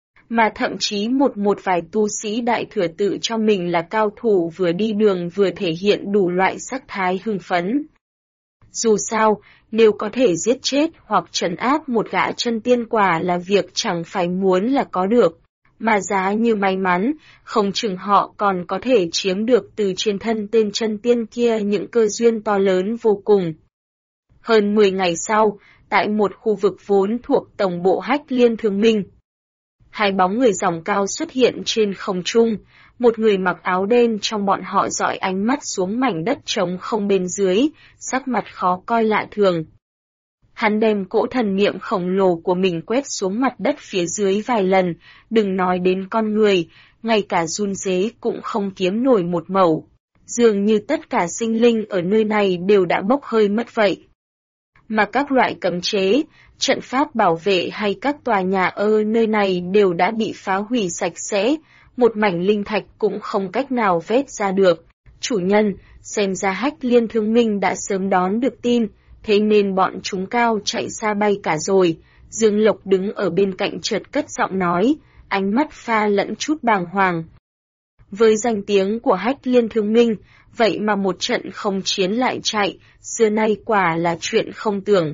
Mà thậm chí một vài tu sĩ đại thừa tự cho mình là cao thủ vừa đi đường vừa thể hiện đủ loại sắc thái hưng phấn. Dù sao, nếu có thể giết chết hoặc trấn áp một gã chân tiên quả là việc chẳng phải muốn là có được, mà giá như may mắn, không chừng họ còn có thể chiếm được từ trên thân tên chân tiên kia những cơ duyên to lớn vô cùng. Hơn 10 ngày sau, tại một khu vực vốn thuộc tổng bộ Hách Liên Thương Minh, hai bóng người dòng cao xuất hiện trên không trung, một người mặc áo đen trong bọn họ dõi ánh mắt xuống mảnh đất trống không bên dưới, sắc mặt khó coi lạ thường. Hắn đem cỗ thần niệm khổng lồ của mình quét xuống mặt đất phía dưới vài lần, đừng nói đến con người, ngay cả run rế cũng không kiếm nổi một mẩu. Dường như tất cả sinh linh ở nơi này đều đã bốc hơi mất vậy. Mà các loại cấm chế, trận pháp bảo vệ hay các tòa nhà ở nơi này đều đã bị phá hủy sạch sẽ, một mảnh linh thạch cũng không cách nào vét ra được. Chủ nhân, xem ra Hách Liên Thương Minh đã sớm đón được tin, thế nên bọn chúng cao chạy xa bay cả rồi. Dương Lộc đứng ở bên cạnh chợt cất giọng nói, ánh mắt pha lẫn chút bàng hoàng. Với danh tiếng của Hách Liên Thương Minh, vậy mà một trận không chiến lại chạy, xưa nay quả là chuyện không tưởng.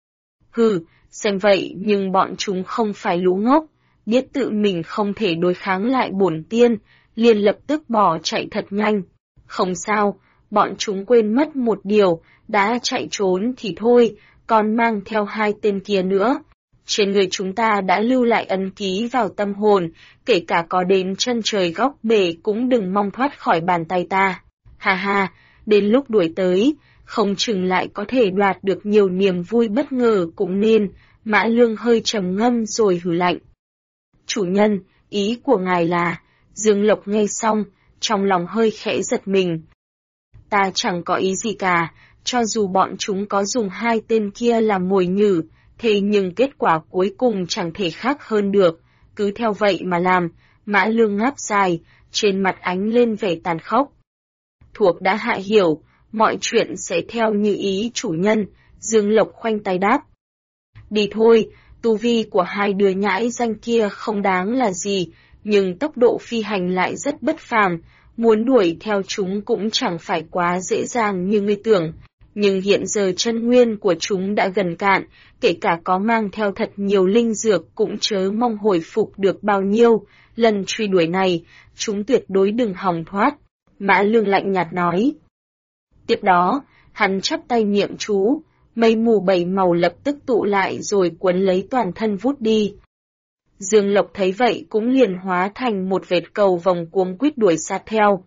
Hừ, xem vậy nhưng bọn chúng không phải lú ngốc, biết tự mình không thể đối kháng lại bổn tiên, liền lập tức bỏ chạy thật nhanh. Không sao, bọn chúng quên mất một điều, đã chạy trốn thì thôi, còn mang theo hai tên kia nữa. Trên người chúng ta đã lưu lại ấn ký vào tâm hồn, kể cả có đến chân trời góc bể cũng đừng mong thoát khỏi bàn tay ta. Ha ha, đến lúc đuổi tới, không chừng lại có thể đoạt được nhiều niềm vui bất ngờ cũng nên. Mã Lương hơi trầm ngâm rồi hừ lạnh. Chủ nhân, ý của ngài là... Dương Lộc nghe xong, trong lòng hơi khẽ giật mình. Ta chẳng có ý gì cả, cho dù bọn chúng có dùng hai tên kia làm mồi nhử, thế nhưng kết quả cuối cùng chẳng thể khác hơn được, cứ theo vậy mà làm. Mã Lương ngáp dài, trên mặt ánh lên vẻ tàn khốc. Thuộc đã hạ hiểu, mọi chuyện sẽ theo như ý chủ nhân, Dương Lộc khoanh tay đáp. Đi thôi, tu vi của hai đứa nhãi danh kia không đáng là gì, nhưng tốc độ phi hành lại rất bất phàm, muốn đuổi theo chúng cũng chẳng phải quá dễ dàng như ngươi tưởng. Nhưng hiện giờ chân nguyên của chúng đã gần cạn, kể cả có mang theo thật nhiều linh dược cũng chớ mong hồi phục được bao nhiêu, lần truy đuổi này, chúng tuyệt đối đừng hòng thoát. Mã Lương lạnh nhạt nói. Tiếp đó, hắn chắp tay niệm chú, mây mù bảy màu lập tức tụ lại rồi cuốn lấy toàn thân vút đi. Dương Lộc thấy vậy cũng liền hóa thành một vệt cầu vòng cuống quýt đuổi sát theo.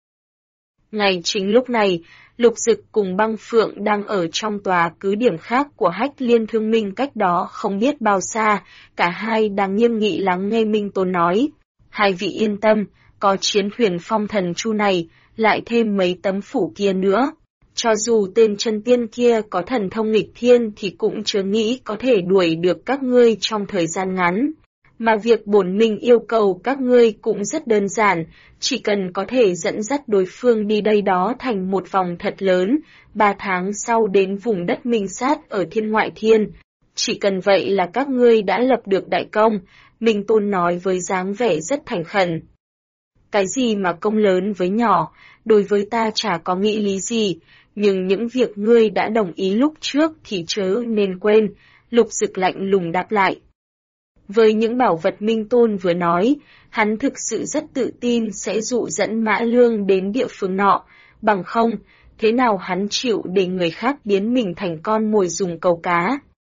Ngay chính lúc này, Lục Dực cùng Băng Phượng đang ở trong tòa cứ điểm khác của Hách Liên Thương Minh cách đó không biết bao xa, cả hai đang nghiêm nghị lắng nghe Minh Tôn nói. Hai vị yên tâm, có chiến thuyền phong thần chu này, lại thêm mấy tấm phủ kia nữa. Cho dù tên chân tiên kia có thần thông nghịch thiên thì cũng chưa nghĩ có thể đuổi được các ngươi trong thời gian ngắn. Mà việc bổn minh yêu cầu các ngươi cũng rất đơn giản, chỉ cần có thể dẫn dắt đối phương đi đây đó thành một vòng thật lớn, 3 tháng sau đến vùng đất Minh Sát ở Thiên Ngoại Thiên. Chỉ cần vậy là các ngươi đã lập được đại công, Minh Tôn nói với dáng vẻ rất thành khẩn. Cái gì mà công lớn với nhỏ, đối với ta chả có nghĩ lý gì, nhưng những việc ngươi đã đồng ý lúc trước thì chớ nên quên, Lục Dực lạnh lùng đáp lại. Với những bảo vật Minh Tôn vừa nói, hắn thực sự rất tự tin sẽ dụ dẫn Mã Lương đến địa phương nọ, bằng không, thế nào hắn chịu để người khác biến mình thành con mồi dùng câu cá.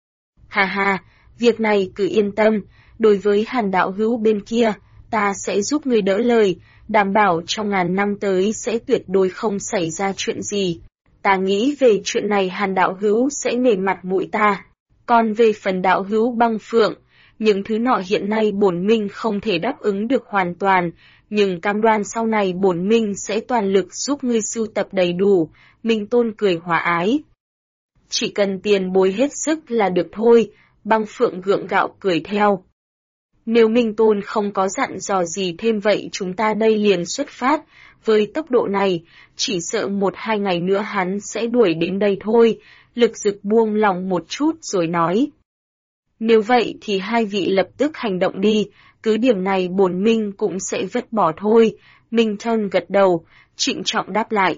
Ha ha, việc này cứ yên tâm, đối với Hàn đạo hữu bên kia, ta sẽ giúp ngươi đỡ lời, đảm bảo trong ngàn năm tới sẽ tuyệt đối không xảy ra chuyện gì. Ta nghĩ về chuyện này Hàn đạo hữu sẽ nể mặt mũi ta. Còn về phần đạo hữu Băng Phượng, những thứ nọ hiện nay bổn minh không thể đáp ứng được hoàn toàn, nhưng cam đoan sau này bổn minh sẽ toàn lực giúp ngươi sưu tập đầy đủ. Minh Tôn cười hòa ái. Chỉ cần tiền bối hết sức là được thôi, Băng Phượng gượng gạo cười theo. Nếu Minh Tôn không có dặn dò gì thêm vậy chúng ta đây liền xuất phát, với tốc độ này, chỉ sợ 1-2 ngày nữa hắn sẽ đuổi đến đây thôi, Lực Dực buông lòng một chút rồi nói. Nếu vậy thì hai vị lập tức hành động đi, cứ điểm này bổn minh cũng sẽ vứt bỏ thôi, Minh Tôn gật đầu, trịnh trọng đáp lại.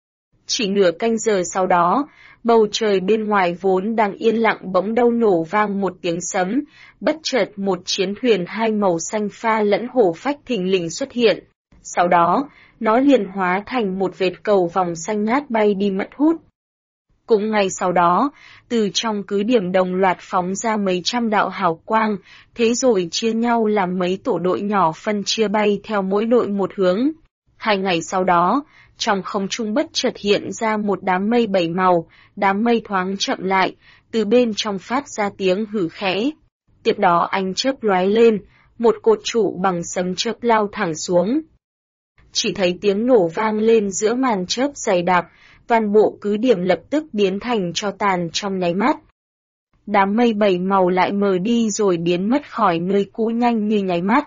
Chỉ nửa canh giờ sau đó, bầu trời bên ngoài vốn đang yên lặng bỗng đâu nổ vang một tiếng sấm, bất chợt một chiến thuyền hai màu xanh pha lẫn hổ phách thình lình xuất hiện. Sau đó, nó liền hóa thành một vệt cầu vòng xanh ngát bay đi mất hút. Cũng ngay sau đó, từ trong cứ điểm đồng loạt phóng ra mấy trăm đạo hào quang, thế rồi chia nhau làm mấy tổ đội nhỏ phân chia bay theo mỗi đội một hướng. 2 ngày sau đó, trong không trung bất chợt hiện ra một đám mây 7 màu, đám mây thoáng chậm lại, từ bên trong phát ra tiếng hử khẽ. Tiếp đó ánh chớp lóe lên, một cột trụ bằng sấm chớp lao thẳng xuống. Chỉ thấy tiếng nổ vang lên giữa màn chớp dày đặc, toàn bộ cứ điểm lập tức biến thành tro tàn trong nháy mắt. Đám mây 7 màu lại mờ đi rồi biến mất khỏi nơi cũ nhanh như nháy mắt.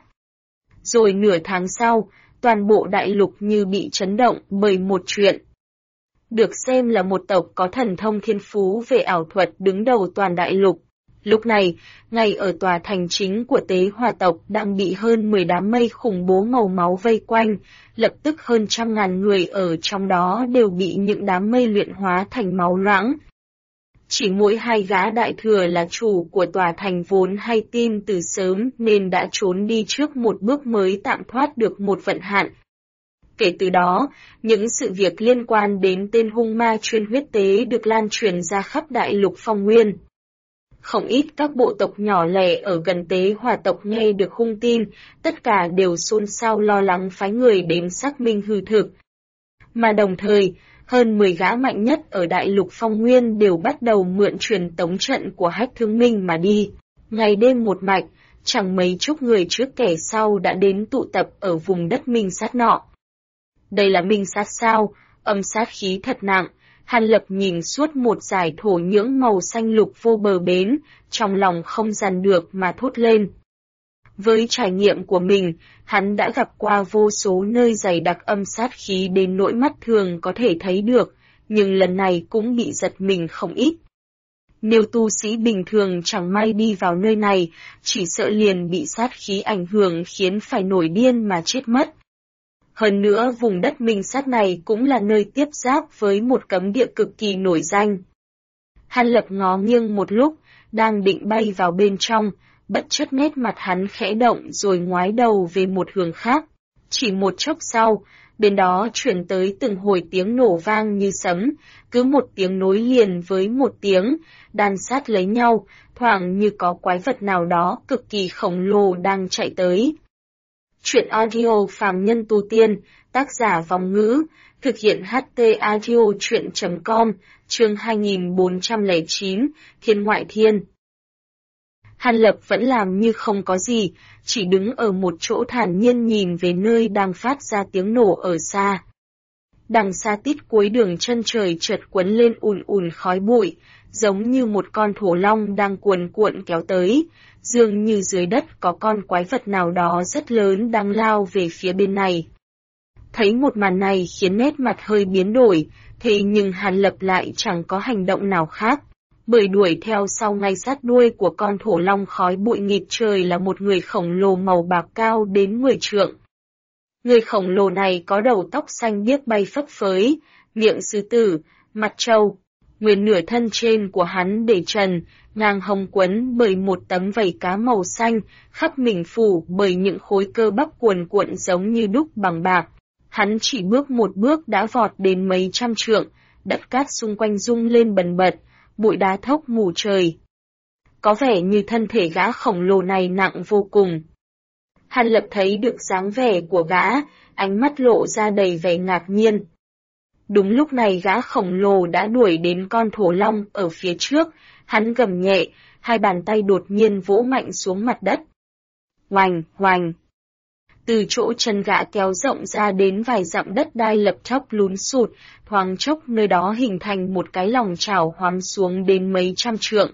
Rồi nửa tháng sau, toàn bộ đại lục như bị chấn động bởi một chuyện. Được xem là một tộc có thần thông thiên phú về ảo thuật đứng đầu toàn đại lục. Lúc này, ngay ở tòa thành chính của Tế Hòa tộc đang bị hơn 10 đám mây khủng bố màu máu vây quanh, lập tức hơn 100.000 người ở trong đó đều bị những đám mây luyện hóa thành máu loãng. Chỉ mỗi 2 gã đại thừa là chủ của tòa thành vốn hay tin từ sớm nên đã trốn đi trước một bước mới tạm thoát được một vận hạn. Kể từ đó, những sự việc liên quan đến tên hung ma chuyên huyết tế được lan truyền ra khắp đại lục Phong Nguyên. Không ít các bộ tộc nhỏ lẻ ở gần Tế Hòa tộc nghe được hung tin, tất cả đều xôn xao lo lắng phái người đến xác minh hư thực. Mà đồng thời, hơn 10 gã mạnh nhất ở đại lục Phong Nguyên đều bắt đầu mượn truyền tống trận của Hách Thương Minh mà đi. Ngày đêm một mạch, chẳng mấy chục người trước kẻ sau đã đến tụ tập ở vùng đất Minh Sát nọ. Đây là Minh Sát sao? Âm sát khí thật nặng. Hàn Lập nhìn suốt một dải thổ nhưỡng màu xanh lục vô bờ bến, trong lòng không dằn được mà thốt lên. Với trải nghiệm của mình, hắn đã gặp qua vô số nơi dày đặc âm sát khí đến nỗi mắt thường có thể thấy được, nhưng lần này cũng bị giật mình không ít. Nếu tu sĩ bình thường chẳng may đi vào nơi này, chỉ sợ liền bị sát khí ảnh hưởng khiến phải nổi điên mà chết mất. Hơn nữa vùng đất Minh Sát này cũng là nơi tiếp giáp với một cấm địa cực kỳ nổi danh. Hàn Lập ngó nghiêng một lúc, đang định bay vào bên trong, bất chợt nét mặt hắn khẽ động rồi ngoái đầu về một hướng khác. Chỉ một chốc sau, bên đó chuyển tới từng hồi tiếng nổ vang như sấm, cứ một tiếng nối liền với một tiếng, đan sát lấy nhau, thoảng như có quái vật nào đó cực kỳ khổng lồ đang chạy tới. Chuyện audio phàm nhân tu tiên, tác giả Vong Ngữ, thực hiện HT audio chuyện.com, chương 2409, Thiên Ngoại Thiên. Hàn Lập vẫn làm như không có gì, chỉ đứng ở một chỗ thản nhiên nhìn về nơi đang phát ra tiếng nổ ở xa. Đằng xa tít cuối đường chân trời chợt quấn lên ùn ùn khói bụi, giống như một con thổ long đang cuồn cuộn kéo tới, dường như dưới đất có con quái vật nào đó rất lớn đang lao về phía bên này. Thấy một màn này khiến nét mặt hơi biến đổi, thế nhưng Hàn Lập lại chẳng có hành động nào khác, bởi đuổi theo sau ngay sát đuôi của con thổ long khói bụi nghịt trời là một người khổng lồ màu bạc cao đến 10 trượng. Người khổng lồ này có đầu tóc xanh biếc bay phấp phới, miệng sư tử, mặt trâu. Nguyên nửa thân trên của hắn để trần, ngang hông quấn bởi một tấm vảy cá màu xanh, khắp mình phủ bởi những khối cơ bắp cuồn cuộn giống như đúc bằng bạc. Hắn chỉ bước một bước đã vọt đến mấy trăm trượng, đất cát xung quanh rung lên bần bật, bụi đá thốc mù trời. Có vẻ như thân thể gã khổng lồ này nặng vô cùng. Hàn Lập thấy được dáng vẻ của gã, ánh mắt lộ ra đầy vẻ ngạc nhiên. Đúng lúc này gã khổng lồ đã đuổi đến con thổ long ở phía trước, hắn gầm nhẹ, hai bàn tay đột nhiên vỗ mạnh xuống mặt đất. Oành, oành. Từ chỗ chân gã kéo rộng ra đến vài dặm đất đai lập chốc lún sụt, thoáng chốc nơi đó hình thành một cái lòng chảo hoắm xuống đến mấy trăm trượng.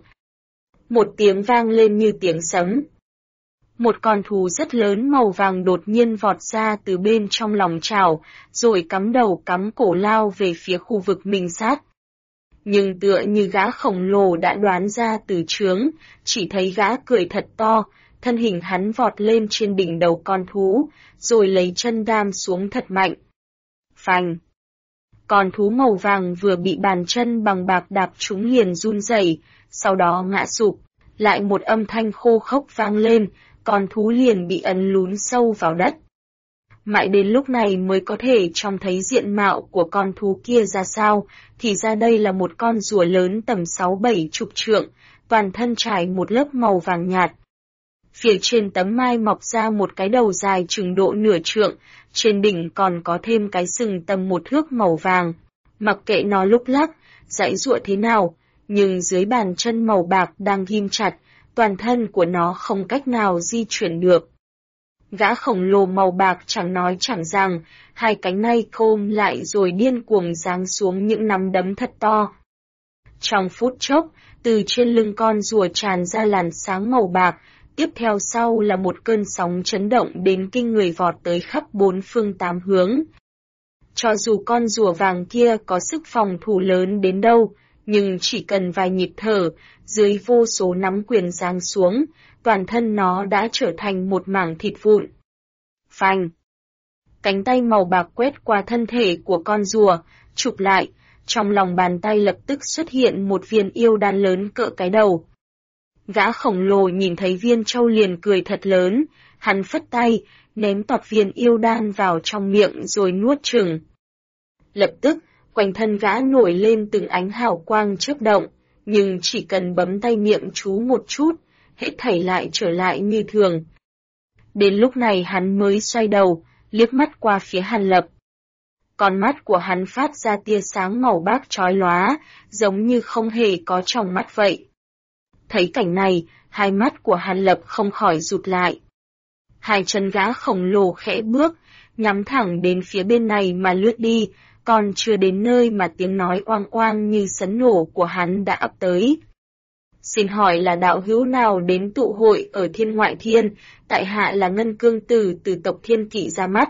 Một tiếng vang lên như tiếng sấm. Một con thú rất lớn màu vàng đột nhiên vọt ra từ bên trong lòng chảo, rồi cắm đầu cắm cổ lao về phía khu vực mình sát. Nhưng tựa như gã khổng lồ đã đoán ra từ chướng, chỉ thấy gã cười thật to, thân hình hắn vọt lên trên đỉnh đầu con thú, rồi lấy chân đam xuống thật mạnh. Phanh! Con thú màu vàng vừa bị bàn chân bằng bạc đạp trúng liền run rẩy, sau đó ngã sụp, lại một âm thanh khô khốc vang lên, con thú liền bị ấn lún sâu vào đất. Mãi đến lúc này mới có thể trông thấy diện mạo của con thú kia ra sao, thì ra đây là một con rùa lớn tầm 6-7 chục trượng, toàn thân trải một lớp màu vàng nhạt. Phía trên tấm mai mọc ra một cái đầu dài chừng độ nửa trượng, trên đỉnh còn có thêm cái sừng tầm 1 thước màu vàng. Mặc kệ nó lúc lắc, giãy giụa thế nào, nhưng dưới bàn chân màu bạc đang ghim chặt, toàn thân của nó không cách nào di chuyển được. Gã khổng lồ màu bạc chẳng nói chẳng rằng, hai cánh nay khôm lại rồi điên cuồng giáng xuống những nắm đấm thật to. Trong phút chốc, từ trên lưng con rùa tràn ra làn sáng màu bạc, tiếp theo sau là một cơn sóng chấn động đến kinh người vọt tới khắp 4 phương 8 hướng. Cho dù con rùa vàng kia có sức phòng thủ lớn đến đâu, nhưng chỉ cần vài nhịp thở, dưới vô số nắm quyền giáng xuống, toàn thân nó đã trở thành một mảng thịt vụn. Phanh! Cánh tay màu bạc quét qua thân thể của con rùa, chụp lại, trong lòng bàn tay lập tức xuất hiện một viên yêu đan lớn cỡ cái đầu. Gã khổng lồ nhìn thấy viên châu liền cười thật lớn, hắn phất tay, ném tọt viên yêu đan vào trong miệng rồi nuốt chửng. Lập tức, quanh thân gã nổi lên từng ánh hào quang chớp động, nhưng chỉ cần bấm tay miệng chú một chút, hết thảy lại trở lại như thường. Đến lúc này hắn mới xoay đầu, liếc mắt qua phía Hàn Lập. Con mắt của hắn phát ra tia sáng màu bạc chói lóa, giống như không hề có trong mắt vậy. Thấy cảnh này, hai mắt của Hàn Lập không khỏi rụt lại. Hai chân gã khổng lồ khẽ bước, nhắm thẳng đến phía bên này mà lướt đi, còn chưa đến nơi mà tiếng nói oang oang như sấm nổ của hắn đã ập tới. Xin hỏi là đạo hữu nào đến tụ hội ở Thiên Ngoại Thiên, tại hạ là Ngân Cương Tử từ tộc Thiên Kỵ ra mắt.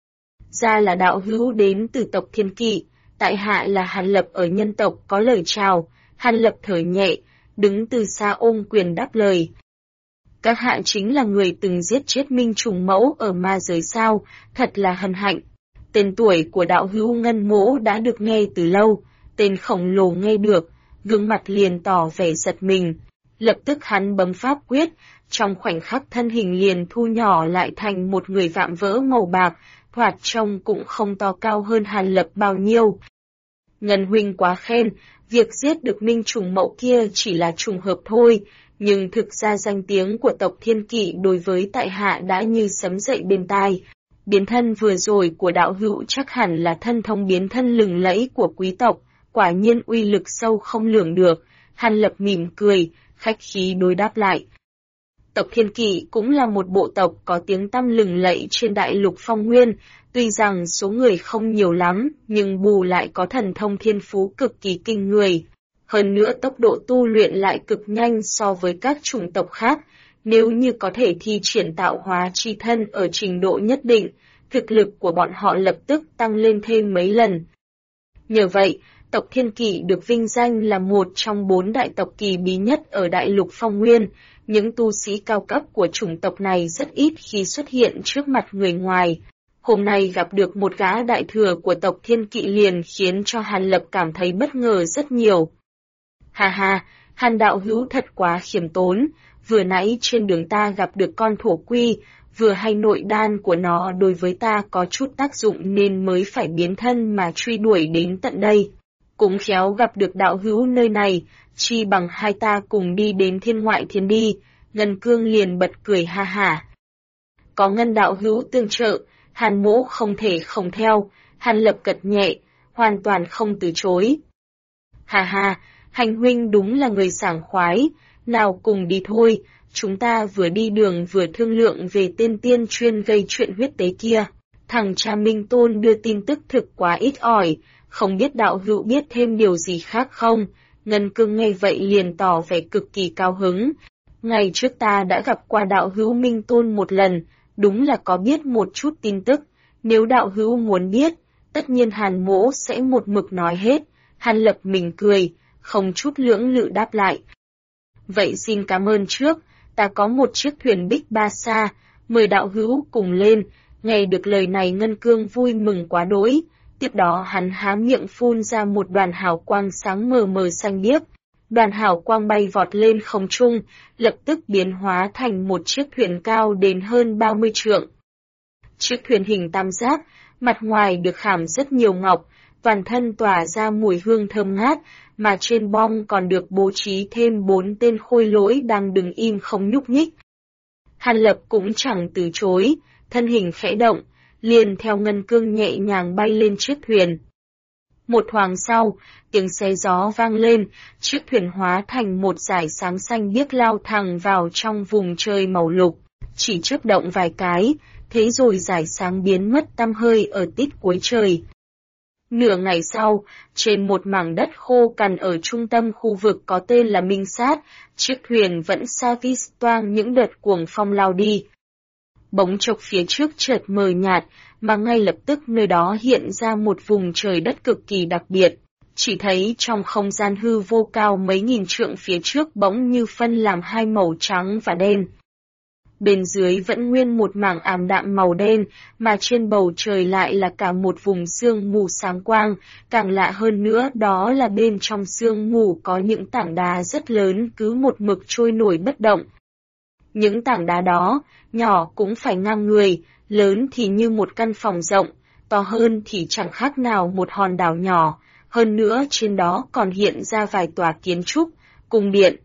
Ra là đạo hữu đến từ tộc Thiên Kỵ, tại hạ là Hàn Lập ở nhân tộc có lời chào. Hàn Lập thở nhẹ, đứng từ xa ôm quyền đáp lời. Các hạ chính là người từng giết chết Minh Trùng Mẫu ở ma giới sao, thật là hân hạnh. Tên tuổi của đạo hữu Ngân Mỗ đã được nghe từ lâu, tên khổng lồ nghe được, gương mặt liền tỏ vẻ giật mình. Lập tức hắn bấm pháp quyết, trong khoảnh khắc thân hình liền thu nhỏ lại thành một người vạm vỡ màu bạc, thoạt trông cũng không to cao hơn Hàn Lập bao nhiêu. Ngân huynh quá khen, việc giết được Minh Trùng Mẫu kia chỉ là trùng hợp thôi, nhưng thực ra danh tiếng của tộc Thiên Kỵ đối với tại hạ đã như sấm dậy bên tai. Biến thân vừa rồi của đạo hữu chắc hẳn là thân thông biến thân lừng lẫy của quý tộc, quả nhiên uy lực sâu không lường được. Hàn Lập mỉm cười, khách khí đối đáp lại. Tộc Thiên Kỵ cũng là một bộ tộc có tiếng tăm lừng lẫy trên đại lục Phong Nguyên, tuy rằng số người không nhiều lắm, nhưng bù lại có thần thông thiên phú cực kỳ kinh người. Hơn nữa tốc độ tu luyện lại cực nhanh so với các chủng tộc khác, nếu như có thể thi triển tạo hóa chi thân ở trình độ nhất định, thực lực của bọn họ lập tức tăng lên thêm mấy lần. Nhờ vậy, tộc Thiên Kỵ được vinh danh là một trong 4 đại tộc kỳ bí nhất ở đại lục Phong Nguyên. Những tu sĩ cao cấp của chủng tộc này rất ít khi xuất hiện trước mặt người ngoài. Hôm nay gặp được một gã đại thừa của tộc Thiên Kỵ liền khiến cho Hàn Lập cảm thấy bất ngờ rất nhiều. Ha ha, Hàn đạo hữu thật quá khiêm tốn, vừa nãy trên đường ta gặp được con thổ quy, vừa hay nội đan của nó đối với ta có chút tác dụng nên mới phải biến thân mà truy đuổi đến tận đây. Cũng khéo gặp được đạo hữu nơi này, chi bằng hai ta cùng đi đến thiên ngoại thiên đi. Ngân Cương liền bật cười ha hả. Có Ngân đạo hữu tương trợ, Hàn Mỗ không thể không theo. Hàn Lập gật nhẹ, hoàn toàn không từ chối. Hà hà, Hành huynh đúng là người sảng khoái, nào cùng đi thôi, chúng ta vừa đi đường vừa thương lượng về tên tiên chuyên gây chuyện huyết tế kia. Thằng cha Minh Tôn đưa tin tức thực quá ít ỏi, không biết đạo hữu biết thêm điều gì khác không? Ngân Cương nghe vậy liền tỏ vẻ cực kỳ cao hứng. Ngày trước ta đã gặp qua đạo hữu Minh Tôn một lần, đúng là có biết một chút tin tức. Nếu đạo hữu muốn biết, tất nhiên Hàn Mỗ sẽ một mực nói hết. Hàn Lập mỉm cười, không chút lưỡng lự đáp lại. Vậy xin cảm ơn trước, ta có một chiếc thuyền bích ba sa, mời đạo hữu cùng lên. Nghe được lời này Ngân Cương vui mừng quá đỗi. Tiếp đó hắn há miệng phun ra một đoàn hào quang sáng mờ mờ xanh biếc. Đoàn hào quang bay vọt lên không trung, lập tức biến hóa thành một chiếc thuyền cao đến hơn 30 trượng. Chiếc thuyền hình tam giác, mặt ngoài được khảm rất nhiều ngọc, toàn thân tỏa ra mùi hương thơm ngát, mà trên bong còn được bố trí thêm 4 tên khôi lỗi đang đứng im không nhúc nhích. Hàn Lập cũng chẳng từ chối, thân hình khẽ động, liền theo Ngân Cương nhẹ nhàng bay lên chiếc thuyền. Một thoáng sau, tiếng xé gió vang lên, chiếc thuyền hóa thành một dải sáng xanh biếc lao thẳng vào trong vùng trời màu lục, chỉ chớp động vài cái, thế rồi dải sáng biến mất tăm hơi ở tít cuối trời. Nửa ngày sau, trên một mảng đất khô cằn ở trung tâm khu vực có tên là Minh Sát, chiếc thuyền vẫn xa vít toang những đợt cuồng phong lao đi. Bỗng chốc phía trước chợt mờ nhạt, mà ngay lập tức nơi đó hiện ra một vùng trời đất cực kỳ đặc biệt. Chỉ thấy trong không gian hư vô cao mấy nghìn trượng phía trước bỗng như phân làm hai màu trắng và đen. Bên dưới vẫn nguyên một mảng ảm đạm màu đen, mà trên bầu trời lại là cả một vùng sương mù sáng quang, càng lạ hơn nữa đó là bên trong sương mù có những tảng đá rất lớn cứ một mực trôi nổi bất động. Những tảng đá đó, nhỏ cũng phải ngang người, lớn thì như một căn phòng rộng, to hơn thì chẳng khác nào một hòn đảo nhỏ, hơn nữa trên đó còn hiện ra vài tòa kiến trúc, cung điện.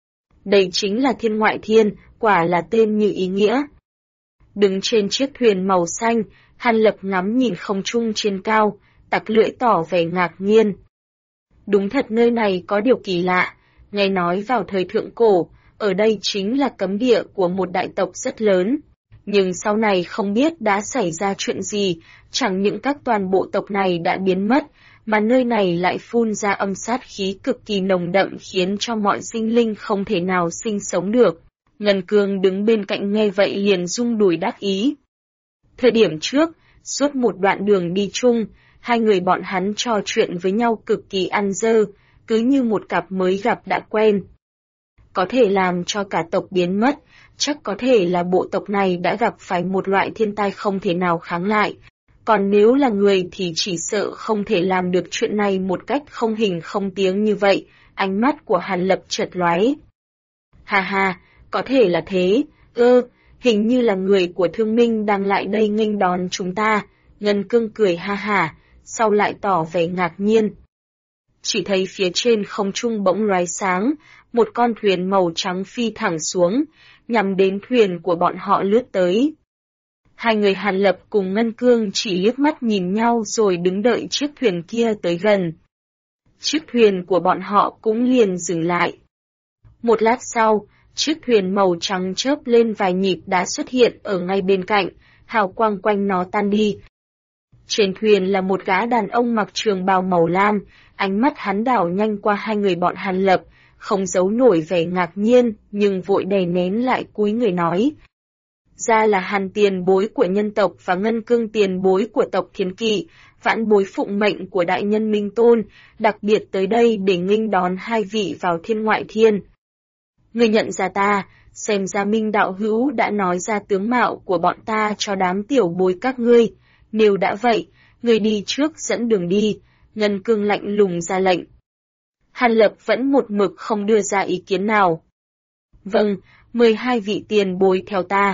Đây chính là Thiên Ngoại Thiên, quả là tên như ý nghĩa. Đứng trên chiếc thuyền màu xanh, Hàn Lập ngắm nhìn không trung trên cao, tặc lưỡi tỏ vẻ ngạc nhiên. Đúng thật nơi này có điều kỳ lạ, nghe nói vào thời thượng cổ, ở đây chính là cấm địa của một đại tộc rất lớn. Nhưng sau này không biết đã xảy ra chuyện gì, chẳng những các toàn bộ tộc này đã biến mất, mà nơi này lại phun ra âm sát khí cực kỳ nồng đậm khiến cho mọi sinh linh không thể nào sinh sống được. Ngân Cương đứng bên cạnh nghe vậy liền rung đùi đắc ý. Thời điểm trước, suốt một đoạn đường đi chung, hai người bọn hắn trò chuyện với nhau cực kỳ ăn dơ, cứ như một cặp mới gặp đã quen. Có thể làm cho cả tộc biến mất, chắc có thể là bộ tộc này đã gặp phải một loại thiên tai không thể nào kháng lại. Còn nếu là người thì chỉ sợ không thể làm được chuyện này một cách không hình không tiếng như vậy, ánh mắt của Hàn Lập chợt lóe. Hà hà, có thể là thế, hình như là người của Thương Minh đang lại đây nghênh đón chúng ta. Ngân Cương cười ha hả, sau lại tỏ vẻ ngạc nhiên. Chỉ thấy phía trên không trung bỗng lóe sáng, một con thuyền màu trắng phi thẳng xuống, nhằm đến thuyền của bọn họ lướt tới. Hai người Hàn Lập cùng Ngân Cương chỉ liếc mắt nhìn nhau rồi đứng đợi chiếc thuyền kia tới gần. Chiếc thuyền của bọn họ cũng liền dừng lại. Một lát sau, chiếc thuyền màu trắng chớp lên vài nhịp đã xuất hiện ở ngay bên cạnh, hào quang quanh nó tan đi. Trên thuyền là một gã đàn ông mặc trường bào màu lam, ánh mắt hắn đảo nhanh qua hai người bọn Hàn Lập, không giấu nổi vẻ ngạc nhiên, nhưng vội đè nén lại cúi người nói. Ra là Hàn tiền bối của nhân tộc và Ngân Cương tiền bối của tộc Thiên Kỵ, vãn bối phụng mệnh của đại nhân Minh Tôn, đặc biệt tới đây để nghênh đón hai vị vào Thiên Ngoại Thiên. Người nhận ra ta, xem ra Minh đạo hữu đã nói ra tướng mạo của bọn ta cho đám tiểu bối các ngươi, nếu đã vậy, người đi trước dẫn đường đi, Ngân Cương lạnh lùng ra lệnh. Hàn Lập vẫn một mực không đưa ra ý kiến nào. Vâng, 12 vị tiền bối theo ta,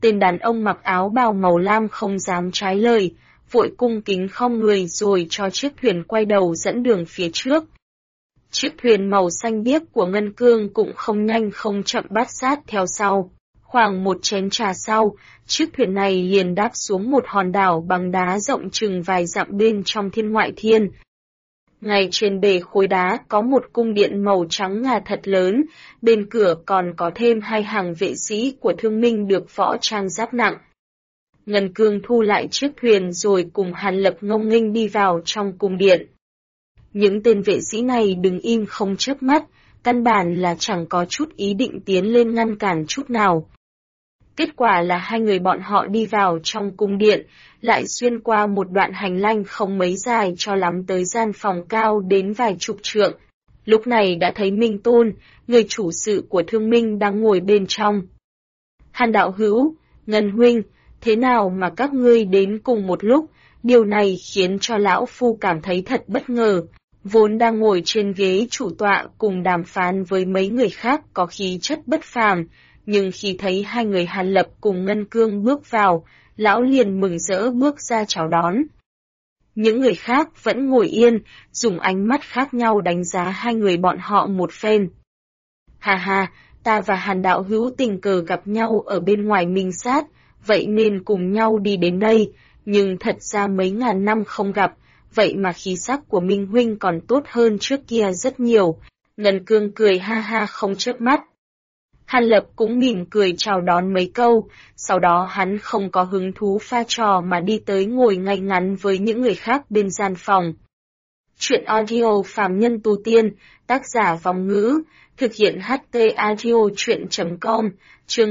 Tên đàn ông mặc áo bào màu lam không dám trái lời, vội cung kính khom người rồi cho chiếc thuyền quay đầu dẫn đường phía trước. Chiếc thuyền màu xanh biếc của Ngân Cương cũng không nhanh không chậm bắt sát theo sau. Khoảng một chén trà sau, chiếc thuyền này liền đáp xuống một hòn đảo bằng đá rộng chừng vài dặm bên trong thiên ngoại thiên. Ngay trên bề khối đá có một cung điện màu trắng ngà thật lớn, bên cửa còn có thêm 2 hàng vệ sĩ của Thương Minh được võ trang giáp nặng. Ngân Cương thu lại chiếc thuyền rồi cùng Hàn Lập ngông nghênh đi vào trong cung điện. Những tên vệ sĩ này đứng im không chớp mắt, căn bản là chẳng có chút ý định tiến lên ngăn cản chút nào. Kết quả là 2 người bọn họ đi vào trong cung điện, lại xuyên qua một đoạn hành lang không mấy dài cho lắm tới gian phòng cao đến vài chục trượng. Lúc này đã thấy Minh Tôn, người chủ sự của Thương Minh đang ngồi bên trong. Hàn đạo hữu, Ngân huynh, thế nào mà các ngươi đến cùng một lúc, điều này khiến cho lão phu cảm thấy thật bất ngờ. Vốn đang ngồi trên ghế chủ tọa cùng đàm phán với mấy người khác có khí chất bất phàm, nhưng khi thấy 2 người Hàn Lập cùng Ngân Cương bước vào, lão liền mừng rỡ bước ra chào đón. Những người khác vẫn ngồi yên, dùng ánh mắt khác nhau đánh giá 2 người bọn họ một phen. Hà hà, ta và Hàn đạo hữu tình cờ gặp nhau ở bên ngoài Minh Sát, vậy nên cùng nhau đi đến đây, nhưng thật ra mấy ngàn năm không gặp, vậy mà khí sắc của Minh huynh còn tốt hơn trước kia rất nhiều. Ngân Cương cười ha ha không chớp mắt. Hàn Lập cũng mỉm cười chào đón mấy câu, sau đó hắn không có hứng thú pha trò mà đi tới ngồi ngay ngắn với những người khác bên gian phòng. Chuyện audio Phàm Nhân Tu Tiên, tác giả Vong Ngữ, thực hiện HT Audio Chuyện.com, chương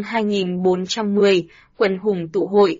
2410, Quần hùng tụ hội.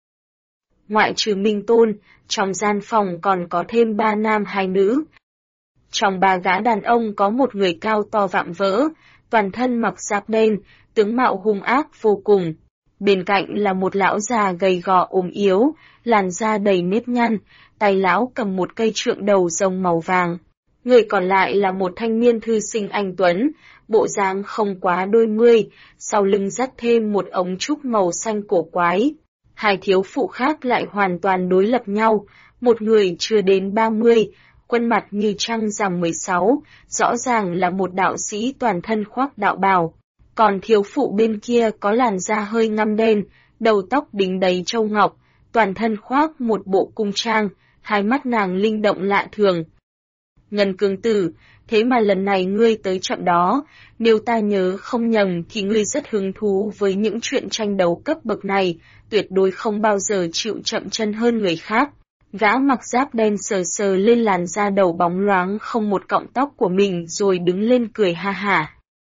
Ngoại trừ Minh Tôn, trong gian phòng còn có thêm 3 nam 2 nữ. Trong 3 gã đàn ông có một người cao to vạm vỡ, toàn thân mặc giáp đen, tướng mạo hung ác vô cùng. Bên cạnh là một lão già gầy gò ốm yếu, làn da đầy nếp nhăn, tay lão cầm một cây trượng đầu rồng màu vàng. Người còn lại là một thanh niên thư sinh anh tuấn, bộ dáng không quá đôi mươi, sau lưng dắt thêm một ống trúc màu xanh cổ quái. 2 thiếu phụ khác lại hoàn toàn đối lập nhau, một người chưa đến 30, khuôn mặt như trăng rằm 16, rõ ràng là một đạo sĩ toàn thân khoác đạo bào. Còn thiếu phụ bên kia có làn da hơi ngăm đen, đầu tóc đính đầy châu ngọc, toàn thân khoác một bộ cung trang, 2 mắt nàng linh động lạ thường. Ngân Cương tử, thế mà lần này ngươi tới chậm đó, nếu ta nhớ không nhầm thì ngươi rất hứng thú với những chuyện tranh đấu cấp bậc này, tuyệt đối không bao giờ chịu chậm chân hơn người khác. Gã mặc giáp đen sờ sờ lên làn da đầu bóng loáng không một cọng tóc của mình rồi đứng lên cười ha hả.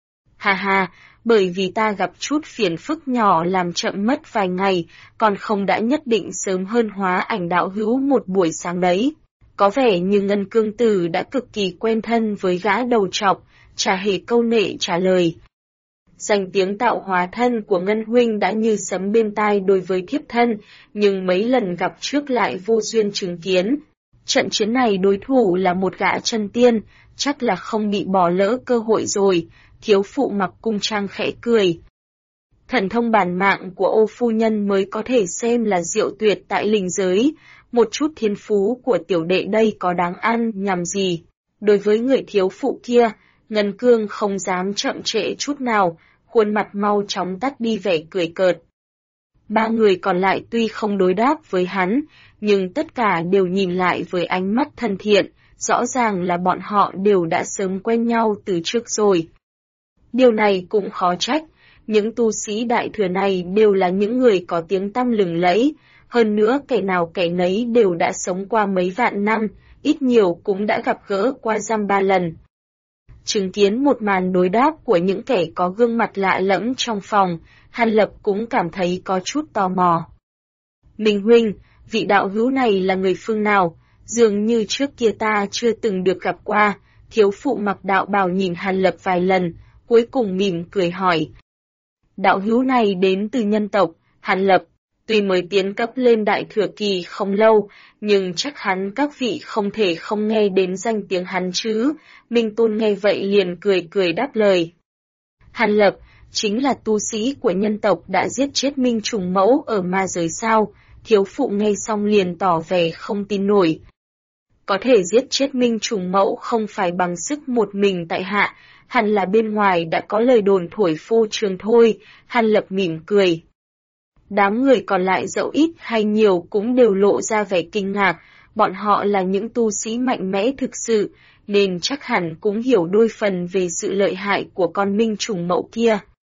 Ha ha, bởi vì ta gặp chút phiền phức nhỏ làm chậm mất vài ngày, còn không đã nhất định sớm hơn Hóa Ảnh đạo hữu một buổi sáng đấy. Có vẻ như Ngân Cương tử đã cực kỳ quen thân với gã đầu trọc, chả hề câu nệ trả lời. Danh tiếng tạo hóa thân của Ngân huynh đã như sấm bên tai đối với thiếp thân, nhưng mấy lần gặp trước lại vô duyên chứng kiến. Trận chiến này đối thủ là một gã chân tiên, chắc là không bị bỏ lỡ cơ hội rồi, thiếu phụ mặc cung trang khẽ cười. Thần thông bản mạng của Ô phu nhân mới có thể xem là diệu tuyệt tại linh giới, một chút thiên phú của tiểu đệ đây có đáng ăn nhằm gì. Đối với người thiếu phụ kia, Ngân Cương không dám chậm trễ chút nào, khuôn mặt mau chóng tắt đi vẻ cười cợt. 3 người còn lại tuy không đối đáp với hắn, nhưng tất cả đều nhìn lại với ánh mắt thân thiện, rõ ràng là bọn họ đều đã sớm quen nhau từ trước rồi. Điều này cũng khó trách, những tu sĩ đại thừa này đều là những người có tiếng tăm lừng lẫy, hơn nữa kẻ nào kẻ nấy đều đã sống qua mấy vạn năm, ít nhiều cũng đã gặp gỡ qua dăm 3 lần. Chứng kiến một màn đối đáp của những kẻ có gương mặt lạ lẫm trong phòng, Hàn Lập cũng cảm thấy có chút tò mò. Minh huynh, vị đạo hữu này là người phương nào? Dường như trước kia ta chưa từng được gặp qua. Thiếu phụ mặc đạo bào nhìn Hàn Lập vài lần, cuối cùng mỉm cười hỏi. Đạo hữu này đến từ nhân tộc, Hàn Lập. Tuy mới tiến cấp lên đại thừa kỳ không lâu, nhưng chắc hẳn các vị không thể không nghe đến danh tiếng hắn chứ. Minh Tôn nghe vậy liền cười cười đáp lời. Hàn Lập, chính là tu sĩ của nhân tộc đã giết chết Minh Trùng Mẫu ở ma giới sao? Thiếu phụ nghe xong liền tỏ vẻ không tin nổi. Có thể giết chết Minh Trùng Mẫu không phải bằng sức một mình tại hạ, hẳn là bên ngoài đã có lời đồn thổi phô trương thôi. Hàn Lập mỉm cười. Đám người còn lại dẫu ít hay nhiều cũng đều lộ ra vẻ kinh ngạc, bọn họ là những tu sĩ mạnh mẽ thực sự, nên chắc hẳn cũng hiểu đôi phần về sự lợi hại của con Minh Trùng Mẫu kia.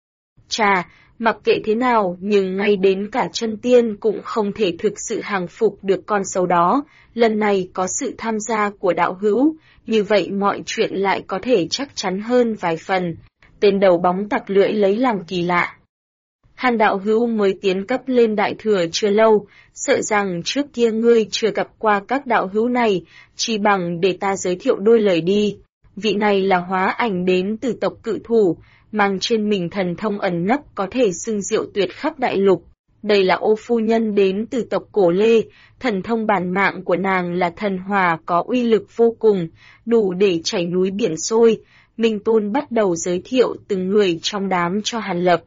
Chà, mặc kệ thế nào nhưng ngay đến cả chân tiên cũng không thể thực sự hàng phục được con sâu đó, lần này có sự tham gia của đạo hữu, như vậy mọi chuyện lại có thể chắc chắn hơn vài phần. Tên đầu bóng tặc lưỡi lấy làm kỳ lạ. Hàn đạo hữu mới tiến cấp lên đại thừa chưa lâu, sợ rằng trước kia ngươi chưa gặp qua các đạo hữu này, chỉ bằng để ta giới thiệu đôi lời đi. Vị này là Hóa Ảnh đến từ tộc Cự Thủ, mang trên mình thần thông ẩn nấp có thể xưng diệu tuyệt khắp đại lục. Đây là Ô phu nhân đến từ tộc Cổ Lê, thần thông bản mạng của nàng là thần hòa có uy lực vô cùng, đủ để chảy núi biển sôi. Minh Tôn bắt đầu giới thiệu từng người trong đám cho Hàn Lập.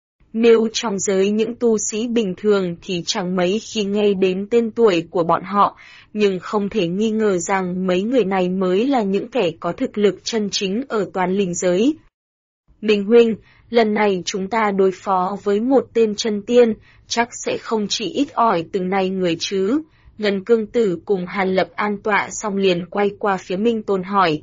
Nếu trong giới những tu sĩ bình thường thì chẳng mấy khi nghe đến tên tuổi của bọn họ, nhưng không thể nghi ngờ rằng mấy người này mới là những kẻ có thực lực chân chính ở toàn linh giới. Minh huynh, lần này chúng ta đối phó với một tên chân tiên, chắc sẽ không chỉ ít ỏi từng này người chứ. Ngân Cương Tử cùng Hàn Lập an tọa xong liền quay qua phía Minh Tôn hỏi.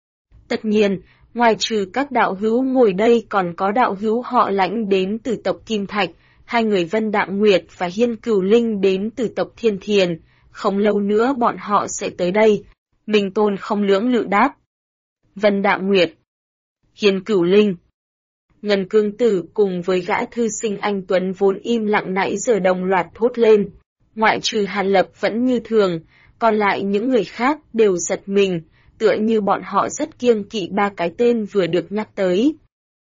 Tất nhiên, ngoài trừ các đạo hữu ngồi đây còn có đạo hữu họ Lãnh đến từ tộc Kim Thạch, hai người Vân Đạm Nguyệt và Hiên Cửu Linh đến từ tộc Thiên Thiền, không lâu nữa bọn họ sẽ tới đây. Minh Tôn không lưỡng lự đáp. Vân Đạm Nguyệt, Hiên Cửu Linh. Ngân Cương Tử cùng với gã thư sinh anh Tuấn vốn im lặng nãy giờ đồng loạt thốt lên. Ngoại trừ Hàn Lập vẫn như thường, còn lại những người khác đều giật mình, tựa như bọn họ rất kiêng kỵ ba cái tên vừa được nhắc tới.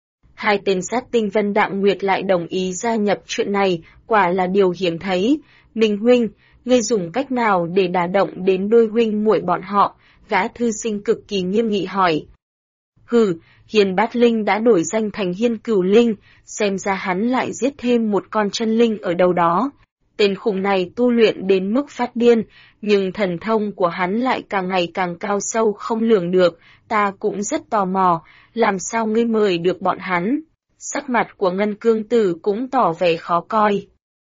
Hai tên sát tinh Vân Đạm Nguyệt lại đồng ý gia nhập chuyện này, quả là điều hiếm thấy. Minh huynh, ngươi dùng cách nào để đả động đến đôi huynh muội bọn họ? Gã thư sinh cực kỳ nghiêm nghị hỏi. Hừ, Hiên Bát Linh đã đổi danh thành Hiên Cửu Linh, xem ra hắn lại giết thêm một con chân linh ở đâu đó. Tên khùng này tu luyện đến mức phát điên, nhưng thần thông của hắn lại càng ngày càng cao sâu không lường được, ta cũng rất tò mò, làm sao ngươi mời được bọn hắn? Sắc mặt của Ngân Cương Tử cũng tỏ vẻ khó coi.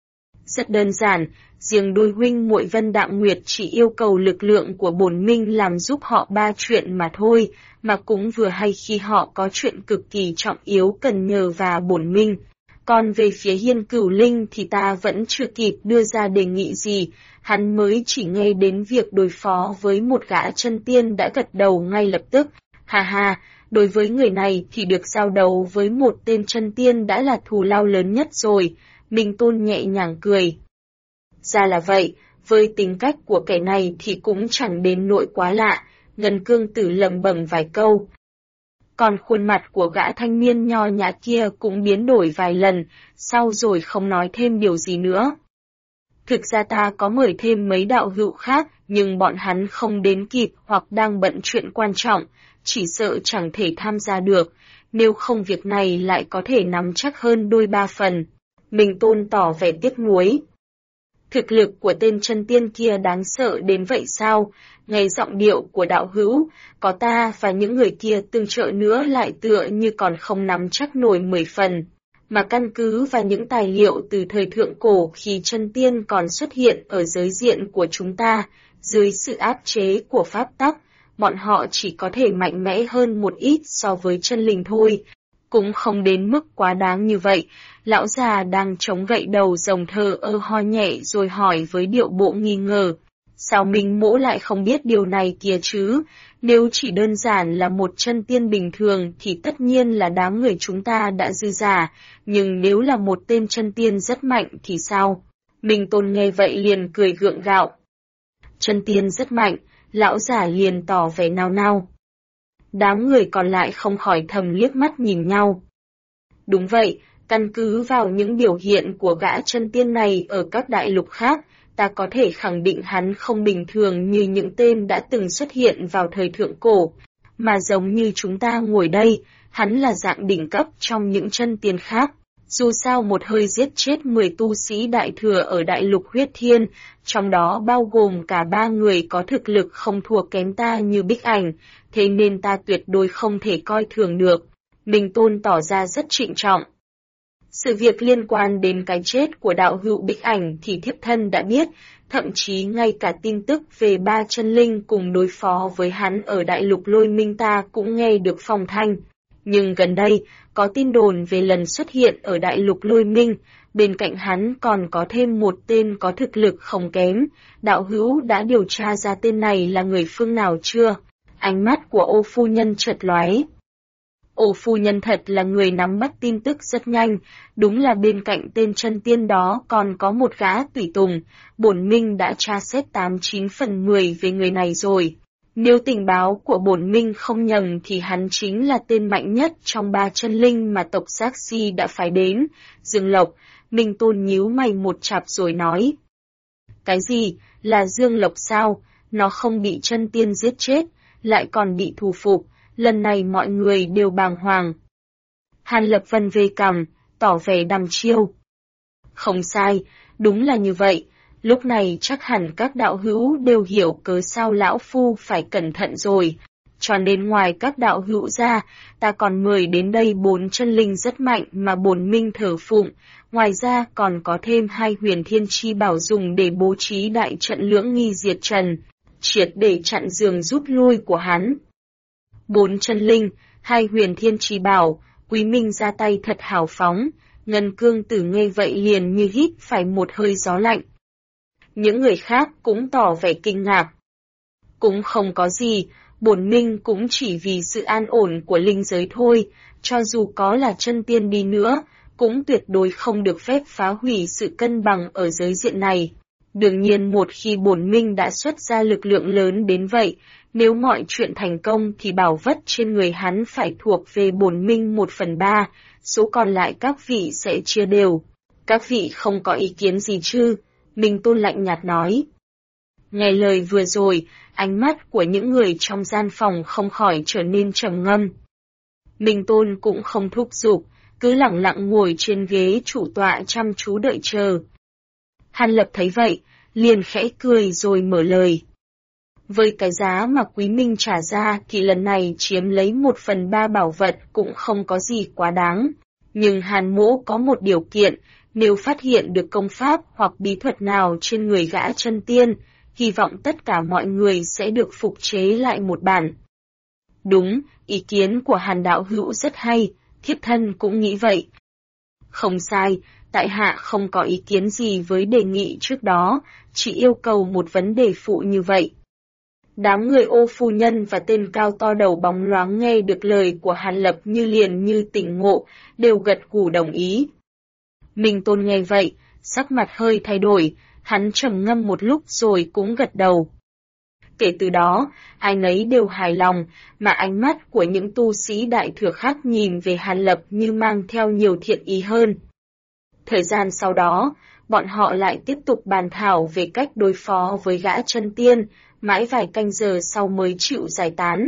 Rất đơn giản, riêng đôi huynh muội Vân Đạm Nguyệt chỉ yêu cầu lực lượng của bổn minh làm giúp họ ba chuyện mà thôi, mà cũng vừa hay khi họ có chuyện cực kỳ trọng yếu cần nhờ vào bổn minh. Còn về phía Hiên Cửu Linh thì ta vẫn chưa kịp đưa ra đề nghị gì, hắn mới chỉ nghe đến việc đối phó với một gã chân tiên đã gật đầu ngay lập tức. Hà hà, đối với người này thì được giao đấu với một tên chân tiên đã là thù lao lớn nhất rồi. Minh Tôn nhẹ nhàng cười. Ra là vậy, với tính cách của kẻ này thì cũng chẳng đến nỗi quá lạ. Ngân Cương Tử lẩm bẩm vài câu. Còn khuôn mặt của gã thanh niên nho nhã kia cũng biến đổi vài lần, sau rồi không nói thêm điều gì nữa. Thực ra ta có mời thêm mấy đạo hữu khác, nhưng bọn hắn không đến kịp hoặc đang bận chuyện quan trọng, chỉ sợ chẳng thể tham gia được, nếu không việc này lại có thể nắm chắc hơn đôi ba phần. Minh Tôn tỏ vẻ tiếc nuối. Thực lực của tên chân tiên kia đáng sợ đến vậy sao? Nghe giọng điệu của đạo hữu, có ta và những người kia tương trợ nữa lại tựa như còn không nắm chắc nổi 10 phần. Mà căn cứ vào những tài liệu từ thời thượng cổ khi chân tiên còn xuất hiện ở giới diện của chúng ta, dưới sự áp chế của pháp tắc, bọn họ chỉ có thể mạnh mẽ hơn một ít so với chân linh thôi. Cũng không đến mức quá đáng như vậy. Lão già đang chống gậy đầu rồng thờ ơ ho nhẹ rồi hỏi với điệu bộ nghi ngờ. Sao Minh Mỗ lại không biết điều này kìa chứ? Nếu chỉ đơn giản là một chân tiên bình thường thì tất nhiên là đám người chúng ta đã dư giả, nhưng nếu là một tên chân tiên rất mạnh thì sao? Minh Tôn nghe vậy liền cười gượng gạo. Chân tiên rất mạnh, lão già liền tỏ vẻ nao nao. Đám người còn lại không khỏi thầm liếc mắt nhìn nhau. Đúng vậy, căn cứ vào những biểu hiện của gã chân tiên này ở các đại lục khác, ta có thể khẳng định hắn không bình thường như những tên đã từng xuất hiện vào thời thượng cổ, mà giống như chúng ta ngồi đây, hắn là dạng đỉnh cấp trong những chân tiên khác. Dù sao một hơi giết chết 10 tu sĩ đại thừa ở đại lục huyết thiên, trong đó bao gồm cả 3 người có thực lực không thua kém ta như Bích Ảnh, thế nên ta tuyệt đối không thể coi thường được. Minh Tôn tỏ ra rất trịnh trọng. Sự việc liên quan đến cái chết của đạo hữu Bích Ảnh thì thiếp thân đã biết, thậm chí ngay cả tin tức về 3 chân linh cùng đối phó với hắn ở đại lục Lôi Minh ta cũng nghe được phong thanh. Nhưng gần đây, có tin đồn về lần xuất hiện ở đại lục Lôi Minh, bên cạnh hắn còn có thêm một tên có thực lực không kém. Đạo hữu đã điều tra ra tên này là người phương nào chưa? Ánh mắt của Ô phu nhân chợt lóe. Ô phu nhân thật là người nắm bắt tin tức rất nhanh, đúng là bên cạnh tên chân tiên đó còn có một gã tùy tùng, bổn minh đã tra xét 89 phần 10 về người này rồi. Nếu tình báo của bổn minh không nhầm thì hắn chính là tên mạnh nhất trong 3 chân linh mà tộc Giác Si đã phái đến. Dương Lộc, Minh Tôn nhíu mày một chạp rồi nói. Cái gì, là Dương Lộc sao? Nó không bị chân tiên giết chết, lại còn bị thù phục. Lần này mọi người đều bàng hoàng. Hàn Lập Vân vê cằm, tỏ vẻ đăm chiêu. Không sai, đúng là như vậy. Lúc này chắc hẳn các đạo hữu đều hiểu cớ sao lão phu phải cẩn thận rồi. Cho nên ngoài các đạo hữu ra, ta còn mời đến đây 4 chân linh rất mạnh mà bổn minh thờ phụng. Ngoài ra còn có thêm 2 huyền thiên chi bảo dùng để bố trí đại trận lưỡng nghi diệt trần, triệt để chặn giường rút lui của hắn. 4 chân linh, 2 huyền thiên chi bảo, Quý Minh ra tay thật hào phóng, Ngân Cương Tử nghe vậy liền như hít phải một hơi gió lạnh. Những người khác cũng tỏ vẻ kinh ngạc. Cũng không có gì, bổn minh cũng chỉ vì sự an ổn của linh giới thôi, cho dù có là chân tiên đi nữa, cũng tuyệt đối không được phép phá hủy sự cân bằng ở giới diện này. Đương nhiên một khi bổn minh đã xuất ra lực lượng lớn đến vậy, nếu mọi chuyện thành công thì bảo vật trên người hắn phải thuộc về bổn minh 1/3, số còn lại các vị sẽ chia đều. Các vị không có ý kiến gì chứ? Minh Tôn lạnh nhạt nói. Nghe lời vừa rồi, ánh mắt của những người trong gian phòng không khỏi trở nên trầm ngâm. Minh Tôn cũng không thúc giục, cứ lặng lặng ngồi trên ghế chủ tọa chăm chú đợi chờ. Hàn Lập thấy vậy, liền khẽ cười rồi mở lời. Với cái giá mà Quý Minh trả ra thì lần này chiếm lấy 1/3 bảo vật cũng không có gì quá đáng. Nhưng Hàn Mỗ có một điều kiện, nếu phát hiện được công pháp hoặc bí thuật nào trên người gã chân tiên, hy vọng tất cả mọi người sẽ được phục chế lại một bản. Đúng, ý kiến của Hàn đạo hữu rất hay, thiếp thân cũng nghĩ vậy. Không sai, tại hạ không có ý kiến gì với đề nghị trước đó, chỉ yêu cầu một vấn đề phụ như vậy. Đám người Ô phu nhân và tên cao to đầu bóng loáng nghe được lời của Hàn Lập như tỉnh ngộ, đều gật gù đồng ý. Minh Tôn nghe vậy, sắc mặt hơi thay đổi, hắn trầm ngâm một lúc rồi cũng gật đầu. Kể từ đó, ai nấy đều hài lòng, mà ánh mắt của những tu sĩ đại thừa khác nhìn về Hàn Lập như mang theo nhiều thiện ý hơn. Thời gian sau đó, bọn họ lại tiếp tục bàn thảo về cách đối phó với gã chân tiên, mãi vài canh giờ sau mới chịu giải tán.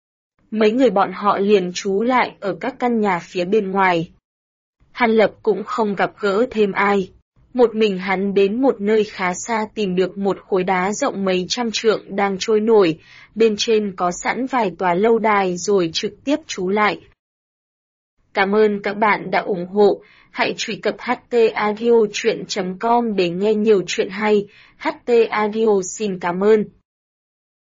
Mấy người bọn họ liền trú lại ở các căn nhà phía bên ngoài. Hàn Lập cũng không gặp gỡ thêm ai. Một mình hắn đến một nơi khá xa tìm được một khối đá rộng mấy trăm trượng đang trôi nổi, bên trên có sẵn vài tòa lâu đài rồi trực tiếp trú lại. Cảm ơn các bạn đã ủng hộ, hãy truy cập htaudio.com để nghe nhiều chuyện hay. HT Audio xin cảm ơn.